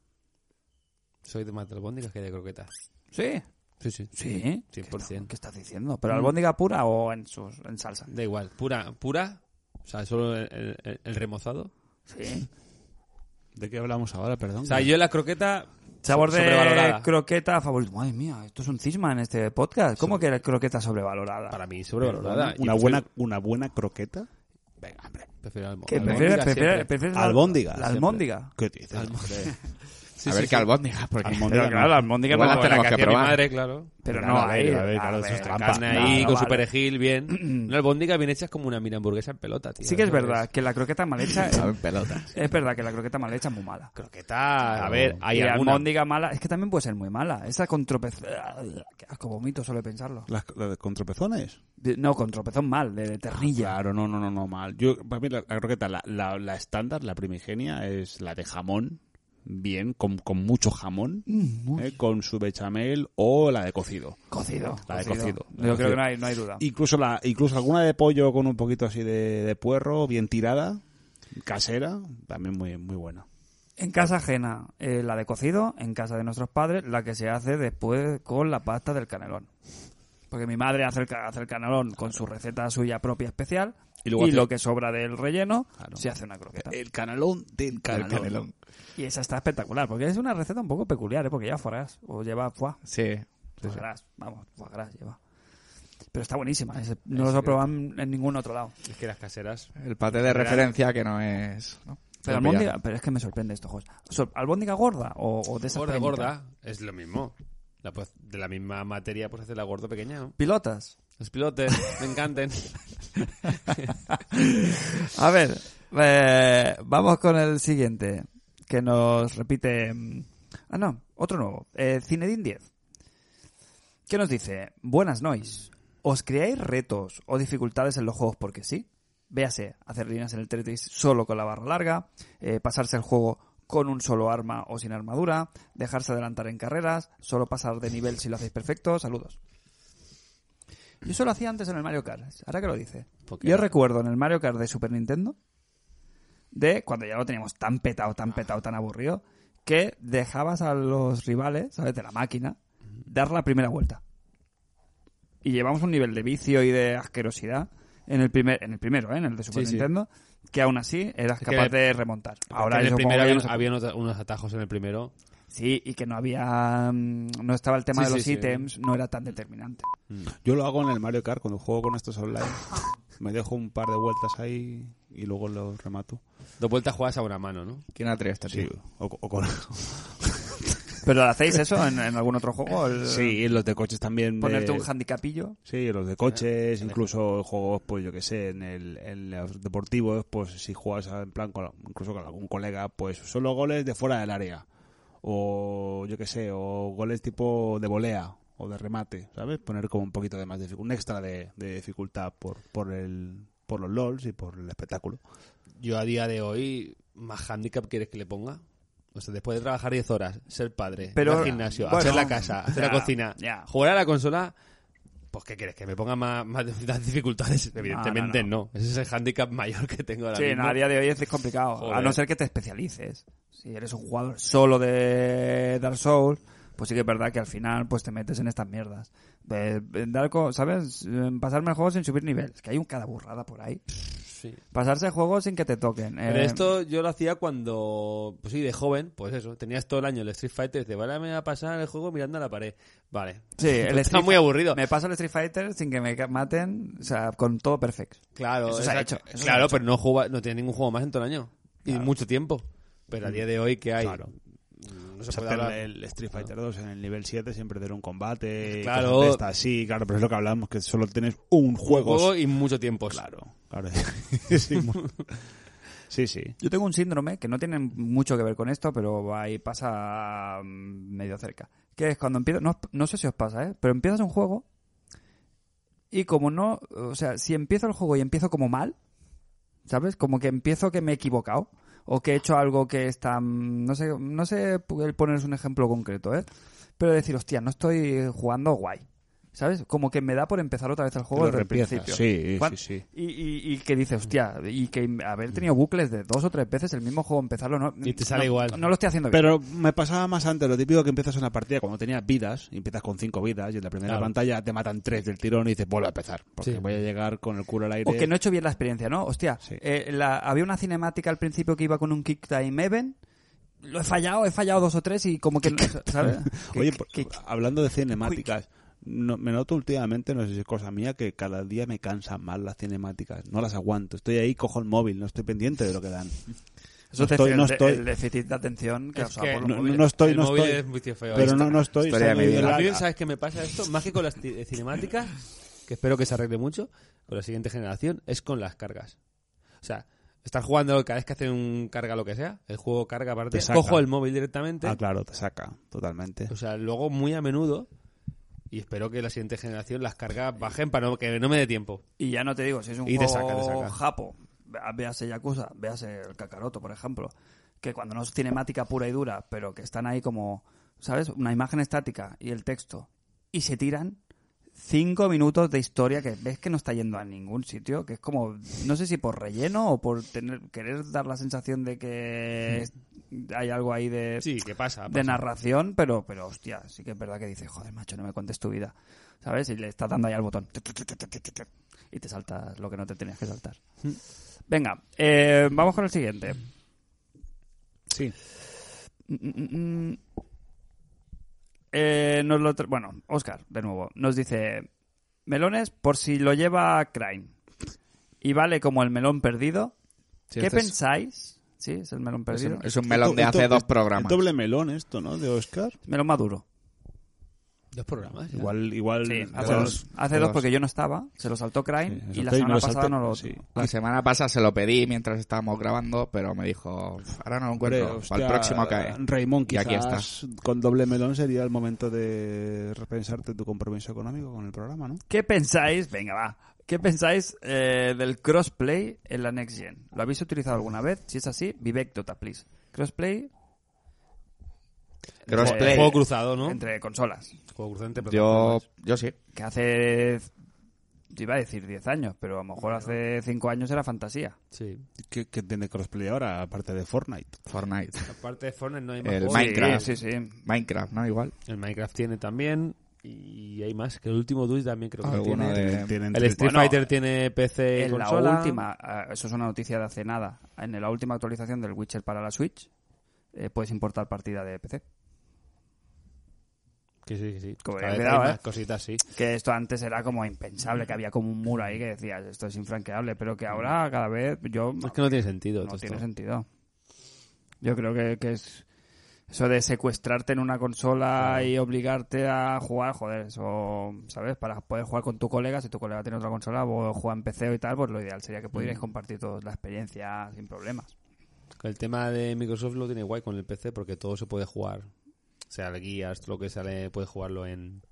Speaker 3: Soy de más de albóndigas que de croquetas.
Speaker 1: ¿Sí?
Speaker 3: Sí.
Speaker 1: Sí.
Speaker 3: 100%.
Speaker 1: ¿Qué estás diciendo? ¿Pero albóndiga pura o en salsa?
Speaker 3: Da igual. Pura. O sea, solo el remozado.
Speaker 1: Sí.
Speaker 2: ¿De qué hablamos ahora, perdón?
Speaker 3: O sea, yo la croqueta...
Speaker 1: Sabor de
Speaker 3: sobrevalorada.
Speaker 1: croqueta favorito. Madre mía, esto es un cisma en este podcast. ¿Cómo que la croqueta sobrevalorada?
Speaker 3: Para mí, sobrevalorada.
Speaker 2: Una
Speaker 3: Yo
Speaker 2: una buena croqueta. Venga, hombre.
Speaker 3: prefiero
Speaker 1: ¿Qué
Speaker 3: albóndigas siempre.
Speaker 1: prefieres
Speaker 2: Albóndigas,
Speaker 1: la albóndiga?
Speaker 2: ¿Qué dices? hombre?
Speaker 3: Sí,
Speaker 4: a ver
Speaker 3: sí,
Speaker 4: qué
Speaker 3: sí.
Speaker 4: albóndiga, porque...
Speaker 2: Albóndiga,
Speaker 1: Pero claro, la albóndiga
Speaker 4: Igual
Speaker 1: no
Speaker 4: las
Speaker 1: la
Speaker 4: tenemos
Speaker 3: que
Speaker 4: que
Speaker 3: hacía mi
Speaker 4: probar.
Speaker 3: madre, claro.
Speaker 1: Pero
Speaker 2: Claro,
Speaker 1: no
Speaker 2: a ver,
Speaker 1: ahí.
Speaker 2: a ver, claro, eso es trampa.
Speaker 3: Carne ahí
Speaker 1: no,
Speaker 3: con
Speaker 1: vale.
Speaker 3: su perejil, bien. Una albóndiga bien hecha es como una mini hamburguesa en pelota, tío.
Speaker 1: Sí que es
Speaker 3: Eso
Speaker 1: verdad que la croqueta mal hecha
Speaker 4: Saben pelotas.
Speaker 1: es verdad que la croqueta mal hecha es muy mala.
Speaker 3: Croqueta, a ver, hay
Speaker 1: y la
Speaker 3: alguna.
Speaker 1: albóndiga mala es que también puede ser muy mala. Esa con tropezón... Qué asco, vomito solo de pensarlo.
Speaker 2: ¿Las con tropezones?
Speaker 1: No, con tropezón mal, de ternilla.
Speaker 2: Claro, no, mal. Para mí la croqueta, la estándar, la primigenia, es la de jamón, bien, con mucho jamón, con su bechamel o la de cocido.
Speaker 1: Cocido.
Speaker 2: La de cocido.
Speaker 1: Yo creo que no hay duda.
Speaker 2: Incluso alguna de pollo con un poquito así de puerro, bien tirada, casera, también muy, muy buena.
Speaker 1: En casa ajena, la de cocido. En casa de nuestros padres, la que se hace después con la pasta del canelón. Porque mi madre hace el canelón con su receta suya propia especial
Speaker 2: Y
Speaker 1: y,
Speaker 2: luego hace-
Speaker 1: lo que sobra del relleno
Speaker 2: Claro.
Speaker 1: se hace una croqueta.
Speaker 2: El canelón del canelón.
Speaker 1: Y esa está espectacular, porque es una receta un poco peculiar, porque lleva foie gras, o lleva foie
Speaker 4: Sí.
Speaker 1: gras, vamos, foie gras lleva. Pero está buenísima, no lo he probado en ningún otro lado.
Speaker 3: Es que las caseras.
Speaker 4: El paté de referencia que no es... ¿no?
Speaker 1: Pero
Speaker 4: Lo
Speaker 1: albóndiga,
Speaker 4: pillan.
Speaker 1: pero es que me sorprende estos juegos. ¿Albóndiga gorda o de esas pequeñitas?
Speaker 3: Gorda, es lo mismo. De la misma materia, pues hacer la gorda pequeña, ¿no?
Speaker 1: Pilotas.
Speaker 3: Los pilotes, me encantan.
Speaker 1: A ver, vamos con el siguiente, que nos repite... otro nuevo. Cinedin 10. ¿Qué nos dice? Buenas nois. ¿Os creáis retos o dificultades en los juegos porque sí? Véase, hacer líneas en el Tetris solo con la barra larga, pasarse el juego con un solo arma o sin armadura, dejarse adelantar en carreras, solo pasar de nivel si lo hacéis perfecto. Saludos. Yo eso lo hacía antes en el Mario Kart, ahora que lo dice.
Speaker 3: Porque
Speaker 1: Yo recuerdo en el Mario Kart de Super Nintendo, de cuando ya lo teníamos tan petado, tan aburrido, que dejabas a los rivales, ¿sabes?, de la máquina, dar la primera vuelta. Y llevamos un nivel de vicio y de asquerosidad en el primero, en el de Super
Speaker 3: Sí, sí.
Speaker 1: Nintendo, que aún así eras
Speaker 3: Es que
Speaker 1: capaz de remontar. Ahora
Speaker 3: en el
Speaker 1: yo
Speaker 3: primero
Speaker 1: supongo que ya no se
Speaker 3: había unos atajos en el primero.
Speaker 1: Sí, y que no había... no estaba el tema
Speaker 3: Sí,
Speaker 1: de los
Speaker 3: sí, sí.
Speaker 1: ítems, no era tan determinante.
Speaker 2: Yo lo hago en el Mario Kart cuando juego con estos online. Me dejo un par de vueltas ahí y luego lo remato.
Speaker 3: 2 vueltas juegas a una mano, ¿no?
Speaker 4: ¿Quién ha traído este
Speaker 2: Sí,
Speaker 4: tío?
Speaker 2: o con...
Speaker 1: ¿Pero hacéis eso en algún otro juego?
Speaker 2: Sí, los de coches también.
Speaker 1: Ponerte un handicapillo.
Speaker 2: Sí, los de coches, incluso juegos, pues yo que sé, en los deportivos, pues si juegas en plan incluso con algún colega, pues solo goles de fuera del área. O yo que sé, o goles tipo de volea o de remate, ¿sabes? Poner como un poquito de más un extra de dificultad por los LOLs y por el espectáculo.
Speaker 3: Yo a día de hoy, ¿más handicap quieres que le ponga? O sea, después de trabajar 10 horas, ser padre,
Speaker 1: Pero,
Speaker 3: ir al gimnasio,
Speaker 1: bueno,
Speaker 3: hacer la casa, hacer la
Speaker 1: ya,
Speaker 3: cocina,
Speaker 1: ya.
Speaker 3: jugar a la consola, pues ¿qué quieres? ¿Que me ponga más dificultades? Evidentemente no. Ese es el handicap mayor que tengo ahora
Speaker 1: Sí,
Speaker 3: mismo.
Speaker 1: no, a día de hoy es complicado.
Speaker 3: Joder.
Speaker 1: A no ser que te especialices. Si eres un jugador solo de Dark Souls, pues sí que es verdad que al final pues te metes en estas mierdas. ¿Sabes? Pasarme el juego sin subir niveles. Que hay cada burrada por ahí.
Speaker 3: Sí.
Speaker 1: Pasarse el juego sin que te toquen.
Speaker 3: Pero esto yo lo hacía cuando, pues sí, de joven, pues eso, tenías todo el año el Street Fighter, y dices, vale, me va a pasar el juego mirando a la pared. Vale.
Speaker 1: Sí, el
Speaker 3: Está muy aburrido.
Speaker 1: Me paso el Street Fighter sin que me maten, o sea, con todo perfecto.
Speaker 3: Claro,
Speaker 1: Eso se ha
Speaker 3: exacto.
Speaker 1: hecho, eso
Speaker 3: Claro,
Speaker 1: se ha
Speaker 3: pero no tiene ningún juego más en todo el año. Y mucho tiempo. Pero a día de hoy, ¿qué hay?
Speaker 2: Claro.
Speaker 3: No se
Speaker 2: O sea,
Speaker 3: puede hablar.
Speaker 2: el Street Fighter 2 en el nivel 7 siempre tiene un combate.
Speaker 3: Claro.
Speaker 2: Cosas de estas. Sí, claro, pero es lo que hablamos, que solo tienes un juego.
Speaker 3: Y mucho tiempo.
Speaker 2: Claro. Sí, sí, sí.
Speaker 1: Yo tengo un síndrome que no tiene mucho que ver con esto, pero ahí pasa medio cerca. Que es cuando empiezas, no sé si os pasa, pero empiezas un juego y como no, o sea, si empiezo el juego y empiezo como mal, ¿sabes? Como que empiezo que me he equivocado o que he hecho algo que está, no sé poneros un ejemplo concreto, pero decir, hostia, no estoy jugando guay. ¿Sabes? Como que me da por empezar otra vez el juego
Speaker 2: Lo
Speaker 1: desde el
Speaker 2: reempiezas,
Speaker 1: principio.
Speaker 2: sí.
Speaker 1: Y que dice, hostia, y que haber tenido bucles de 2 o 3 veces el mismo juego, empezarlo, no,
Speaker 3: Y te sale igual.
Speaker 1: No lo estoy haciendo bien.
Speaker 2: Pero me pasaba más antes, lo típico que empiezas una partida cuando tenías vidas, y empiezas con 5 vidas, y en la primera
Speaker 3: Claro.
Speaker 2: pantalla te matan 3 del tirón y dices, vuelvo a empezar, porque
Speaker 3: Sí.
Speaker 2: voy a llegar con el culo al aire.
Speaker 1: O que no he hecho bien la experiencia, ¿no? Hostia,
Speaker 2: Sí.
Speaker 1: había una cinemática al principio que iba con un Kick Time Event. Lo he fallado 2 o 3 y como que, ¿sabes?
Speaker 2: Oye,
Speaker 1: Que-
Speaker 2: hablando de cinemáticas, me noto últimamente, no sé si es cosa mía, que cada día me cansan más las cinemáticas. No las aguanto. Estoy ahí, cojo el móvil, no estoy pendiente de lo que dan.
Speaker 1: Eso
Speaker 2: no estoy.
Speaker 1: el déficit de atención que
Speaker 3: Es
Speaker 1: causa
Speaker 3: que
Speaker 1: por los
Speaker 2: No,
Speaker 1: móviles.
Speaker 2: no estoy,
Speaker 3: El
Speaker 2: no
Speaker 3: móvil
Speaker 2: estoy.
Speaker 3: es muy feo.
Speaker 2: Pero no estoy.
Speaker 4: Historia de mi
Speaker 2: soy
Speaker 4: vida.
Speaker 3: A mí, ¿sabes qué me pasa esto? Más que con las cinemáticas, que espero que se arregle mucho, con la siguiente generación, es con las cargas. O sea, estar jugando cada vez que hacen un carga lo que sea, el juego carga aparte,
Speaker 2: Te saca.
Speaker 3: cojo el móvil directamente.
Speaker 2: Ah, claro, te saca, totalmente.
Speaker 3: O sea, luego muy a menudo, y espero que la siguiente generación las cargas bajen para que no me dé tiempo.
Speaker 1: Y ya no te digo, si es un
Speaker 3: Y te
Speaker 1: juego
Speaker 3: saca.
Speaker 1: japo, véase Yakuza, véase el Kakaroto, por ejemplo, que cuando no es cinemática pura y dura, pero que están ahí como, ¿sabes? Una imagen estática y el texto, y se tiran 5 minutos de historia que ves que no está yendo a ningún sitio, que es como, no sé si por relleno o por querer dar la sensación de que hay algo ahí de...
Speaker 3: Sí, ¿qué pasa?
Speaker 1: de narración, pero hostia, sí que es verdad que dices, joder, macho, no me cuentes tu vida, ¿sabes? Y le estás dando ahí al botón y te saltas lo que no te tenías que saltar. Venga, vamos con el siguiente.
Speaker 2: Sí.
Speaker 1: Bueno, Oscar, de nuevo, nos dice, melones por si lo lleva Crane y vale como el melón perdido.
Speaker 4: Sí,
Speaker 1: ¿Qué
Speaker 4: este es-
Speaker 1: pensáis? Sí, es el melón perdido.
Speaker 4: Es un melón de hace 2 programas.
Speaker 2: El doble melón esto, ¿no? De Oscar.
Speaker 1: Melón maduro.
Speaker 3: 2 programas. ya.
Speaker 2: Igual.
Speaker 1: Sí,
Speaker 2: de
Speaker 1: hace
Speaker 2: los-
Speaker 1: dos. Hace dos porque yo no estaba, se lo saltó Crane
Speaker 2: Sí,
Speaker 1: y la
Speaker 2: salté y me
Speaker 1: semana
Speaker 2: lo
Speaker 1: pasada
Speaker 2: salté.
Speaker 1: no lo...
Speaker 2: Sí.
Speaker 4: La semana pasada se lo pedí mientras estábamos grabando, pero me dijo, ahora no lo encuentro,
Speaker 2: Hombre,
Speaker 4: para el
Speaker 2: hostia,
Speaker 4: próximo cae.
Speaker 2: Raymond,
Speaker 4: Y aquí
Speaker 2: quizás con doble melón sería el momento de repensarte tu compromiso económico con el programa, ¿no?
Speaker 1: ¿Qué pensáis? Venga, va. ¿Qué pensáis del crossplay en la Next Gen? ¿Lo habéis utilizado alguna vez? Si es así, Vivek Dota, please. Crossplay
Speaker 4: Crossplay.
Speaker 3: Juego cruzado, ¿no?
Speaker 1: entre consolas.
Speaker 3: Juego cruzado entre
Speaker 4: Yo
Speaker 3: plataformas.
Speaker 4: sí.
Speaker 1: Que hace... Iba a decir 10 años, pero a lo mejor hace 5 años era fantasía.
Speaker 3: Sí.
Speaker 2: ¿Qué tiene crossplay ahora, aparte de Fortnite?
Speaker 4: Fortnite.
Speaker 3: Aparte de Fortnite no hay más
Speaker 4: El
Speaker 3: juegos.
Speaker 4: Minecraft.
Speaker 1: Sí, sí.
Speaker 4: Minecraft, ¿no? Igual.
Speaker 3: El Minecraft tiene también. Y hay más, que el último Twitch también creo que
Speaker 4: Alguno
Speaker 3: tiene.
Speaker 2: Tienen
Speaker 3: El Street
Speaker 1: Bueno,
Speaker 3: Fighter tiene PC y
Speaker 1: En la
Speaker 3: consola.
Speaker 1: última, eso es una noticia de hace nada, en la última actualización del Witcher para la Switch, puedes importar partida de PC.
Speaker 3: Que sí, que sí.
Speaker 1: Como
Speaker 3: Cada vez
Speaker 1: cuidado,
Speaker 3: hay más cositas, sí.
Speaker 1: Que esto antes era como impensable, que había como un muro ahí que decías, esto es infranqueable, pero que ahora cada vez
Speaker 3: Es que no tiene sentido.
Speaker 1: no
Speaker 3: todo
Speaker 1: tiene
Speaker 3: esto.
Speaker 1: sentido. Yo creo que es eso de secuestrarte en una consola y obligarte a jugar, joder, eso, ¿sabes? Para poder jugar con tu colega, si tu colega tiene otra consola o juega en PC y tal, pues lo ideal sería que pudierais compartir todos la experiencia sin problemas.
Speaker 3: El tema de Microsoft lo tiene guay con el PC porque todo se puede jugar. O sea, el guías, lo que sale, puedes jugarlo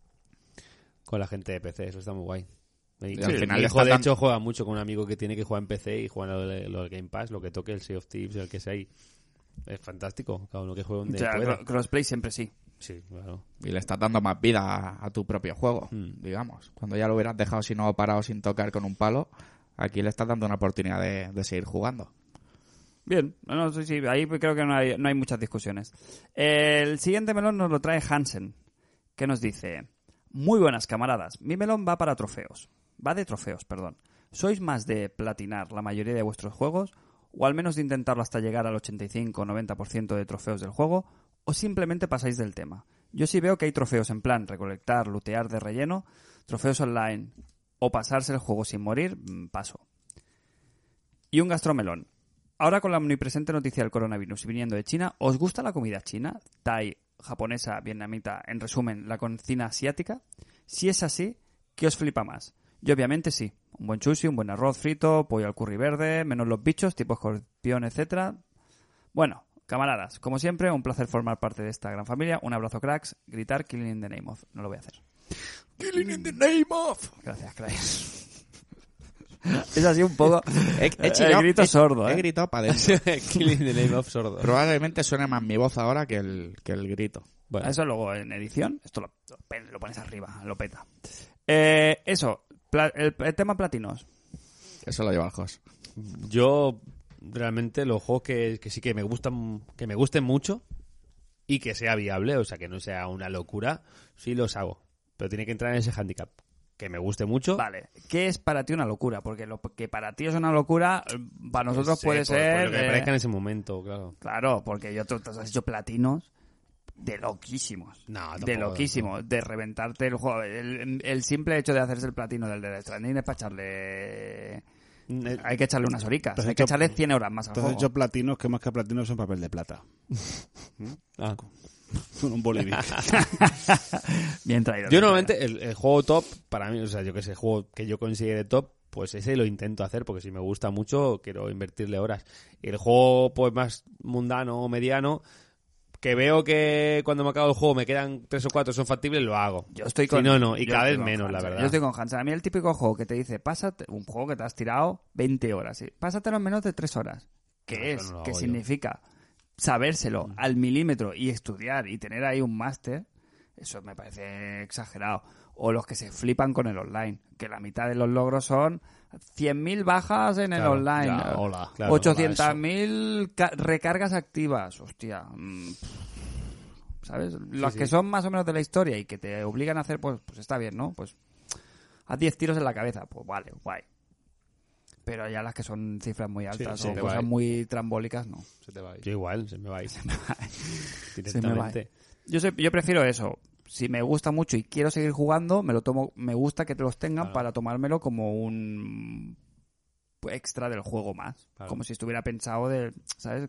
Speaker 3: con la gente de PC. Eso está muy guay.
Speaker 4: Y al final
Speaker 3: mi
Speaker 4: le
Speaker 3: hijo,
Speaker 4: está
Speaker 3: de
Speaker 4: dan-
Speaker 3: hecho, juega mucho con un amigo que tiene que jugar en PC y juega lo del Game Pass, lo que toque, el Sea of Thieves, el que sea ahí. Es fantástico. Cada uno que juegue donde
Speaker 1: O sea,
Speaker 3: pueda.
Speaker 1: crossplay siempre sí.
Speaker 3: Sí, claro.
Speaker 4: Y le estás dando más vida a tu propio juego, digamos. Cuando ya lo hubieras dejado si no parado sin tocar con un palo, aquí le estás dando una oportunidad de seguir jugando.
Speaker 1: Bien, no, sí, ahí creo que no hay muchas discusiones. El siguiente melón nos lo trae Hansen, que nos dice: muy buenas camaradas, mi melón va para trofeos. Va de trofeos, perdón. ¿Sois más de platinar la mayoría de vuestros juegos, o al menos de intentarlo hasta llegar al 85-90% de trofeos del juego, o simplemente pasáis del tema? Yo sí veo que hay trofeos en plan recolectar, lootear de relleno, trofeos online, o pasarse el juego sin morir, paso. Y un gastromelón. Ahora con la omnipresente noticia del coronavirus viniendo de China, ¿os gusta la comida china? Thai, japonesa, vietnamita, en resumen, la cocina asiática. Si es así, ¿qué os flipa más? Yo obviamente sí. Un buen sushi, un buen arroz frito, pollo al curry verde, menos los bichos, tipo escorpión, etcétera. Bueno, camaradas, como siempre, un placer formar parte de esta gran familia. Un abrazo, cracks. Gritar Killing in the Name of. No lo voy a hacer.
Speaker 4: Killing in the name of.
Speaker 1: Gracias, cracks. Es así un poco...
Speaker 4: He
Speaker 1: el
Speaker 4: chillado,
Speaker 1: grito sordo,
Speaker 4: He
Speaker 1: ¿eh?
Speaker 4: gritado para adentro.
Speaker 3: Killing the Name of Sordo.
Speaker 4: Probablemente suene más mi voz ahora que el grito.
Speaker 3: Bueno,
Speaker 1: Eso luego en edición, esto lo pones arriba, lo peta. Eso, el tema platinos.
Speaker 4: Eso lo lleva el host.
Speaker 3: yo realmente los juegos que sí que me gusten mucho y que sea viable, o sea, que no sea una locura, sí los hago. Pero tiene que entrar en ese handicap. Que me guste mucho.
Speaker 1: Vale, ¿qué es para ti una locura? Porque lo que para ti es una locura, para nosotros
Speaker 3: Sí,
Speaker 1: puede
Speaker 3: por
Speaker 1: ser...
Speaker 3: lo que me parezca en ese momento, claro.
Speaker 1: Claro, porque tú has hecho platinos de loquísimos.
Speaker 3: No, tampoco,
Speaker 1: de loquísimos, de reventarte el juego. El simple hecho de hacerse el platino del Death Stranding es para echarle... Hay que echarle unas horicas,
Speaker 2: Entonces
Speaker 1: hay que
Speaker 2: yo-
Speaker 1: echarle 100 horas más al
Speaker 2: Entonces
Speaker 1: juego.
Speaker 2: yo platinos, que más que platinos son papel de plata.
Speaker 3: Ah.
Speaker 2: Con un bolivic.
Speaker 1: Bien traído.
Speaker 3: Yo normalmente el juego top, para mí, o sea, yo que sé, el juego que yo considere top, pues ese lo intento hacer, porque si me gusta mucho, quiero invertirle horas. Y el juego pues más mundano o mediano, que veo que cuando me acabo el juego me quedan 3 o 4 son factibles, lo hago.
Speaker 1: Yo estoy
Speaker 3: Si
Speaker 1: con...
Speaker 3: no, y
Speaker 1: yo
Speaker 3: cada
Speaker 1: estoy
Speaker 3: vez
Speaker 1: con
Speaker 3: menos, la
Speaker 1: Hansen.
Speaker 3: verdad.
Speaker 1: Yo estoy con Hansen. A mí el típico juego que te dice, pásate, un juego que te has tirado 20 horas, ¿sí? Pásatelo en menos de 3 horas. ¿Qué
Speaker 3: No,
Speaker 1: es?
Speaker 3: eso no lo
Speaker 1: ¿Qué
Speaker 3: hago yo.
Speaker 1: significa? Sabérselo al milímetro y estudiar y tener ahí un máster, eso me parece exagerado. O los que se flipan con el online, que la mitad de los logros son 100.000 bajas en el
Speaker 3: Claro,
Speaker 1: online,
Speaker 2: ya, hola.
Speaker 3: Claro,
Speaker 1: 800.000 recargas activas, hostia. ¿Sabes? Las que son más o menos de la historia y que te obligan a hacer, pues está bien, ¿no? Pues haz 10 tiros en la cabeza, pues vale, guay. Pero ya las que son cifras muy altas
Speaker 3: sí,
Speaker 1: o
Speaker 3: te
Speaker 1: cosas
Speaker 3: va.
Speaker 1: muy trambólicas, no.
Speaker 2: Se te va a ir.
Speaker 3: Yo igual, se me va a ir.
Speaker 1: Se me va.
Speaker 3: Directamente.
Speaker 1: Yo prefiero eso. Si me gusta mucho y quiero seguir jugando, me lo tomo, me gusta que te los tengan
Speaker 3: Claro.
Speaker 1: para tomármelo como un extra del juego más.
Speaker 3: Claro.
Speaker 1: Como si estuviera pensado de, ¿sabes?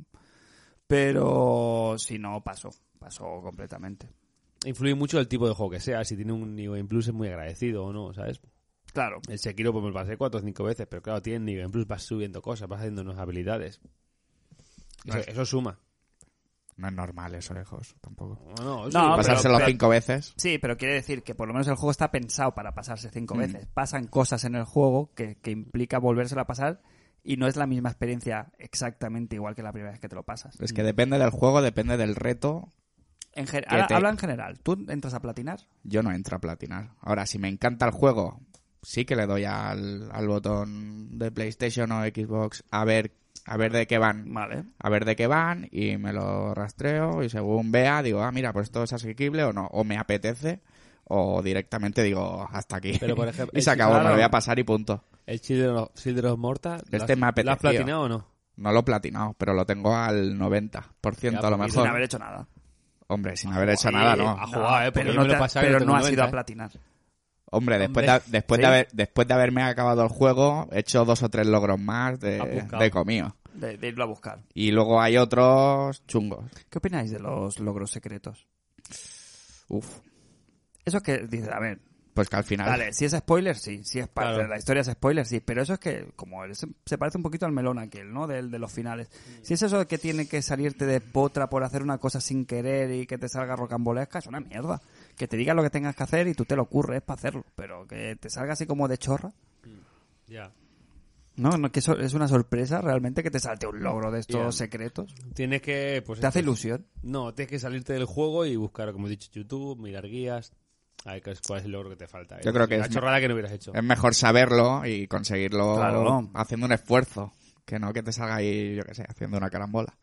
Speaker 1: Pero si no, paso completamente.
Speaker 3: Influye mucho el tipo de juego que sea. Si tiene un New Game Plus es muy agradecido o no, ¿sabes?
Speaker 1: Claro.
Speaker 3: El Sekiro pues me lo pasé 4 o 5 veces, pero claro, tiene New Game Plus, vas subiendo cosas, vas haciendo unas habilidades. Eso suma.
Speaker 4: No es normal eso, lejos, tampoco.
Speaker 3: No,
Speaker 1: No,
Speaker 4: Pasárselo
Speaker 1: pero-
Speaker 4: 5 veces.
Speaker 1: Sí, pero quiere decir que por lo menos el juego está pensado para pasarse 5 veces. Pasan cosas en el juego que implica volvérselo a pasar y no es la misma experiencia exactamente igual que la primera vez que te lo pasas.
Speaker 4: Es que depende del juego, depende del reto.
Speaker 1: Habla en general. ¿Tú entras a platinar?
Speaker 4: Yo no entro a platinar. Ahora, si me encanta el juego, sí que le doy al botón de PlayStation o Xbox a ver de qué van.
Speaker 1: Vale.
Speaker 4: A ver de qué van y me lo rastreo y según vea digo, mira, pues esto es asequible o no. O me apetece o directamente digo hasta aquí.
Speaker 3: Pero, por ejemplo,
Speaker 4: y se acabó,
Speaker 3: claro,
Speaker 4: me lo voy a pasar y punto.
Speaker 3: El Children of Morta,
Speaker 4: Este me ha
Speaker 3: ¿lo has
Speaker 4: apetecido.
Speaker 3: platinado o no?
Speaker 4: No lo he platinado, pero lo tengo al 90% a lo
Speaker 3: pues,
Speaker 1: Sin
Speaker 4: mejor.
Speaker 1: haber hecho nada.
Speaker 4: Hombre, sin haber hecho nada, no.
Speaker 3: Ha jugado, porque
Speaker 1: Pero
Speaker 3: yo
Speaker 1: no,
Speaker 3: me lo he pasado y
Speaker 1: pero
Speaker 3: lo
Speaker 1: no
Speaker 3: tengo
Speaker 1: has ido
Speaker 3: 90,
Speaker 1: a platinar.
Speaker 4: Hombre, después,
Speaker 3: Hombre,
Speaker 4: después de haberme acabado el juego, he hecho 2 o 3 logros más
Speaker 3: Has buscado.
Speaker 4: de comido.
Speaker 1: De irlo a buscar.
Speaker 4: Y luego hay otros chungos.
Speaker 1: ¿Qué opináis de los logros secretos?
Speaker 4: Uf,
Speaker 1: Eso es que dices, a ver,
Speaker 4: pues que al final...
Speaker 1: vale, si es spoiler, sí. Si es parte
Speaker 3: Claro.
Speaker 1: de la historia, es spoiler, sí. Pero eso es que, como se parece un poquito al melón aquel, ¿no? De los finales. Si es eso de que tiene que salirte de potra por hacer una cosa sin querer y que te salga rocambolesca, es una mierda. Que te digan lo que tengas que hacer y tú te lo ocurres para hacerlo. Pero que te salga así como de chorra.
Speaker 3: Ya.
Speaker 1: No, que eso es una sorpresa realmente que te salte un logro de estos
Speaker 3: Bien.
Speaker 1: secretos.
Speaker 3: Tienes que... Pues,
Speaker 1: ¿Te hace
Speaker 3: esto-
Speaker 1: ilusión?
Speaker 3: No, tienes que salirte del juego y buscar, como he dicho, YouTube, mirar guías. A ver cuál es el logro que te falta.
Speaker 4: Yo creo que
Speaker 3: la
Speaker 4: es
Speaker 3: chorrada que no hubieras hecho.
Speaker 4: Es mejor saberlo y conseguirlo
Speaker 1: Claro.
Speaker 4: haciendo un esfuerzo. Que no que te salga ahí, yo qué sé, haciendo una carambola.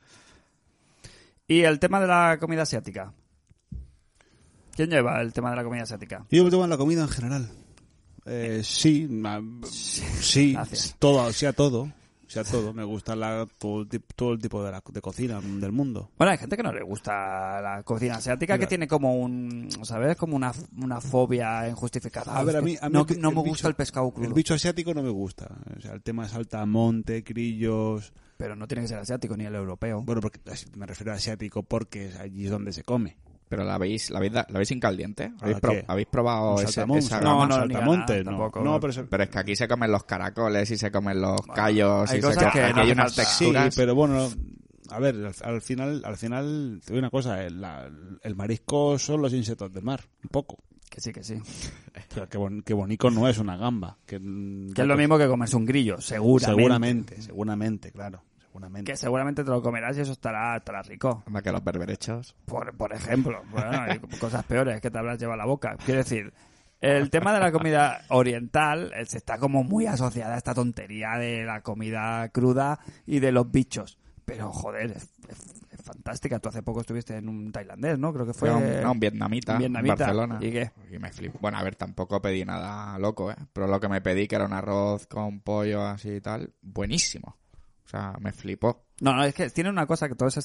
Speaker 1: Y el tema de la comida asiática. ¿Quién lleva el tema de la comida asiática?
Speaker 2: Yo tomo la comida en general. Sí, sí,
Speaker 1: Gracias.
Speaker 2: todo, sea todo. Me gusta todo el tipo de cocina del mundo.
Speaker 1: Bueno, hay gente que no le gusta la cocina asiática,
Speaker 2: Mira.
Speaker 1: que tiene como ¿sabes? Como una fobia injustificada.
Speaker 2: A ver,
Speaker 1: Es
Speaker 2: a mí
Speaker 1: que no,
Speaker 2: el
Speaker 1: no me
Speaker 2: bicho-
Speaker 1: gusta el pescado crudo.
Speaker 2: El bicho asiático no me gusta. O sea, el tema de saltamonte, grillos...
Speaker 1: Pero no tiene que ser asiático ni el europeo.
Speaker 2: Bueno, porque me refiero a asiático porque allí es donde se come.
Speaker 4: Pero la veis sin caliente.
Speaker 2: ¿A qué?
Speaker 4: ¿Habéis probado
Speaker 2: Un saltamonte,
Speaker 4: esa
Speaker 1: No,
Speaker 4: gama?
Speaker 1: no,
Speaker 2: saltamonte,
Speaker 1: ni ganas, tampoco.
Speaker 2: no, pero eso-
Speaker 4: Pero es que aquí se comen los caracoles y se comen los callos.
Speaker 1: hay
Speaker 4: Y
Speaker 1: cosas que
Speaker 4: aquí
Speaker 1: no
Speaker 4: hay
Speaker 1: hace
Speaker 4: unas
Speaker 1: falta.
Speaker 2: sí,
Speaker 4: texturas.
Speaker 2: pero bueno, a ver, al final, te digo una cosa, el marisco son los insectos del mar, un poco.
Speaker 1: Que sí, que sí.
Speaker 2: O sea, que bonito no es una gamba. Que
Speaker 1: Que es lo mismo que comerse un grillo, seguramente.
Speaker 2: Seguramente, claro. Seguramente.
Speaker 1: Que seguramente te lo comerás y eso estará rico.
Speaker 4: Anda que los berberechos.
Speaker 1: Por ejemplo. Bueno, hay cosas peores que te habrás llevado a la boca. Quiero decir, el tema de la comida oriental se está como muy asociada a esta tontería de la comida cruda y de los bichos. Pero, joder, es fantástica. Tú hace poco estuviste en un tailandés, ¿no? Creo que fue...
Speaker 4: Un vietnamita,
Speaker 1: un vietnamita.
Speaker 4: en Barcelona.
Speaker 1: ¿Y qué?
Speaker 4: Y me flipó. Bueno, a ver, tampoco pedí nada loco, ¿eh? Pero lo que me pedí, que era un arroz con pollo así y tal, buenísimo. O sea, me flipó.
Speaker 1: No, es que tiene una cosa que toda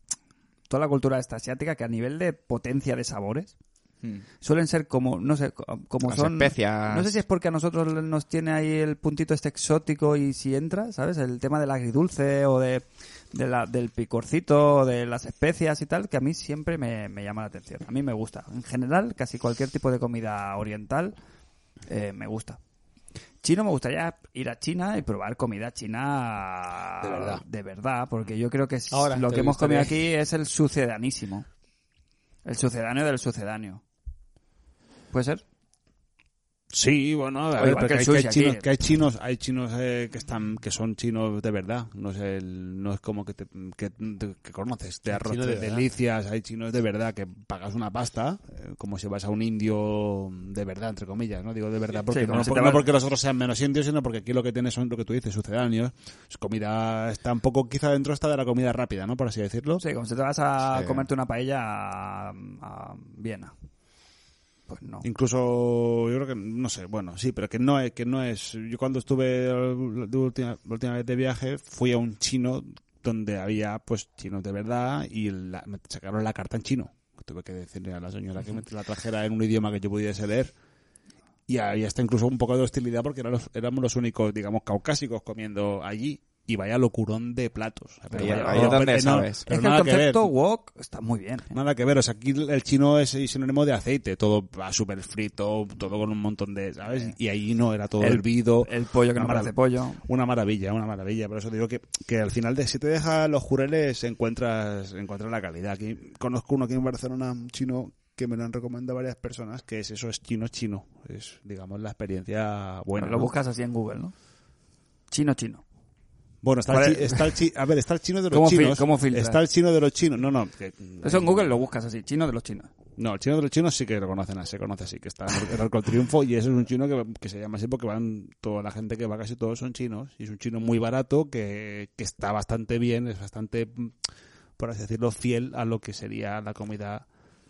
Speaker 1: la cultura esta asiática, que a nivel de potencia de sabores, suelen ser como, no sé, como
Speaker 4: Las
Speaker 1: son...
Speaker 4: especias.
Speaker 1: No sé si es porque a nosotros nos tiene ahí el puntito este exótico y si entra, ¿sabes? El tema del agridulce o del picorcito o de las especias y tal, que a mí siempre me llama la atención. A mí me gusta. En general, casi cualquier tipo de comida oriental me gusta. Chino, me gustaría ir a China y probar comida china de verdad, porque yo creo que
Speaker 3: Ahora,
Speaker 1: lo
Speaker 3: te
Speaker 1: que hemos
Speaker 3: gustaría.
Speaker 1: comido aquí es el sucedanísimo. El sucedáneo del sucedáneo. ¿Puede ser?
Speaker 2: Sí, bueno, a
Speaker 1: O
Speaker 2: ver,
Speaker 1: igual
Speaker 2: pero
Speaker 1: que el
Speaker 2: hay
Speaker 1: sushi
Speaker 2: chinos,
Speaker 1: aquí.
Speaker 2: hay chinos que son chinos de verdad. No es como que conoces de arroz
Speaker 3: chino
Speaker 2: de
Speaker 3: de verdad.
Speaker 2: delicias. Hay chinos de verdad que pagas una pasta, como si vas a un indio de verdad, entre comillas, ¿no? Digo de verdad porque
Speaker 1: Sí, como
Speaker 2: no,
Speaker 1: si te
Speaker 2: no
Speaker 1: vas-
Speaker 2: porque los otros sean menos indios, sino porque aquí lo que tienes son lo que tú dices, sucedáneos. Es comida, está un poco quizá dentro está de la comida rápida, ¿no? Por así decirlo.
Speaker 1: Sí, como si te vas a
Speaker 4: Sí.
Speaker 1: comerte una paella a Viena. Pues no.
Speaker 2: Incluso yo creo que no sé, bueno, sí, pero que no es yo cuando estuve la última vez de viaje fui a un chino donde había pues chinos de verdad y me sacaron la carta en chino. Tuve que decirle a la señora que me la trajera en un idioma que yo pudiese leer. Y había hasta incluso un poco de hostilidad porque éramos los únicos, digamos, caucásicos comiendo allí. Y vaya locurón de platos.
Speaker 4: Ahí es donde sabes.
Speaker 1: Es
Speaker 2: pero
Speaker 1: que el
Speaker 2: nada que ver.
Speaker 1: concepto wok está muy bien.
Speaker 2: Nada que ver, o sea, aquí el chino es sinónimo de aceite, todo va súper frito, todo con un montón de, ¿sabes? Y ahí no, era todo hervido.
Speaker 1: El pollo que no
Speaker 2: Una
Speaker 1: parece pollo.
Speaker 2: Una maravilla, por eso digo que al final si te deja los jureles encuentras la calidad. Aquí conozco uno aquí en Barcelona, un chino, que me lo han recomendado varias personas, que es chino, es, digamos, la experiencia buena.
Speaker 1: Lo
Speaker 2: ¿no?
Speaker 1: buscas así en Google, ¿no? Chino.
Speaker 2: Bueno, está
Speaker 1: ¿Cuál
Speaker 2: el,
Speaker 1: es?
Speaker 2: está el chino de los
Speaker 1: ¿Cómo
Speaker 2: chinos.
Speaker 1: cómo filtras?
Speaker 2: Está el chino de los chinos. No.
Speaker 1: Eso en Google lo buscas así, chino de los chinos.
Speaker 2: No, el chino de los chinos sí que lo conocen, se conoce así, que está en el Arco del Triunfo, y ese es un chino que se llama así porque toda la gente que va, casi todos son chinos, y es un chino muy barato que está bastante bien, es bastante, por así decirlo, fiel a lo que sería la comida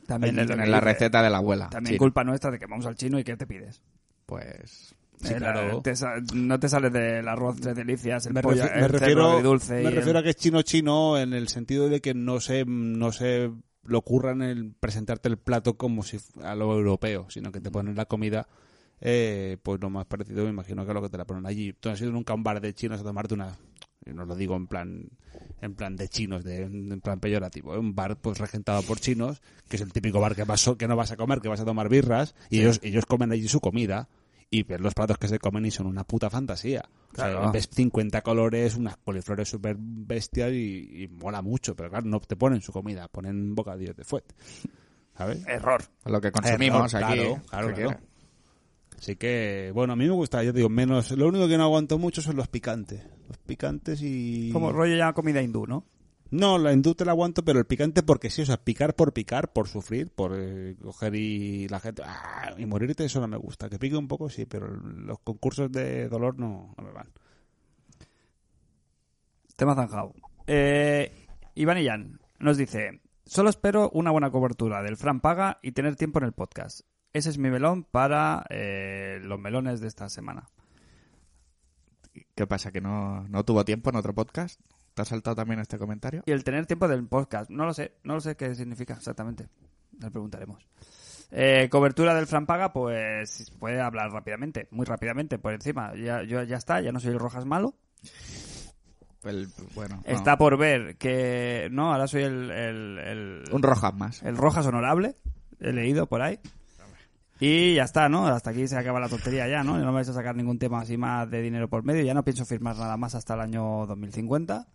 Speaker 1: También
Speaker 4: Ahí
Speaker 1: es lo
Speaker 4: tienes
Speaker 1: que
Speaker 4: la
Speaker 1: dice.
Speaker 4: receta de la abuela.
Speaker 1: También
Speaker 4: china.
Speaker 1: culpa nuestra de que vamos al chino y ¿qué te pides?
Speaker 4: Pues...
Speaker 2: Sí, claro.
Speaker 1: No te sales del arroz tres delicias, el
Speaker 2: Me,
Speaker 1: pollo,
Speaker 2: refi- me
Speaker 1: el cerdo
Speaker 2: refiero,
Speaker 1: agridulce
Speaker 2: me refiero a que es chino en el sentido de que no se le ocurran el presentarte el plato como si a lo europeo, sino que te ponen la comida pues lo más parecido, me imagino, que a lo que te la ponen allí. ¿Tú has ido nunca a un bar de chinos a tomarte una... Y no lo digo en plan de chinos, en plan peyorativo, ¿eh? Un bar pues regentado por chinos, que es el típico bar que no vas a comer, que vas a tomar birras, y ellos comen allí su comida. Y ves los platos que se comen y son una puta fantasía.
Speaker 1: Claro.
Speaker 2: O sea, ves 50 colores, unas coliflores súper bestias y mola mucho. Pero claro, no te ponen su comida, ponen bocadillos de fuet. ¿Sabes?
Speaker 1: Error.
Speaker 4: Lo que consumimos
Speaker 2: Error,
Speaker 4: aquí.
Speaker 2: claro.
Speaker 4: ¿qué quiere?
Speaker 2: Así que, bueno, a mí me gusta, yo digo, menos... Lo único que no aguanto mucho son los picantes. Los picantes y...
Speaker 1: Como rollo ya comida hindú, ¿no?
Speaker 2: No, la hindú te la aguanto, pero el picante porque sí, o sea, picar, por sufrir, por coger y la gente... y morirte, eso no me gusta. Que pique un poco, sí, pero los concursos de dolor no me van.
Speaker 1: Tema zanjado. Iván Illán nos dice: solo espero una buena cobertura del Fran Paga y tener tiempo en el podcast. Ese es mi melón para los melones de esta semana.
Speaker 4: ¿Qué pasa? ¿Que no tuvo tiempo en otro podcast? ¿Te has saltado también este comentario?
Speaker 1: Y el tener tiempo del podcast, no lo sé qué significa exactamente. Le preguntaremos. Cobertura del Fran Paga, pues puede hablar rápidamente, muy rápidamente, por encima. Ya está, ya no soy el Rojas malo.
Speaker 4: Bueno, no.
Speaker 1: Está por ver que... No, ahora soy el
Speaker 4: Un Rojas más.
Speaker 1: el Rojas honorable. He leído por ahí. Y ya está, ¿no? Hasta aquí se acaba la tontería ya, ¿no? No me vais a sacar ningún tema así más de dinero por medio. Ya no pienso firmar nada más hasta el año 2050.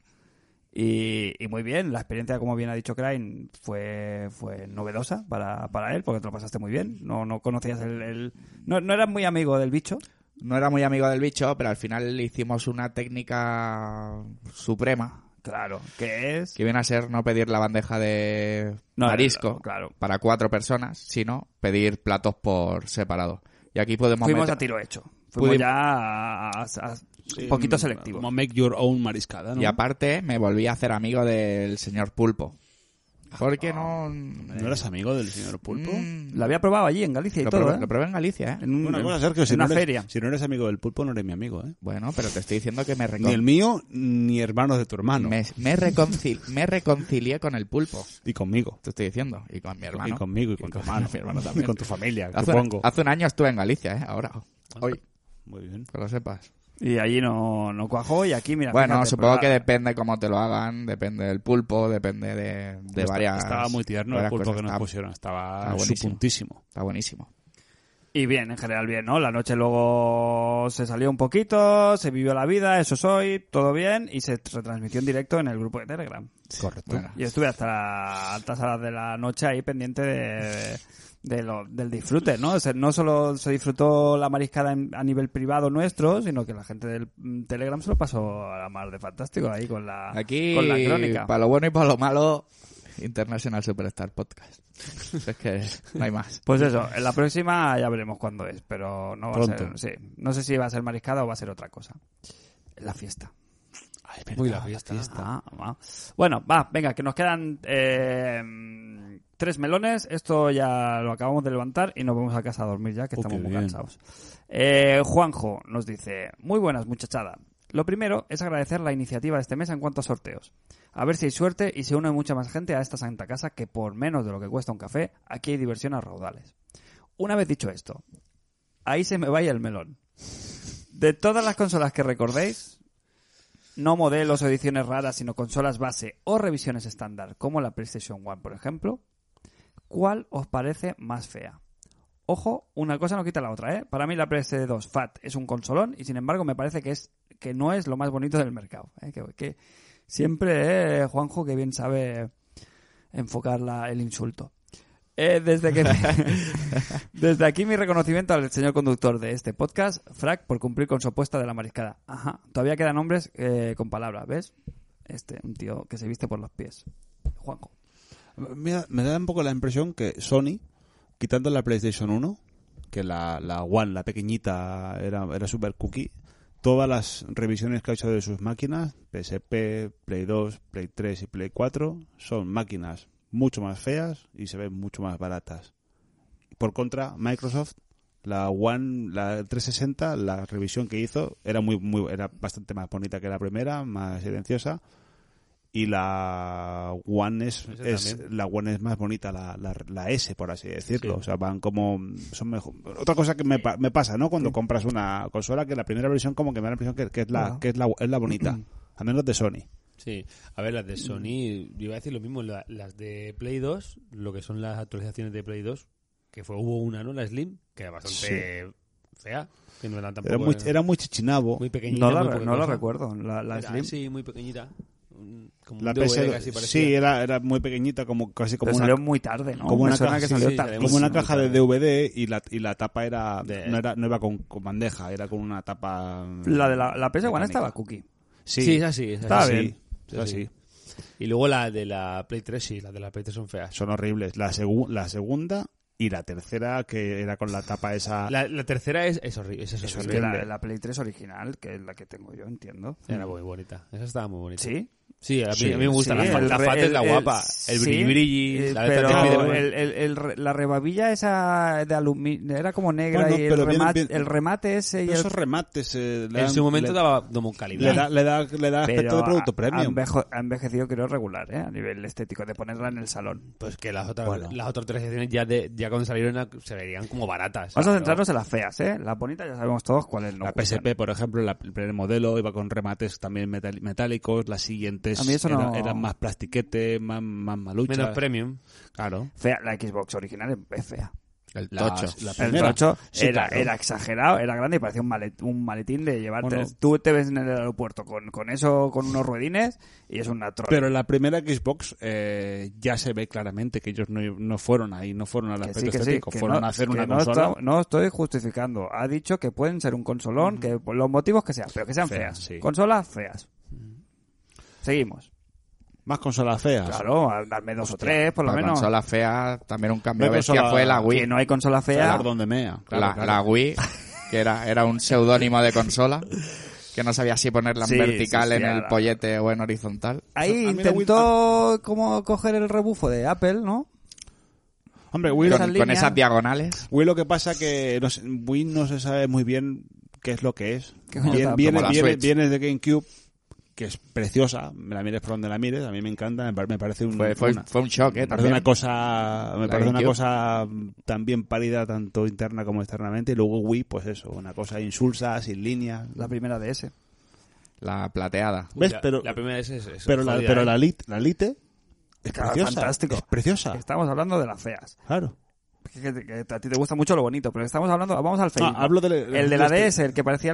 Speaker 1: Y muy bien, la experiencia, como bien ha dicho Crane, fue novedosa para él, porque te lo pasaste muy bien. No conocías no eras muy amigo del bicho.
Speaker 4: No era muy amigo del bicho, pero al final le hicimos una técnica suprema.
Speaker 1: Claro, que es...
Speaker 4: Que viene a ser no pedir la bandeja de marisco
Speaker 1: claro.
Speaker 4: para 4 personas, sino pedir platos por separado. Y aquí podemos
Speaker 1: Fuimos
Speaker 4: meter-
Speaker 1: a tiro hecho. Fuimos
Speaker 4: Pudimos-
Speaker 1: ya un poquito selectivo.
Speaker 2: Como make your own mariscada, ¿no?
Speaker 4: Y aparte me volví a hacer amigo del señor Pulpo. Porque no...
Speaker 2: ¿No eras amigo del señor Pulpo?
Speaker 1: Lo había probado allí en Galicia y
Speaker 4: Lo
Speaker 1: todo,
Speaker 4: probé,
Speaker 1: ¿eh?
Speaker 4: lo probé en Galicia, ¿eh?
Speaker 2: Una cosa, Sergio, si
Speaker 1: en
Speaker 2: no
Speaker 1: una
Speaker 2: eres,
Speaker 1: feria.
Speaker 2: si no eres amigo del Pulpo, no eres mi amigo, ¿eh?
Speaker 4: Bueno, pero te estoy diciendo que
Speaker 2: Ni el mío, ni hermanos de tu hermano.
Speaker 4: me reconcilié con el Pulpo.
Speaker 2: Y conmigo.
Speaker 4: Te estoy diciendo. Y con mi hermano.
Speaker 2: Y conmigo, y con tu hermano.
Speaker 4: mi hermano
Speaker 2: Y
Speaker 4: también.
Speaker 2: con tu familia,
Speaker 4: Hace
Speaker 2: supongo.
Speaker 4: un año estuve en Galicia, ¿eh? Ahora. Hoy.
Speaker 2: Muy bien.
Speaker 4: Que lo sepas.
Speaker 1: Y allí no cuajó y aquí, mira...
Speaker 4: Bueno,
Speaker 1: fíjate,
Speaker 4: supongo
Speaker 1: pues,
Speaker 4: que depende cómo te lo hagan, depende del pulpo, depende de varias...
Speaker 2: Estaba muy tierno el
Speaker 4: varias
Speaker 2: Pulpo
Speaker 4: cosas.
Speaker 2: que nos
Speaker 4: Está-
Speaker 2: pusieron. Estaba
Speaker 4: está
Speaker 2: su
Speaker 4: buenísimo.
Speaker 2: puntísimo.
Speaker 4: Está buenísimo.
Speaker 1: Y bien, en general bien, ¿no? La noche luego se salió un poquito, se vivió la vida, eso soy, todo bien, y se retransmitió en directo en el grupo de Telegram.
Speaker 2: Correcto.
Speaker 4: Bueno,
Speaker 1: Y estuve hasta altas horas de la noche ahí pendiente del disfrute, ¿no? O sea, no solo se disfrutó la mariscada a nivel privado nuestro, sino que la gente del Telegram se lo pasó a la mar de fantástico ahí con la crónica.
Speaker 4: para lo bueno y para lo malo, International Superstar Podcast. Es que no hay más.
Speaker 1: Pues eso, en la próxima ya veremos cuándo es, pero no va
Speaker 2: Pronto.
Speaker 1: a ser, sí, no sé si va a ser mariscada o va a ser otra cosa. La fiesta.
Speaker 2: Ay,
Speaker 1: Uy, la fiesta. Bueno, venga, que nos quedan 3 melones. Esto ya lo acabamos de levantar y nos vamos a casa a dormir ya, que estamos
Speaker 2: qué
Speaker 1: muy
Speaker 2: bien.
Speaker 1: cansados. Juanjo nos dice: muy buenas, muchachada. Lo primero es agradecer la iniciativa de este mes en cuanto a sorteos. A ver si hay suerte y se une mucha más gente a esta santa casa, que por menos de lo que cuesta un café, aquí hay diversión a raudales. Una vez dicho esto, ahí se me vaya el melón. De todas las consolas que recordéis, no modelos o ediciones raras, sino consolas base o revisiones estándar, como la PlayStation 1, por ejemplo, ¿cuál os parece más fea? Ojo, una cosa no quita la otra, ¿eh? Para mí la PS2 FAT es un consolón y sin embargo me parece que no es lo más bonito del mercado, ¿eh? Que siempre, Juanjo, que bien sabe enfocar el insulto. Desde aquí mi reconocimiento al señor conductor de este podcast, Frac, por cumplir con su apuesta de la mariscada. Ajá, todavía quedan hombres con palabras, ¿ves? Un tío que se viste por los pies. Juanjo.
Speaker 2: Mira, me da un poco la impresión que Sony, quitando la PlayStation 1, que la One, la pequeñita, era super cookie, todas las revisiones que ha hecho de sus máquinas, PSP, Play 2, Play 3 y Play 4, son máquinas mucho más feas y se ven mucho más baratas. Por contra, Microsoft, la One, la 360, la revisión que hizo era era bastante más bonita que la primera, más silenciosa. Y la One es más bonita, la S, por así decirlo.
Speaker 3: Sí.
Speaker 2: O sea, van como... son mejor. Otra cosa que me pasa, ¿no? Cuando compras una consola, que la primera versión como que me da la impresión que es la bonita. Al menos de Sony.
Speaker 3: Sí, a ver, las de Sony, yo iba a decir lo mismo, las de Play 2, lo que son las actualizaciones de Play 2, que hubo una, ¿no? La Slim, que era bastante fea, que no era tampoco...
Speaker 2: Era muy chichinabo.
Speaker 3: muy pequeñita.
Speaker 1: No la recuerdo, la Slim.
Speaker 3: Sí, muy pequeñita. Como
Speaker 2: La
Speaker 3: un DVD
Speaker 2: PS,
Speaker 3: casi parecía.
Speaker 2: sí, era muy pequeñita, casi como
Speaker 1: Pero
Speaker 2: una...
Speaker 1: salió muy tarde, ¿no?
Speaker 2: como
Speaker 1: Me
Speaker 2: una
Speaker 1: suena
Speaker 2: caja,
Speaker 1: que
Speaker 2: sí,
Speaker 1: salió
Speaker 3: sí,
Speaker 1: tardísimo.
Speaker 2: como una caja de
Speaker 3: tarde.
Speaker 2: DVD y la tapa era
Speaker 3: De-
Speaker 2: no iba con bandeja, era con una tapa...
Speaker 1: La de la PS1
Speaker 2: mecánica.
Speaker 1: estaba cookie.
Speaker 3: Sí, es así.
Speaker 1: Estaba
Speaker 2: sí,
Speaker 1: bien.
Speaker 2: es así.
Speaker 3: Y luego la de la Play 3, sí, las de la Play 3 son feas.
Speaker 2: Son horribles. La segunda y la tercera, que era con la tapa esa...
Speaker 3: La tercera es horrible. Esa es
Speaker 1: Es
Speaker 3: horrible.
Speaker 1: que la Play 3 original, que es la que tengo yo, entiendo.
Speaker 3: Era muy bonita. Esa estaba muy bonita.
Speaker 1: ¿Sí?
Speaker 3: Sí, a mí,
Speaker 2: Sí,
Speaker 3: a mí me gusta.
Speaker 1: Sí,
Speaker 3: la FAT es la guapa. El
Speaker 1: sí,
Speaker 3: brilli la de
Speaker 1: pero
Speaker 3: esta te pide-
Speaker 1: la rebabilla esa de aluminio era como negra
Speaker 2: Bueno,
Speaker 1: y
Speaker 2: pero viene-
Speaker 1: el remate ese y
Speaker 2: Pero
Speaker 1: el...
Speaker 2: esos remates...
Speaker 3: en su momento daba como calidad.
Speaker 2: le da aspecto
Speaker 1: pero
Speaker 2: de producto
Speaker 1: ha
Speaker 2: premium.
Speaker 1: envejecido creo regular, a nivel estético, de ponerla en el salón.
Speaker 3: Pues que las otras
Speaker 2: Bueno.
Speaker 3: actualizaciones ya cuando salieron se verían como baratas.
Speaker 1: Vamos a centrarnos en las feas, Las bonitas ya sabemos todos cuáles no
Speaker 2: La
Speaker 1: gustan.
Speaker 2: PSP, por ejemplo, el primer modelo iba con remates también metálicos. Las siguientes
Speaker 1: A mí eso no-
Speaker 2: eran más plastiquete, más maluchas.
Speaker 3: Menos premium.
Speaker 2: Claro.
Speaker 1: Fea, la Xbox original es fea.
Speaker 4: El
Speaker 2: Las-
Speaker 4: tocho.
Speaker 2: la
Speaker 1: El
Speaker 2: primera.
Speaker 1: tocho
Speaker 2: Sí,
Speaker 1: era
Speaker 2: claro.
Speaker 1: exagerado, era grande y parecía un maletín de llevarte.
Speaker 2: Bueno.
Speaker 1: Tú te ves en el aeropuerto con eso, con unos ruedines y es una trola.
Speaker 2: Pero la primera Xbox ya se ve claramente que ellos no fueron ahí, no fueron al
Speaker 1: Que
Speaker 2: aspecto
Speaker 1: sí,
Speaker 2: estético,
Speaker 1: que
Speaker 2: fueron
Speaker 1: no,
Speaker 2: a hacer
Speaker 1: que
Speaker 2: una
Speaker 1: no
Speaker 2: consola
Speaker 1: no estoy justificando. Ha dicho que pueden ser un consolón, que por los motivos que sean, pero que sean
Speaker 2: Feas,
Speaker 1: feas.
Speaker 2: sí.
Speaker 1: Consolas feas. Seguimos.
Speaker 2: más consolas feas.
Speaker 1: Claro, darme dos o tres, por lo
Speaker 4: La
Speaker 1: menos.
Speaker 4: consola fea, también un cambio
Speaker 2: No hay
Speaker 4: bestia
Speaker 2: consola-
Speaker 4: fue la Wii.
Speaker 1: Que no hay consola fea.
Speaker 2: Saber dónde mea. Claro, claro.
Speaker 4: La Wii, que era un seudónimo de consola, que no sabía si ponerla en
Speaker 1: Sí,
Speaker 4: vertical
Speaker 1: sí,
Speaker 4: en el
Speaker 1: ahora.
Speaker 4: pollete o en horizontal.
Speaker 1: Ahí
Speaker 2: A mí la Wii-
Speaker 1: intentó como coger el rebufo de Apple, ¿no?
Speaker 2: Hombre, Wii,
Speaker 1: Esa
Speaker 4: Con
Speaker 1: línea-
Speaker 4: esas diagonales.
Speaker 2: Wii lo que pasa que Wii no se sabe muy bien qué es lo que es.
Speaker 1: ¿Qué coño está?
Speaker 2: Viene,
Speaker 4: Como la
Speaker 2: viene,
Speaker 4: Switch.
Speaker 2: viene de GameCube, que es preciosa, me la mires por donde la mires, a mí me encanta, me parece un,
Speaker 4: Fue un shock,
Speaker 2: me parece
Speaker 4: también.
Speaker 2: una cosa, me
Speaker 4: La
Speaker 2: parece una
Speaker 4: GameCube.
Speaker 2: cosa tan bien parida tanto interna como externamente, y luego Wii, pues eso, una cosa insulsa, sin líneas.
Speaker 1: La primera DS.
Speaker 4: La plateada.
Speaker 2: ¿Ves?
Speaker 3: La-
Speaker 2: Pero,
Speaker 3: la primera es
Speaker 2: pero la,
Speaker 3: jodida,
Speaker 2: pero
Speaker 3: ¿eh?
Speaker 2: la Lite es
Speaker 1: Claro,
Speaker 2: preciosa.
Speaker 1: fantástico.
Speaker 2: Es preciosa.
Speaker 1: Estamos hablando de las feas.
Speaker 2: Claro.
Speaker 1: Que a ti te gusta mucho lo bonito, pero estamos hablando, vamos al feísmo.
Speaker 2: Hablo
Speaker 1: El de la DS, el que parecía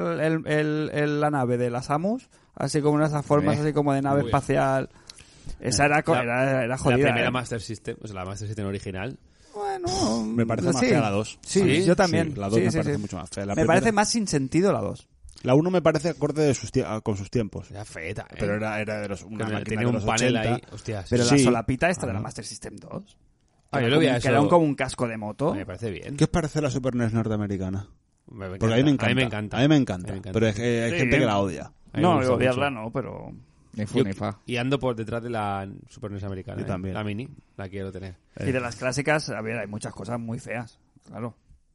Speaker 1: la nave de la Samus, así como en esas formas así como de nave
Speaker 3: Uy.
Speaker 1: espacial. Esa era
Speaker 3: La
Speaker 1: jodida.
Speaker 3: primera
Speaker 1: ¿eh?
Speaker 3: Master System, o sea, la Master System original.
Speaker 1: Bueno,
Speaker 2: Me parece más
Speaker 1: sí.
Speaker 2: fea la 2.
Speaker 1: Sí,
Speaker 3: ¿Sí?
Speaker 1: yo también.
Speaker 2: Sí, la 2
Speaker 1: Sí,
Speaker 2: me
Speaker 1: sí,
Speaker 2: parece
Speaker 1: sí.
Speaker 2: mucho más fea. La
Speaker 1: Me
Speaker 2: primera-
Speaker 1: parece más sin sentido la 2.
Speaker 2: La 1 me parece acorde de con sus tiempos.
Speaker 3: Era feta, ¿eh?
Speaker 2: Pero era de los, una máquina
Speaker 3: tenía
Speaker 2: de
Speaker 3: un
Speaker 2: los
Speaker 3: panel
Speaker 2: 80.
Speaker 3: ahí. Hostias.
Speaker 1: Pero la
Speaker 2: Sí.
Speaker 1: solapita esta de la
Speaker 2: Ajá.
Speaker 1: Master System 2.
Speaker 3: Ah, yo
Speaker 1: era
Speaker 3: lo vi
Speaker 1: como-
Speaker 3: a
Speaker 1: que
Speaker 3: eso.
Speaker 1: era como un casco de moto.
Speaker 3: Me parece bien.
Speaker 2: ¿Qué os parece la Super NES norteamericana?
Speaker 3: Me
Speaker 2: Porque a mí me encanta.
Speaker 3: A mí me encanta.
Speaker 2: A mí me encanta.
Speaker 3: A mí me encanta.
Speaker 2: Pero es que hay
Speaker 1: Sí.
Speaker 2: gente que la odia.
Speaker 3: A mí me
Speaker 1: No,
Speaker 3: gusta
Speaker 1: odiarla
Speaker 3: mucho.
Speaker 1: no, pero...
Speaker 4: Ni fu
Speaker 3: Yo-
Speaker 4: ni fa.
Speaker 3: Y ando por detrás de la Super NES americana.
Speaker 2: Yo también.
Speaker 3: La mini, la quiero tener.
Speaker 1: Y de las clásicas, a ver, hay muchas cosas muy feas, claro.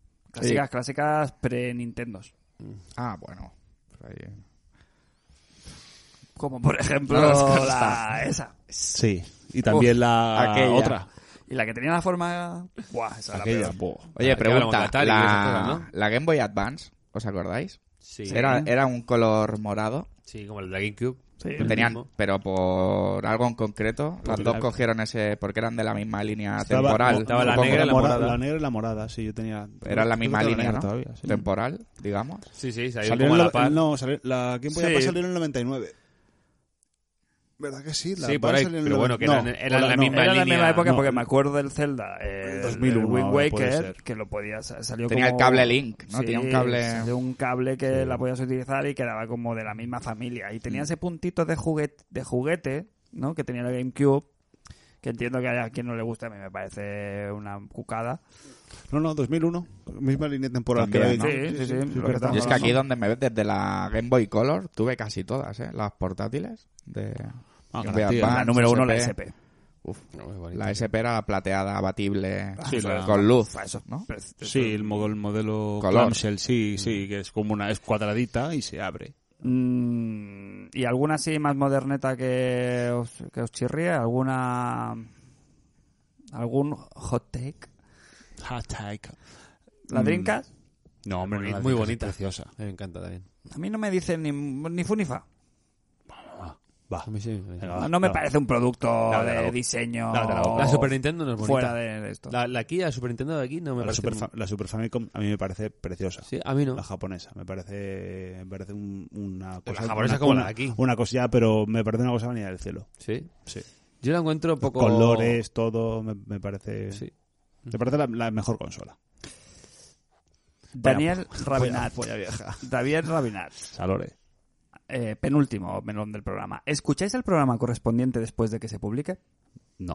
Speaker 1: Clásicas pre-Nintendos.
Speaker 4: Ah, bueno. Ahí-
Speaker 1: Como por ejemplo
Speaker 4: No,
Speaker 1: esa.
Speaker 2: Sí. Y también la
Speaker 4: aquella.
Speaker 2: otra.
Speaker 1: Y la que tenía la forma... Buah, esa era
Speaker 2: Aquella.
Speaker 1: peor.
Speaker 2: buah.
Speaker 4: Oye,
Speaker 3: Aquí hablamos de
Speaker 4: pregunta.
Speaker 3: Atari y esas cosas, ¿no?
Speaker 4: La Game Boy Advance, ¿os acordáis?
Speaker 3: Sí.
Speaker 4: Era un color morado.
Speaker 3: Sí, como el de la GameCube.
Speaker 1: Sí.
Speaker 3: El
Speaker 4: Tenían,
Speaker 3: mismo.
Speaker 4: pero por algo en concreto, las dos cogieron ese, porque eran de la misma línea temporal.
Speaker 3: estaba la
Speaker 4: supongo.
Speaker 3: negra y la morada.
Speaker 2: La negra y la morada, sí, yo tenía...
Speaker 4: Era la misma
Speaker 2: creo que
Speaker 4: línea,
Speaker 2: negra
Speaker 4: ¿no?
Speaker 2: todavía, sí.
Speaker 4: Temporal, digamos.
Speaker 3: Sí, sí, salió
Speaker 2: Salió
Speaker 3: como a
Speaker 2: en
Speaker 3: la par.
Speaker 2: no, la Game Boy
Speaker 1: Sí.
Speaker 2: Advance salió en el 99. ¿Verdad que sí? La
Speaker 3: Sí, por
Speaker 2: Advance
Speaker 3: ahí,
Speaker 2: salió en
Speaker 3: pero
Speaker 2: el
Speaker 3: bueno, que
Speaker 2: 99.
Speaker 3: eran la
Speaker 2: no,
Speaker 3: misma
Speaker 1: Era la
Speaker 3: línea.
Speaker 1: misma época
Speaker 2: no,
Speaker 1: porque me acuerdo del Zelda, el
Speaker 2: 2001,
Speaker 1: Wind
Speaker 2: puede
Speaker 1: Waker,
Speaker 2: ser.
Speaker 1: que lo podías, salió
Speaker 4: Tenía
Speaker 1: como...
Speaker 4: el cable Link, ¿no?
Speaker 1: Sí,
Speaker 4: Tenía un cable...
Speaker 1: salió un cable que la podías utilizar y quedaba como de la misma familia. Y tenía ese puntito de juguete, ¿no? Que tenía la GameCube, que entiendo que a quien no le guste, a mí me parece una cucada.
Speaker 2: No, 2001. Misma línea temporal
Speaker 4: También,
Speaker 2: que la
Speaker 4: ¿no?
Speaker 2: GameCube.
Speaker 1: Sí, lo que
Speaker 2: verdad.
Speaker 1: estamos
Speaker 4: Y es que aquí
Speaker 1: hablando.
Speaker 4: donde me ves, desde la Game Boy Color, tuve casi todas, ¿eh? Las portátiles de
Speaker 2: Ah,
Speaker 4: Game Boy
Speaker 2: garantía.
Speaker 1: La
Speaker 4: Advance,
Speaker 1: número 1, la
Speaker 4: SP.
Speaker 1: SP.
Speaker 4: Uf,
Speaker 3: No, muy bonito.
Speaker 4: la SP era la plateada abatible
Speaker 2: Sí, la-
Speaker 4: con luz, ¿no?
Speaker 2: Sí, el modelo
Speaker 4: Color.
Speaker 2: clamshell, sí, que es como es cuadradita y se abre.
Speaker 1: ¿Y alguna así más moderneta que os chirríe? ¿Algún hot take?
Speaker 2: Hot take.
Speaker 1: ¿La Dreamcast?
Speaker 2: No, hombre, no, la
Speaker 3: Muy
Speaker 2: Dreamcast es
Speaker 3: bonita.
Speaker 2: preciosa.
Speaker 3: A mí me encanta también.
Speaker 1: A mí no me dicen ni fu ni fa.
Speaker 2: Va.
Speaker 3: A mí sí.
Speaker 2: Venga,
Speaker 1: No me
Speaker 2: va.
Speaker 1: parece un producto
Speaker 2: Dale,
Speaker 1: de
Speaker 2: dale.
Speaker 1: diseño
Speaker 2: Dale.
Speaker 3: La Super Nintendo no es bonita.
Speaker 1: fuera de esto.
Speaker 3: La aquí, la Super Nintendo de aquí no me
Speaker 2: La
Speaker 3: parece...
Speaker 2: la Super Famicom a mí me parece preciosa.
Speaker 3: Sí, a mí no.
Speaker 2: La japonesa, me parece una
Speaker 3: Pues
Speaker 2: cosa...
Speaker 3: la japonesa
Speaker 2: una-
Speaker 3: como la
Speaker 2: una-
Speaker 3: de aquí.
Speaker 2: Una cosilla, pero me parece una cosa venida del cielo.
Speaker 3: Sí.
Speaker 2: Sí.
Speaker 3: Yo la encuentro poco...
Speaker 2: Colores, todo, me parece...
Speaker 3: Sí.
Speaker 2: Me parece la mejor consola.
Speaker 1: Daniel Rabinat.
Speaker 2: Polla vieja.
Speaker 1: David Rabinat.
Speaker 2: Salore.
Speaker 1: Penúltimo melón del programa. ¿Escucháis el programa correspondiente después de que se publique?
Speaker 2: No.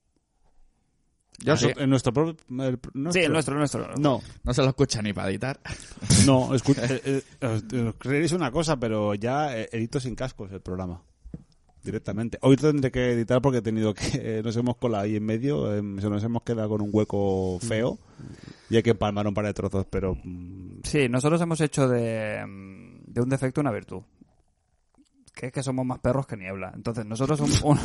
Speaker 4: Yo sí.
Speaker 2: En nuestro propio...
Speaker 1: Sí, el nuestro.
Speaker 2: No.
Speaker 4: No se lo escucha ni para editar.
Speaker 2: No, os creeréis una cosa, pero ya edito sin cascos el programa. Directamente. Hoy tendré que editar porque he tenido que... nos hemos colado ahí en medio, se nos hemos quedado con un hueco feo y hay que palmar un par de trozos, pero...
Speaker 1: Sí, nosotros hemos hecho de un defecto una virtud. Que es que somos más perros que niebla. Entonces, nosotros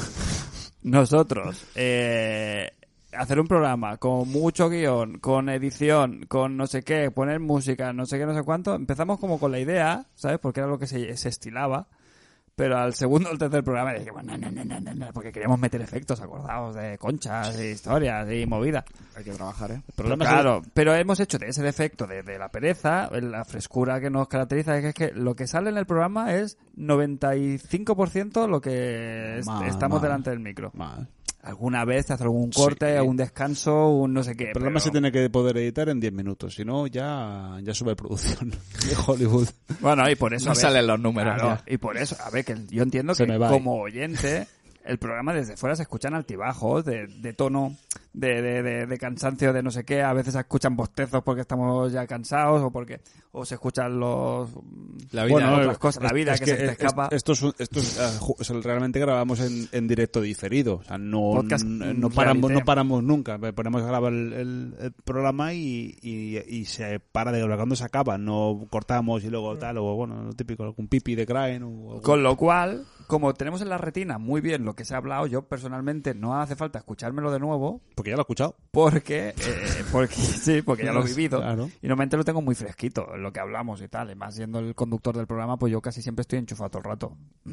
Speaker 1: hacer un programa con mucho guión, con edición, con no sé qué, poner música, no sé qué, no sé cuánto, empezamos como con la idea, ¿sabes? Porque era lo que se estilaba. Pero al segundo o el tercer programa dijimos, no, porque queríamos meter efectos, acordados de conchas, y historias y movidas.
Speaker 4: Hay que trabajar, ¿eh?
Speaker 2: El problema es
Speaker 1: Claro, pero hemos hecho de ese defecto de la pereza, la frescura que nos caracteriza, es que lo que sale en el programa es 95% lo que estamos delante del micro.
Speaker 2: Mal.
Speaker 1: Alguna vez te hace algún corte,
Speaker 2: Sí.
Speaker 1: un descanso, un no sé qué.
Speaker 2: El programa
Speaker 1: pero-
Speaker 2: se tiene que poder editar en 10 minutos, si no ya sube producción de Hollywood.
Speaker 1: Bueno, y por eso...
Speaker 4: No
Speaker 1: a ver,
Speaker 4: salen los números.
Speaker 1: claro,
Speaker 4: ya.
Speaker 1: y por eso, a ver, que yo entiendo
Speaker 2: Se
Speaker 1: que
Speaker 2: me va
Speaker 1: como oyente, el programa desde fuera se escuchan altibajos de tono, de cansancio, de no sé qué. A veces se escuchan bostezos porque estamos ya cansados o se escuchan
Speaker 3: La vida.
Speaker 1: otras cosas, la vida que se te escapa.
Speaker 2: Esto es realmente grabamos en directo diferido. O sea, no
Speaker 1: Podcast
Speaker 2: no paramos nunca. Ponemos a grabar el programa y se para de grabar cuando se acaba. No cortamos y luego tal, o bueno, lo típico, un pipi de Crane o algo.
Speaker 1: Con lo cual, como tenemos en la retina muy bien lo que se ha hablado, yo personalmente no hace falta escuchármelo de nuevo
Speaker 2: Porque ya lo he escuchado.
Speaker 1: porque ya lo he vivido.
Speaker 2: Claro.
Speaker 1: Y normalmente lo tengo muy fresquito, lo que hablamos y tal. Y más siendo el conductor del programa, pues yo casi siempre estoy enchufado todo el rato.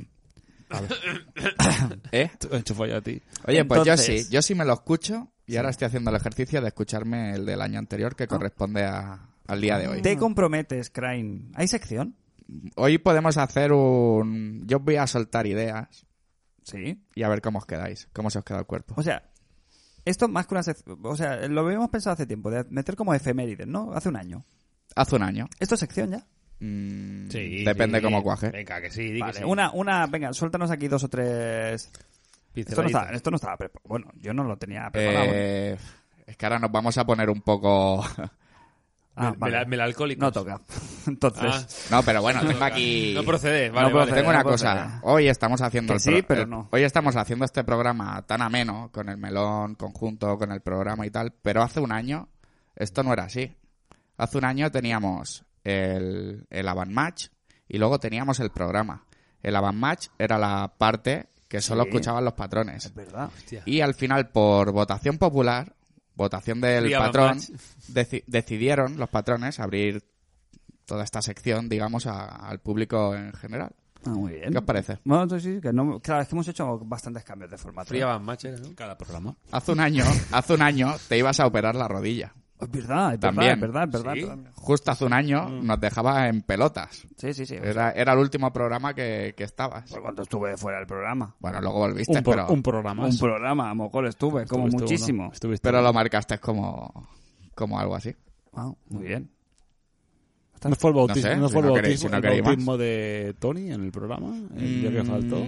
Speaker 4: ¿Eh?
Speaker 2: Enchufo yo a ti.
Speaker 4: Oye, pues
Speaker 1: Entonces-
Speaker 4: yo sí me lo escucho y ahora estoy haciendo el ejercicio de escucharme el del año anterior que corresponde al día de hoy.
Speaker 1: ¿Te comprometes, Crane? ¿Hay sección?
Speaker 4: Hoy podemos hacer yo os voy a soltar ideas
Speaker 1: Sí.
Speaker 4: y a ver cómo os quedáis, cómo se os queda el cuerpo.
Speaker 1: O sea, esto más que una sección... O sea, lo habíamos pensado hace tiempo, de meter como efemérides, ¿no? Hace un año.
Speaker 4: Hace un año.
Speaker 1: ¿Esto es sección ya?
Speaker 3: Sí,
Speaker 4: Depende
Speaker 3: sí.
Speaker 4: cómo cuaje.
Speaker 3: Venga, que sí, di que
Speaker 1: Vale,
Speaker 3: sí.
Speaker 1: venga, suéltanos aquí 2 o 3...
Speaker 3: Pinceladita.
Speaker 1: Esto no estaba preparado. Bueno, yo no lo tenía preparado.
Speaker 4: Es que ahora nos vamos a poner un poco...
Speaker 1: Vale.
Speaker 3: Melancólicos.
Speaker 1: No toca. Entonces...
Speaker 4: No, pero bueno, tengo aquí...
Speaker 3: No procede, vale,
Speaker 1: No
Speaker 3: vale.
Speaker 1: procede.
Speaker 4: Tengo una
Speaker 1: no
Speaker 4: cosa.
Speaker 1: procede.
Speaker 4: Hoy estamos haciendo
Speaker 1: Que sí, pero no.
Speaker 4: Hoy estamos haciendo este programa tan ameno con el melón conjunto con el programa y tal, pero hace un año esto no era así. Hace un año teníamos el Avant Match y luego teníamos el programa. El Avant Match era la parte que solo
Speaker 1: Sí.
Speaker 4: escuchaban los patrones.
Speaker 1: Es verdad.
Speaker 3: Hostia.
Speaker 4: Y al final, por votación popular, votación del
Speaker 3: Free Avant
Speaker 4: patrón,
Speaker 3: Match.
Speaker 4: decidieron los patrones abrir toda esta sección, digamos, al público en general.
Speaker 1: Muy bien.
Speaker 4: ¿Qué os parece?
Speaker 1: Bueno, sí, que no... Claro, es que hemos hecho bastantes cambios de formato.
Speaker 3: Free Avant Match era, ¿no?
Speaker 2: Cada programa.
Speaker 4: Hace un año te ibas a operar la rodilla.
Speaker 1: Es verdad,
Speaker 4: También.
Speaker 1: es verdad.
Speaker 3: Sí.
Speaker 4: Justo hace un año nos dejaba en pelotas.
Speaker 1: Sí.
Speaker 4: Era el último programa que estabas.
Speaker 1: Por cuanto estuve fuera del programa.
Speaker 4: Bueno, luego volviste,
Speaker 2: Un programa.
Speaker 1: Un programa, a lo mejor estuve, como
Speaker 2: Estuviste
Speaker 1: muchísimo.
Speaker 2: uno. Estuviste
Speaker 4: pero
Speaker 2: uno.
Speaker 4: lo marcaste como algo así.
Speaker 1: Wow, muy bien.
Speaker 2: ¿No fue el bautismo,
Speaker 4: No sé,
Speaker 2: no fue
Speaker 4: si
Speaker 2: el
Speaker 4: no queréis-
Speaker 2: bautismo,
Speaker 4: si no
Speaker 2: el
Speaker 4: queréis
Speaker 2: bautismo de Tony en el programa? El día que faltó.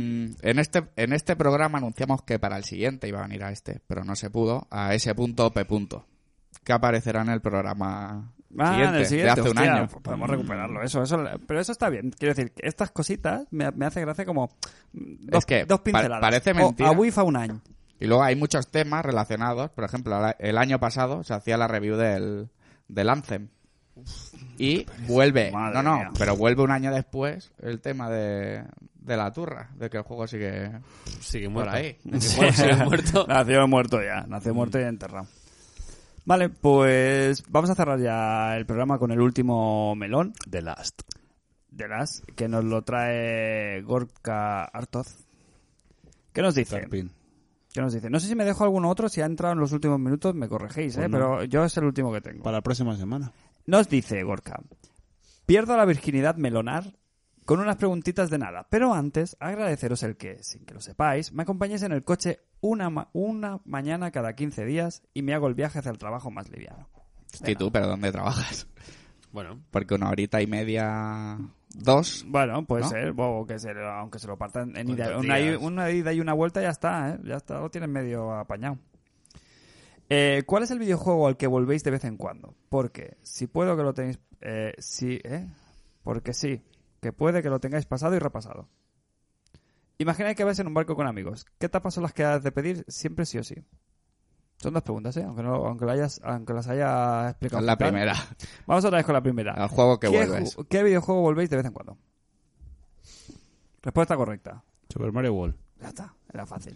Speaker 4: En este programa anunciamos que para el siguiente iba a venir a este, pero no se pudo, a ese punto P. Que aparecerá en el programa
Speaker 1: En el
Speaker 4: de hace un
Speaker 1: hostia,
Speaker 4: año.
Speaker 1: pues podemos recuperarlo. Pero eso está bien. Quiero decir, que estas cositas me hace gracia como dos
Speaker 4: que
Speaker 1: pinceladas.
Speaker 4: parece mentira.
Speaker 1: Avui fa un any.
Speaker 4: Y luego hay muchos temas relacionados. Por ejemplo, el año pasado se hacía la review del Anthem. Y vuelve,
Speaker 1: Madre mía.
Speaker 4: pero vuelve un año después el tema de la turra, de que el juego sigue
Speaker 3: Sigue
Speaker 4: por
Speaker 3: muerto.
Speaker 4: ahí.
Speaker 3: Sigue muerto.
Speaker 1: Nació muerto ya, nació muerto y enterrado. Vale, pues vamos a cerrar ya el programa con el último melón
Speaker 2: The Last.
Speaker 1: de las que nos lo trae Gorka Artoz. ¿Qué nos dice?
Speaker 2: Tarpin.
Speaker 1: ¿Qué nos dice? No sé si me dejo alguno otro, si ha entrado en los últimos minutos me corregís,
Speaker 2: Pues no.
Speaker 1: pero yo es el último que tengo.
Speaker 2: Para la próxima semana.
Speaker 1: Nos dice Gorka: pierdo la virginidad melonar con unas preguntitas de nada, pero antes agradeceros el que, sin que lo sepáis, me acompañéis en el coche una mañana cada 15 días y me hago el viaje hacia el trabajo más liviano.
Speaker 4: Hostia, tú, ¿pero dónde trabajas?
Speaker 3: Bueno,
Speaker 4: Porque 1 horita y media, 2...
Speaker 1: Bueno, puede
Speaker 4: ¿No?
Speaker 1: ser, o que aunque se lo partan en
Speaker 3: Con
Speaker 1: ida,
Speaker 3: 2
Speaker 1: una
Speaker 3: días.
Speaker 1: ida y una vuelta ya está, ¿eh? Ya está, lo tienes medio apañado. ¿Cuál es el videojuego al que volvéis de vez en cuando? Porque si puedo que lo tenéis... Porque sí, que puede que lo tengáis pasado y repasado. Imaginad que vais en un barco con amigos. ¿Qué etapas son las que has de pedir siempre sí o sí? Son 2 preguntas, ¿eh? Aunque las haya explicado.
Speaker 4: La
Speaker 1: fatal.
Speaker 4: primera.
Speaker 1: Vamos otra vez con la primera.
Speaker 4: Al juego que vuelves.
Speaker 1: ¿Qué videojuego volvéis de vez en cuando? Respuesta correcta.
Speaker 2: Super Mario World.
Speaker 1: Ya está, era fácil.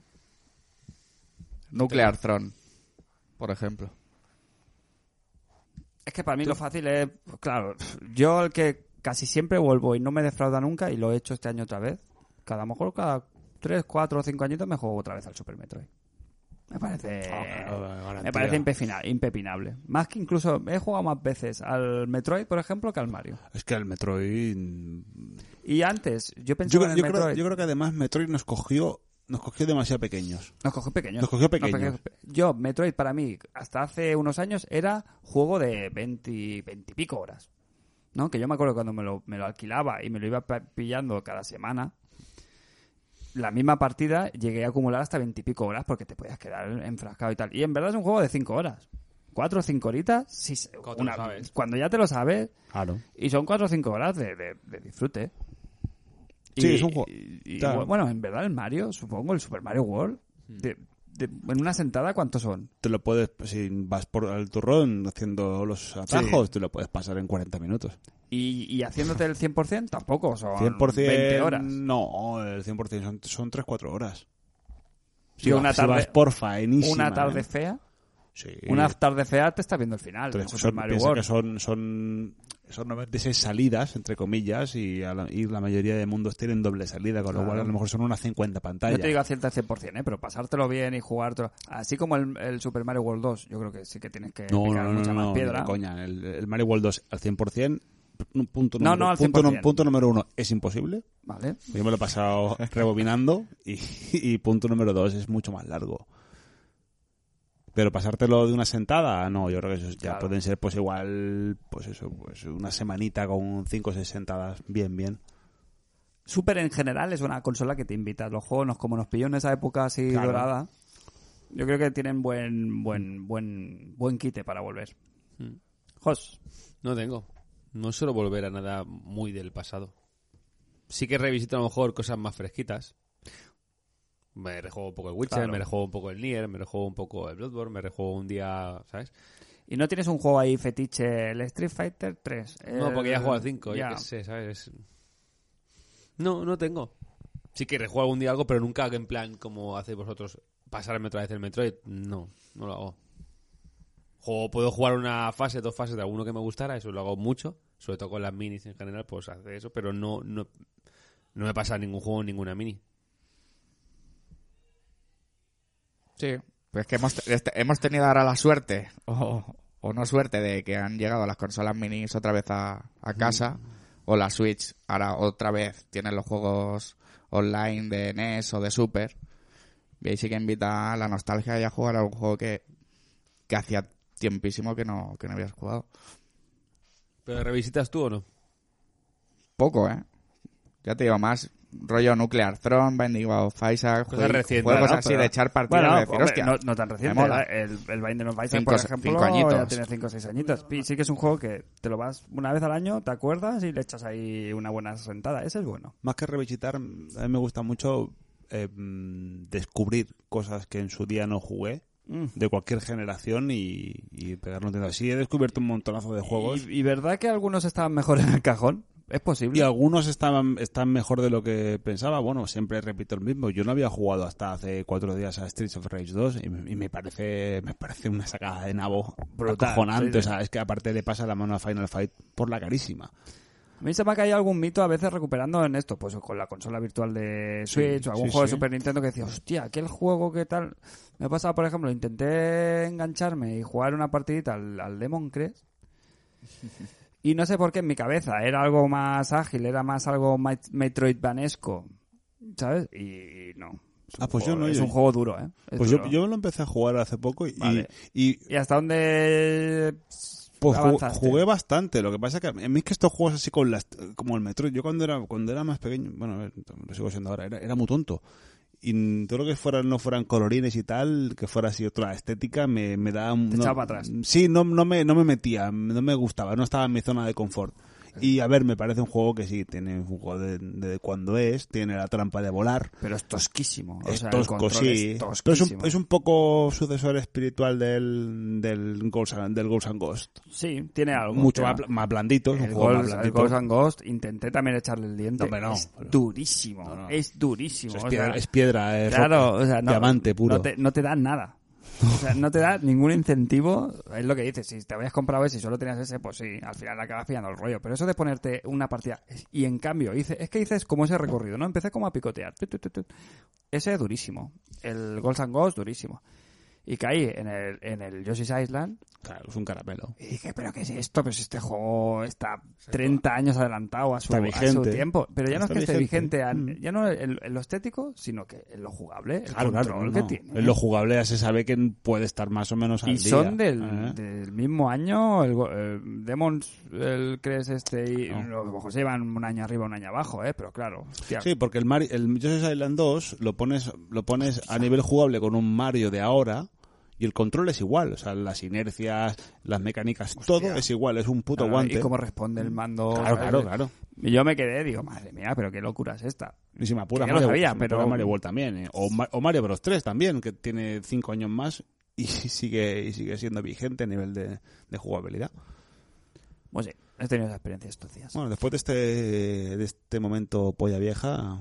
Speaker 4: Nuclear Throne, por ejemplo.
Speaker 1: Es que para mí lo fácil es, claro, yo el que casi siempre vuelvo y no me defrauda nunca, y lo he hecho este año otra vez, cada 3, 4 o 5 añitos me juego otra vez al Super Metroid. Me parece impepinable. Más que incluso he jugado más veces al Metroid, por ejemplo, que al Mario.
Speaker 2: Es que el Metroid...
Speaker 1: Y antes, yo pensaba en el Metroid...
Speaker 2: yo creo que además Metroid nos cogió demasiado pequeños.
Speaker 1: Nos cogió pequeños.
Speaker 2: Nos cogió pequeños.
Speaker 1: Yo, Metroid para mí, hasta hace unos años, era juego de 20 y pico horas. ¿No? Que yo me acuerdo cuando me lo alquilaba y me lo iba pillando cada semana, la misma partida llegué a acumular hasta 20 y pico horas porque te podías quedar enfrascado y tal. Y en verdad es un juego de 5 horas. 4 o 5 horitas, sí,
Speaker 3: Cuando te lo sabes.
Speaker 1: cuando ya te lo sabes,
Speaker 2: Claro.
Speaker 1: y son 4 o 5 horas de disfrute.
Speaker 2: Sí, es un juego. Claro.
Speaker 1: Bueno, en verdad el Mario, supongo, el Super Mario World, en una sentada, ¿cuántos son?
Speaker 2: Te lo puedes, si vas por el turrón haciendo los atajos, te lo puedes pasar en 40 minutos.
Speaker 1: Y haciéndote el 100% tampoco, son
Speaker 2: 100%,
Speaker 1: 20 horas.
Speaker 2: No, el 100% son 3-4 horas.
Speaker 1: Sí, una tarde,
Speaker 2: vas por faenísima.
Speaker 1: una tarde fea,
Speaker 2: Sí.
Speaker 1: una tarde fea te está viendo el final.
Speaker 2: Entonces,
Speaker 1: del Super Mario
Speaker 2: piensa
Speaker 1: World.
Speaker 2: que son 96 salidas, entre comillas, y la mayoría de mundos tienen doble salida, con lo cual a lo mejor son unas 50 pantallas.
Speaker 1: Yo te digo acierta el 100%, pero pasártelo bien y jugártelo, así como el Super Mario World 2, yo creo que sí que tienes que picar mucha más piedra.
Speaker 2: ni de coña. El Mario World 2 al 100%, punto
Speaker 1: No,
Speaker 2: número,
Speaker 1: al 100%.
Speaker 2: punto número 1, es imposible.
Speaker 1: Vale.
Speaker 2: Yo me lo he pasado rebobinando y punto número 2, es mucho más largo. Pero pasártelo de una sentada, no, yo creo que eso ya
Speaker 1: Claro.
Speaker 2: pueden ser pues igual, pues eso, pues una semanita con 5 o 6 sentadas, bien.
Speaker 1: Super en general es una consola que te invita. Los juegos, como nos pilló en esa época así
Speaker 2: Claro.
Speaker 1: dorada, yo creo que tienen buen quite para volver. Jos,
Speaker 3: no tengo. No suelo volver a nada muy del pasado. Sí que revisito a lo mejor cosas más fresquitas. Me rejuego un poco el Witcher,
Speaker 1: Claro.
Speaker 3: me rejuego un poco el Nier, me rejuego un poco el Bloodborne, me rejuego un día, ¿sabes?
Speaker 1: ¿y no tienes un juego ahí fetiche, el Street Fighter 3?
Speaker 3: No, porque ya he jugado al 5,
Speaker 1: ya.
Speaker 3: yo qué sé, ¿sabes? No tengo. Sí que rejuego algún día algo, pero nunca en plan como hacéis vosotros, pasarme otra vez el Metroid. No lo hago. Puedo jugar una fase, 2 fases de alguno que me gustara, eso lo hago mucho, sobre todo con las minis en general, pues hace eso, pero no me pasa ningún juego en ninguna mini.
Speaker 4: Sí, pues que hemos tenido ahora la suerte, o no suerte, de que han llegado las consolas minis otra vez a casa, o la Switch ahora otra vez tienen los juegos online de NES o de Super, y ahí sí que invita a la nostalgia y a jugar a un juego que hacía tiempísimo que no habías jugado.
Speaker 3: ¿Pero revisitas tú o no?
Speaker 4: Poco, ya te digo, más rollo Nuclear Throne, Binding of Isaac,
Speaker 3: Cosas recientes,
Speaker 4: juegos
Speaker 1: ¿no?
Speaker 4: así
Speaker 1: Pero-
Speaker 4: de echar partidas y decir,
Speaker 1: hombre,
Speaker 4: hostia,
Speaker 1: no tan reciente.
Speaker 4: me mola.
Speaker 1: El Binding of Isaac,
Speaker 4: 5
Speaker 1: por ejemplo,
Speaker 4: añitos.
Speaker 1: ya tiene 5 o 6 añitos. Y sí que es un juego que te lo vas una vez al año, te acuerdas y le echas ahí una buena sentada. Ese es bueno.
Speaker 2: Más que revisitar, a mí me gusta mucho descubrir cosas que en su día no jugué, de cualquier generación, y pegarlo un tiro. Así he descubierto un montonazo de juegos.
Speaker 1: ¿Y verdad que algunos estaban mejor en el cajón? ¿Es posible?
Speaker 2: Y algunos están mejor de lo que pensaba. Bueno, siempre repito el mismo. Yo no había jugado hasta hace 4 días a Streets of Rage 2 y me parece una sacada de nabo
Speaker 1: brutal,
Speaker 2: acojonante.
Speaker 1: sí.
Speaker 2: O sea, es que aparte le pasa la mano a Final Fight por la carísima.
Speaker 1: A mí se me ha caído algún mito a veces recuperando en esto, pues con la consola virtual de Switch o algún juego de Super Nintendo que decía, hostia, aquel juego que tal... Me ha pasado, por ejemplo, intenté engancharme y jugar una partidita al Demon Crest y no sé por qué en mi cabeza era algo más ágil, era más algo Metroidvanesco, ¿sabes? Y no.
Speaker 2: Pues yo no.
Speaker 1: Es un juego duro, ¿eh?
Speaker 2: Pues
Speaker 1: duro.
Speaker 2: yo lo empecé a jugar hace poco
Speaker 1: Vale.
Speaker 2: y
Speaker 1: ¿Y hasta dónde
Speaker 2: pues
Speaker 1: avanzaste?
Speaker 2: jugué bastante. Lo que pasa es que a mí es que estos juegos así como el Metroid, yo cuando era más pequeño, bueno, a ver, lo sigo siendo ahora, era muy tonto. Y todo lo que no fueran colorines y tal, que fuera así otra estética, me daba...
Speaker 1: Te echaba para atrás.
Speaker 2: Sí, no me metía, no me gustaba, no estaba en mi zona de confort. Y a ver, me parece un juego que sí, tiene un juego de cuando tiene la trampa de volar.
Speaker 1: Pero es tosquísimo. O
Speaker 2: Es
Speaker 1: sea,
Speaker 2: tosco,
Speaker 1: el control
Speaker 2: sí.
Speaker 1: es tosquísimo.
Speaker 2: Pero es un poco sucesor espiritual del Ghosts and Ghost.
Speaker 1: Sí, tiene algo.
Speaker 2: Mucho
Speaker 1: Pero
Speaker 2: más blandito. Es un
Speaker 1: el
Speaker 2: juego más
Speaker 1: Ghost, el
Speaker 2: blandito.
Speaker 1: Ghosts and Ghost, intenté también echarle el diente.
Speaker 2: No, hombre, no.
Speaker 1: Es durísimo.
Speaker 2: No.
Speaker 1: Es durísimo.
Speaker 2: Es
Speaker 1: o
Speaker 2: piedra,
Speaker 1: sea,
Speaker 2: es piedra, es
Speaker 1: claro,
Speaker 2: roca,
Speaker 1: o sea, no,
Speaker 2: diamante puro.
Speaker 1: No te da nada. O sea, no te da ningún incentivo. Es lo que dices. Si te habías comprado ese y solo tenías ese, pues sí, al final acabas pillando el rollo. Pero eso de ponerte una partida y en cambio, hice como ese recorrido, ¿no? Empecé como a picotear. Ese es durísimo. El Ghosts and Ghosts, durísimo. Y caí en el Yoshi's Island.
Speaker 2: Claro, es un caramelo.
Speaker 1: Y dije, ¿pero qué es esto? Pues este juego está 30 años adelantado a su tiempo. Pero ya no es que esté vigente, ya no en lo estético, sino que en lo jugable, el control que tiene.
Speaker 2: En lo jugable ya se sabe que puede estar más o menos al
Speaker 1: Y
Speaker 2: día.
Speaker 1: son del mismo año, el Demons, el Crest y los juegos llevan un año arriba, un año abajo, pero claro. Hostia.
Speaker 2: Sí, porque el Yoshi's Island 2 lo pones a nivel jugable con un Mario de ahora. Y el control es igual, o sea, las inercias, las mecánicas, todo es igual, es un puto guante.
Speaker 1: Y cómo responde el mando.
Speaker 2: Claro.
Speaker 1: Y yo me quedé, digo, madre mía, pero qué locura es esta.
Speaker 2: Y si me apuras,
Speaker 1: Que ya lo sabía, pero
Speaker 2: Mario World también, o Mario Bros 3 también, que tiene 5 años más y sigue siendo vigente a nivel de jugabilidad.
Speaker 1: Pues sí, he tenido esa experiencia estos días.
Speaker 2: Bueno, después de este momento polla vieja,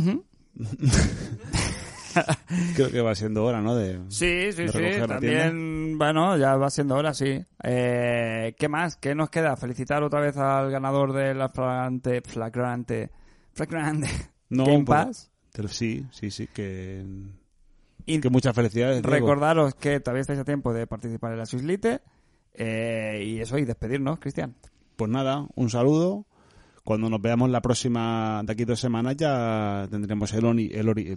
Speaker 2: creo que va siendo hora, ¿no?
Speaker 1: Sí,
Speaker 2: recoger la
Speaker 1: también, bueno, ya va siendo hora, sí. ¿Qué más? ¿Qué nos queda? Felicitar otra vez al ganador de la flagrante Game Pass.
Speaker 2: Pero sí, que muchas felicidades. Diego.
Speaker 1: Recordaros que todavía estáis a tiempo de participar en la Swislite y eso, y despedirnos, Cristian.
Speaker 2: Pues nada, un saludo. Cuando nos veamos la próxima, de aquí 2 semanas, ya tendremos el Ori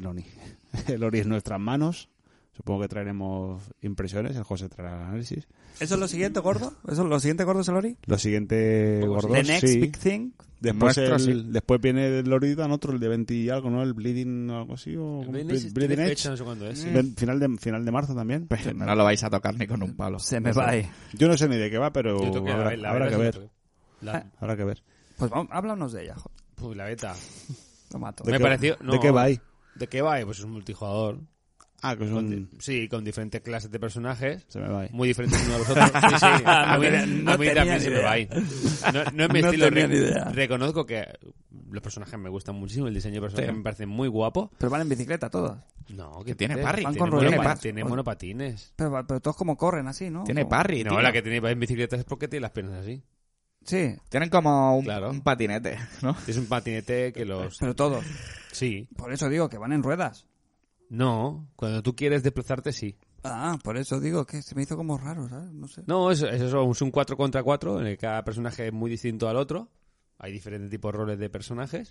Speaker 2: en nuestras manos. Supongo que traeremos impresiones, el José traerá el análisis.
Speaker 1: ¿Eso es lo siguiente, gordo? ¿Eso es lo siguiente, gordo, es el Ori?
Speaker 2: Lo siguiente, gordo,
Speaker 1: The next
Speaker 2: sí.
Speaker 1: big thing.
Speaker 2: Después,
Speaker 1: Nuestro,
Speaker 2: después viene el Ori Dan otro, el de 20 y algo, ¿no? El Bleeding o algo así. O
Speaker 3: Bleeding Edge, no sé cuándo es. Sí.
Speaker 2: Final de marzo también.
Speaker 4: Pues no lo vais a tocar ni con un palo.
Speaker 1: Se me va ahí.
Speaker 2: Yo no sé ni de qué va, pero
Speaker 3: Yo toqué
Speaker 2: habrá que ver. Habrá que ver.
Speaker 1: Pues vamos, háblanos de ella, joder.
Speaker 3: La beta.
Speaker 1: Lo mato.
Speaker 3: Me pareció... No,
Speaker 2: ¿De qué va ahí?
Speaker 3: ¿De qué va? Pues es un multijugador.
Speaker 2: Ah, que es un...
Speaker 3: Sí, con diferentes clases de personajes.
Speaker 2: Se me va ahí.
Speaker 3: Muy diferentes unos a los otros. Sí, a mí también se me va ahí. No es mi estilo.
Speaker 1: tenía ni idea.
Speaker 3: Reconozco que los personajes me gustan muchísimo. El diseño de personajes me parece muy guapo.
Speaker 1: Pero van en bicicleta todos.
Speaker 3: No,
Speaker 4: Que tiene parry.
Speaker 1: Van
Speaker 3: Tiene,
Speaker 1: con ruedas.
Speaker 3: tiene monopatines.
Speaker 1: Pero todos como corren así, ¿no?
Speaker 4: Tiene
Speaker 1: Como-
Speaker 4: parry,
Speaker 3: No,
Speaker 4: tío.
Speaker 3: la que tiene en bicicleta es porque tiene las piernas así.
Speaker 1: Sí,
Speaker 4: Tienen como
Speaker 3: Claro.
Speaker 4: un patinete, ¿no?
Speaker 3: Es un patinete que los...
Speaker 1: pero todos.
Speaker 3: Sí.
Speaker 1: Por eso digo que van en ruedas.
Speaker 3: No, cuando tú quieres desplazarte, sí.
Speaker 1: Ah, por eso digo que se me hizo como raro, ¿sabes? No sé.
Speaker 3: No, es eso, es un 4 contra 4 en el que cada personaje es muy distinto al otro. Hay diferentes tipos de roles de personajes.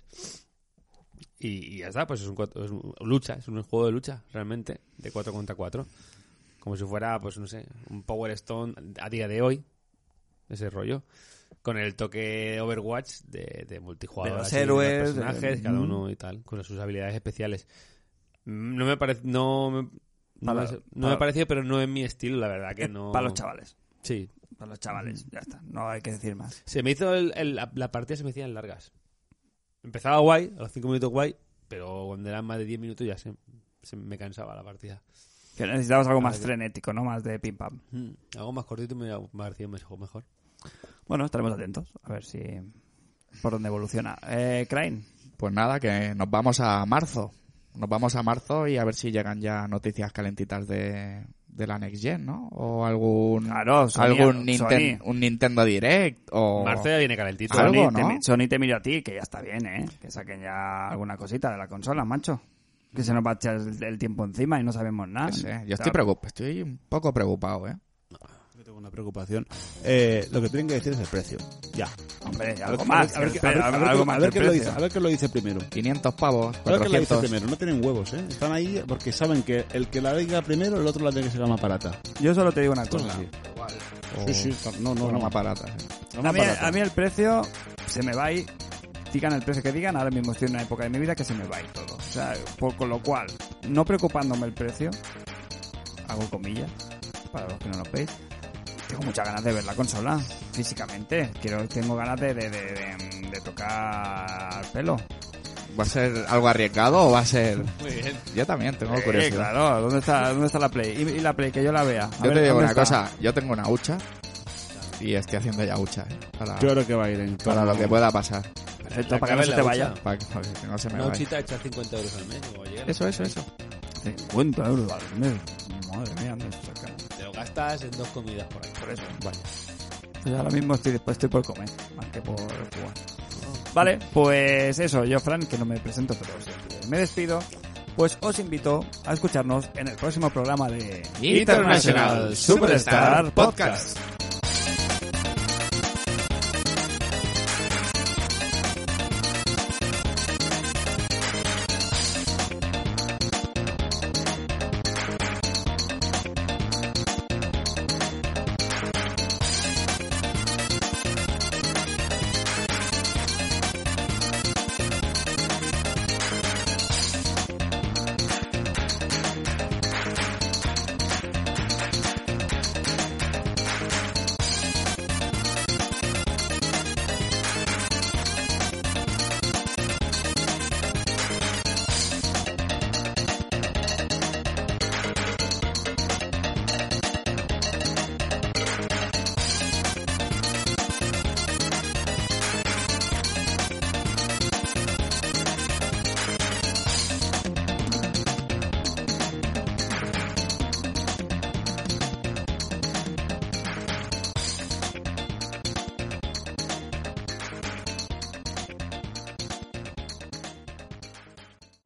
Speaker 3: Y ya está, pues es lucha, es un juego de lucha, realmente, de 4 contra 4. Como si fuera, pues no sé, un Power Stone a día de hoy. Ese rollo. Con el toque Overwatch de multijugador.
Speaker 1: De los
Speaker 3: así,
Speaker 1: héroes,
Speaker 3: los personajes, cada uno y tal, con sus habilidades especiales. No me parece... No me pareció, pero no es mi estilo, la verdad que no...
Speaker 1: Para los chavales.
Speaker 3: Sí.
Speaker 1: Para los chavales, ya está. No hay que decir más.
Speaker 3: Se me hizo la partida se me hacían largas. Empezaba guay, a los 5 minutos guay, pero cuando eran más de 10 minutos ya se me cansaba la partida.
Speaker 1: Que necesitabas algo más frenético, ¿no? Más de pim pam.
Speaker 3: Algo más cortito me ha parecido mejor.
Speaker 1: Bueno, estaremos atentos a ver si por dónde evoluciona. Crane.
Speaker 4: Pues nada, que nos vamos a marzo. Nos vamos a marzo y a ver si llegan ya noticias calentitas de la Next Gen, ¿no? O algún
Speaker 1: Claro, Sony,
Speaker 4: un Nintendo Direct o
Speaker 3: Marzo ya viene calentito.
Speaker 4: Algo,
Speaker 1: Sony,
Speaker 4: ¿no?
Speaker 1: Sony te miro a ti, que ya está bien, ¿eh? Que saquen ya alguna cosita de la consola, macho. Que se nos va a echar el tiempo encima y no sabemos nada.
Speaker 4: No sé, yo estoy un poco preocupado, ¿eh?
Speaker 2: Yo tengo una preocupación. Lo que tienen que decir es el precio. Ya.
Speaker 1: Hombre, algo más.
Speaker 2: A ver qué lo dice primero.
Speaker 4: 500 pavos,
Speaker 2: A ver qué lo dice
Speaker 4: 400.
Speaker 2: primero. No tienen huevos, ¿eh? Están ahí porque saben que el que la diga primero, el otro la tiene que sacar más barata.
Speaker 1: Yo solo te digo una cosa.
Speaker 2: Sí. No.
Speaker 4: Más baratas.
Speaker 1: A mí el precio se me va a ir. Digan el precio que digan, ahora mismo estoy en una época de mi vida que se me va a ir todo. O sea, con lo cual, no preocupándome el precio, hago comillas, para los que no lo veis, tengo muchas ganas de ver la consola, físicamente. Tengo ganas de tocar pelo.
Speaker 4: ¿Va a ser algo arriesgado o va a ser...?
Speaker 3: Muy bien.
Speaker 4: Yo también tengo curiosidad.
Speaker 1: Claro, ¿dónde está la Play? Y la Play, que yo la vea.
Speaker 4: Yo te digo una cosa, yo tengo una hucha y estoy haciendo ya hucha,
Speaker 2: Yo creo que va a ir en
Speaker 4: para lo que pueda pasar.
Speaker 1: Perfecto, para que no se te vaya.
Speaker 4: Para que no se me
Speaker 3: Una
Speaker 4: vaya.
Speaker 3: huchita echa 50 euros al mes. O llega.
Speaker 4: Eso.
Speaker 1: 50 euros al mes. Madre mía, ¿dónde se sacan?
Speaker 3: Te lo gastas en 2 comidas por ahí.
Speaker 1: Por eso.
Speaker 3: Vaya.
Speaker 1: Pues ahora mismo estoy por comer, más que por jugar. Vale, pues eso, yo, Fran, que no me presento, pero sí, me despido. Pues os invito a escucharnos en el próximo programa de
Speaker 3: International Superstar Podcast.